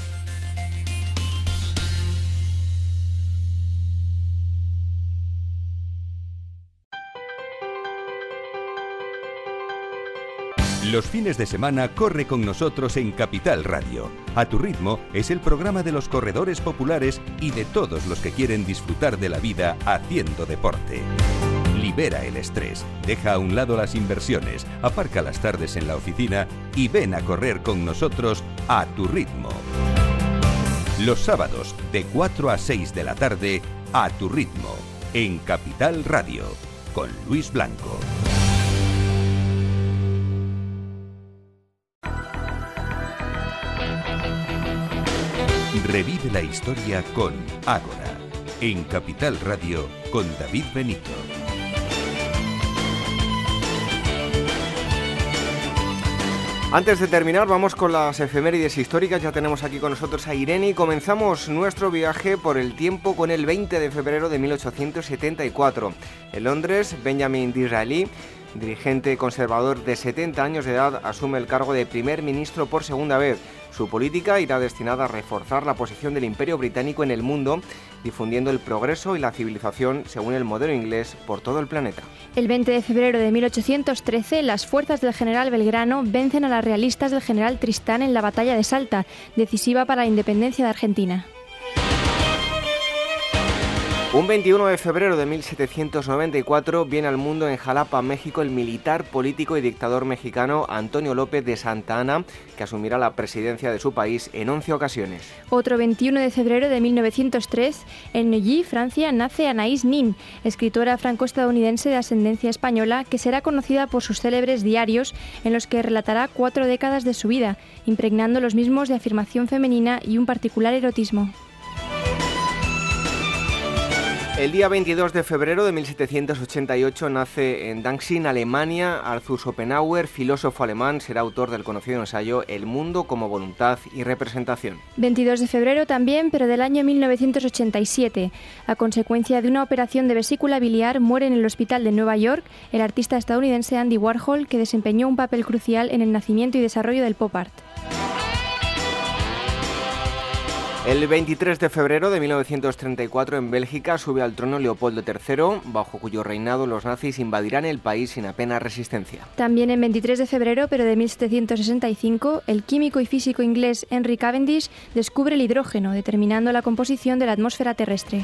Los fines de semana corre con nosotros en Capital Radio. A tu ritmo es el programa de los corredores populares y de todos los que quieren disfrutar de la vida haciendo deporte. Libera el estrés, deja a un lado las inversiones, aparca las tardes en la oficina y ven a correr con nosotros a tu ritmo. Los sábados de cuatro a seis de la tarde, a tu ritmo, en Capital Radio, con Luis Blanco. Revive la historia con Ágora, en Capital Radio con David Benito. Antes de terminar, vamos con las efemérides históricas. Ya tenemos aquí con nosotros a Irene y comenzamos nuestro viaje por el tiempo con el veinte de febrero de mil ochocientos setenta y cuatro. En Londres, Benjamin Disraeli, dirigente conservador de setenta años de edad, asume el cargo de primer ministro por segunda vez. Su política irá destinada a reforzar la posición del Imperio Británico en el mundo, difundiendo el progreso y la civilización según el modelo inglés por todo el planeta. El veinte de febrero de mil ochocientos trece, las fuerzas del general Belgrano vencen a las realistas del general Tristán en la batalla de Salta, decisiva para la independencia de Argentina. Un veintiuno de febrero de mil setecientos noventa y cuatro viene al mundo en Jalapa, México, el militar, político y dictador mexicano Antonio López de Santa Anna, que asumirá la presidencia de su país en once ocasiones. Otro veintiuno de febrero de mil novecientos tres, en Neuilly, Francia, nace Anaïs Nin, escritora franco-estadounidense de ascendencia española, que será conocida por sus célebres diarios en los que relatará cuatro décadas de su vida, impregnando los mismos de afirmación femenina y un particular erotismo. El día veintidós de febrero de mil setecientos ochenta y ocho nace en Danzig, Alemania, Arthur Schopenhauer, filósofo alemán, será autor del conocido ensayo El mundo como voluntad y representación. veintidós de febrero también, pero del año mil novecientos ochenta y siete. A consecuencia de una operación de vesícula biliar, muere en el hospital de Nueva York el artista estadounidense Andy Warhol, que desempeñó un papel crucial en el nacimiento y desarrollo del pop art. El veintitrés de febrero de mil novecientos treinta y cuatro en Bélgica sube al trono Leopoldo tercero, bajo cuyo reinado los nazis invadirán el país sin apenas resistencia. También en veintitrés de febrero, pero de mil setecientos sesenta y cinco, el químico y físico inglés Henry Cavendish descubre el hidrógeno, determinando la composición de la atmósfera terrestre.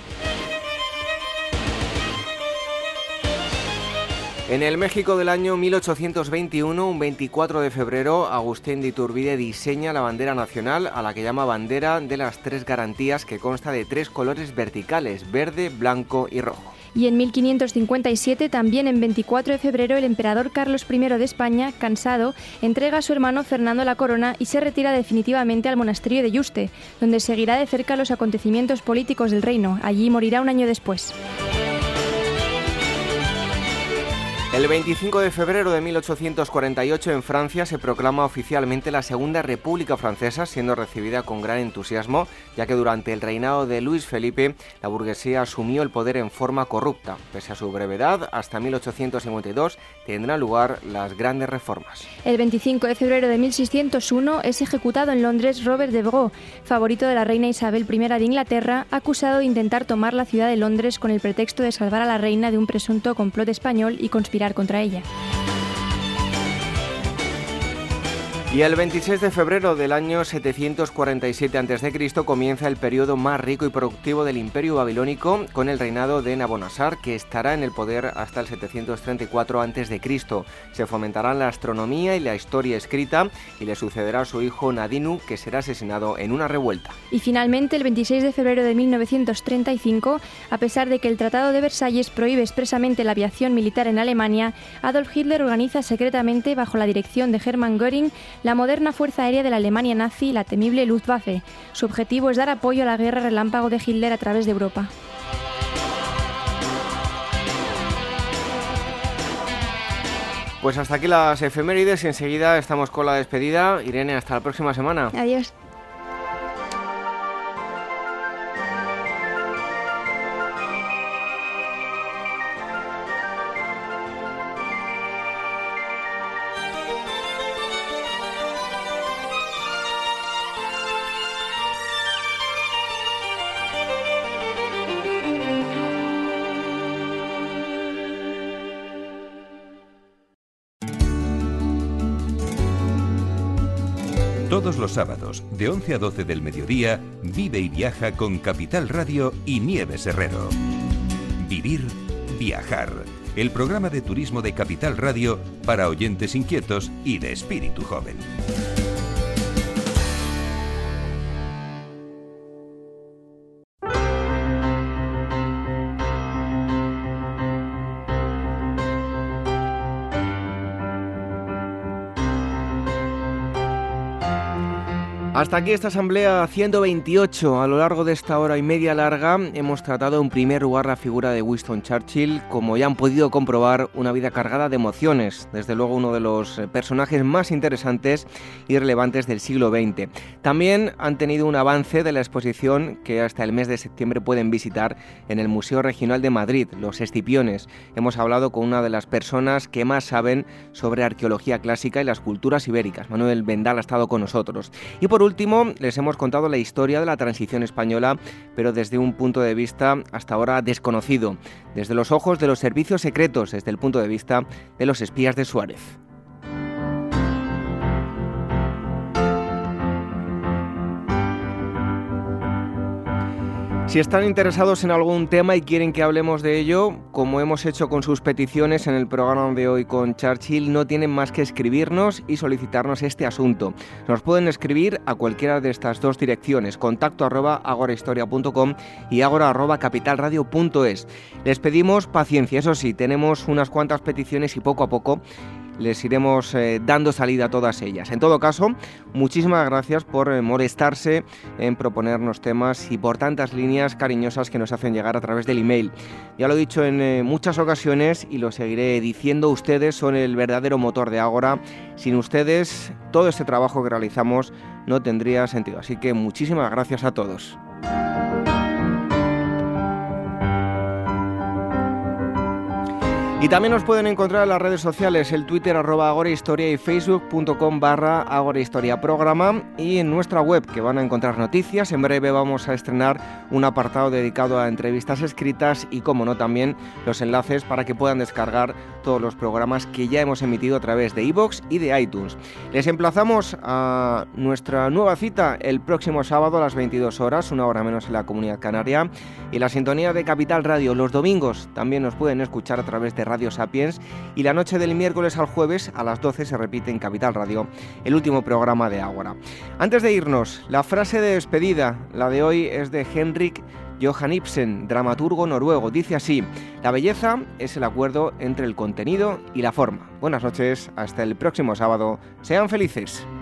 En el México del año mil ochocientos veintiuno, un veinticuatro de febrero, Agustín de Iturbide diseña la bandera nacional, a la que llama bandera de las tres garantías, que consta de tres colores verticales, verde, blanco y rojo. Y en mil quinientos cincuenta y siete, también en veinticuatro de febrero, el emperador Carlos primero de España, cansado, entrega a su hermano Fernando la corona y se retira definitivamente al monasterio de Yuste, donde seguirá de cerca los acontecimientos políticos del reino. Allí morirá un año después. El veinticinco de febrero de mil ochocientos cuarenta y ocho en Francia se proclama oficialmente la Segunda República Francesa, siendo recibida con gran entusiasmo, ya que durante el reinado de Luis Felipe la burguesía asumió el poder en forma corrupta. Pese a su brevedad, hasta mil ochocientos cincuenta y dos tendrán lugar las grandes reformas. El veinticinco de febrero de mil seiscientos uno es ejecutado en Londres Robert de Broglie, favorito de la reina Isabel primera de Inglaterra, acusado de intentar tomar la ciudad de Londres con el pretexto de salvar a la reina de un presunto complot español y conspirar contra ella. Y el veintiséis de febrero del año setecientos cuarenta y siete antes de Cristo comienza el periodo más rico y productivo del Imperio Babilónico, con el reinado de Nabonassar, que estará en el poder hasta el setecientos treinta y cuatro antes de Cristo. Se fomentarán la astronomía y la historia escrita, y le sucederá a su hijo Nadinu, que será asesinado en una revuelta. Y finalmente, el veintiséis de febrero de mil novecientos treinta y cinco, a pesar de que el Tratado de Versalles prohíbe expresamente la aviación militar en Alemania, Adolf Hitler organiza secretamente, bajo la dirección de Hermann Göring, la moderna fuerza aérea de la Alemania nazi, la temible Luftwaffe. Su objetivo es dar apoyo a la guerra relámpago de Hitler a través de Europa. Pues hasta aquí las efemérides y enseguida estamos con la despedida. Irene, hasta la próxima semana. Adiós. Todos los sábados, de once a doce del mediodía, vive y viaja con Capital Radio y Nieves Herrero. Vivir, viajar. El programa de turismo de Capital Radio para oyentes inquietos y de espíritu joven. Hasta aquí esta asamblea ciento veintiocho. A lo largo de esta hora y media larga hemos tratado en primer lugar la figura de Winston Churchill, como ya han podido comprobar, una vida cargada de emociones, desde luego uno de los personajes más interesantes y relevantes del siglo veinte. También han tenido un avance de la exposición que hasta el mes de septiembre pueden visitar en el Museo Regional de Madrid, Los Escipiones. Hemos hablado con una de las personas que más saben sobre arqueología clásica y las culturas ibéricas. Manuel Vendal ha estado con nosotros. Y por último, les hemos contado la historia de la transición española, pero desde un punto de vista hasta ahora desconocido, desde los ojos de los servicios secretos, desde el punto de vista de los espías de Suárez. Si están interesados en algún tema y quieren que hablemos de ello, como hemos hecho con sus peticiones en el programa de hoy con Churchill, no tienen más que escribirnos y solicitarnos este asunto. Nos pueden escribir a cualquiera de estas dos direcciones, contacto arroba agorahistoria punto com y agora arroba capitalradio punto es. Les pedimos paciencia, eso sí, tenemos unas cuantas peticiones y poco a poco les iremos eh, dando salida a todas ellas. En todo caso, muchísimas gracias por eh, molestarse en proponernos temas y por tantas líneas cariñosas que nos hacen llegar a través del email. Ya lo he dicho en eh, muchas ocasiones y lo seguiré diciendo, ustedes son el verdadero motor de Ágora. Sin ustedes, todo este trabajo que realizamos no tendría sentido. Así que muchísimas gracias a todos. Y también nos pueden encontrar en las redes sociales, el Twitter arroba agorahistoria y facebook.com barra agorahistoria programa, y en nuestra web, que van a encontrar noticias. En breve vamos a estrenar un apartado dedicado a entrevistas escritas y, como no, también los enlaces para que puedan descargar todos los programas que ya hemos emitido a través de iVoox y de iTunes. Les emplazamos a nuestra nueva cita el próximo sábado a las veintidós horas, una hora menos en la Comunidad Canaria, y la sintonía de Capital Radio. Los domingos también nos pueden escuchar a través de Radio Sapiens, y la noche del miércoles al jueves a las doce se repite en Capital Radio el último programa de Ágora. Antes de irnos, la frase de despedida, la de hoy, es de Henrik Johan Ibsen, dramaturgo noruego. Dice así: la belleza es el acuerdo entre el contenido y la forma. Buenas noches, hasta el próximo sábado. Sean felices.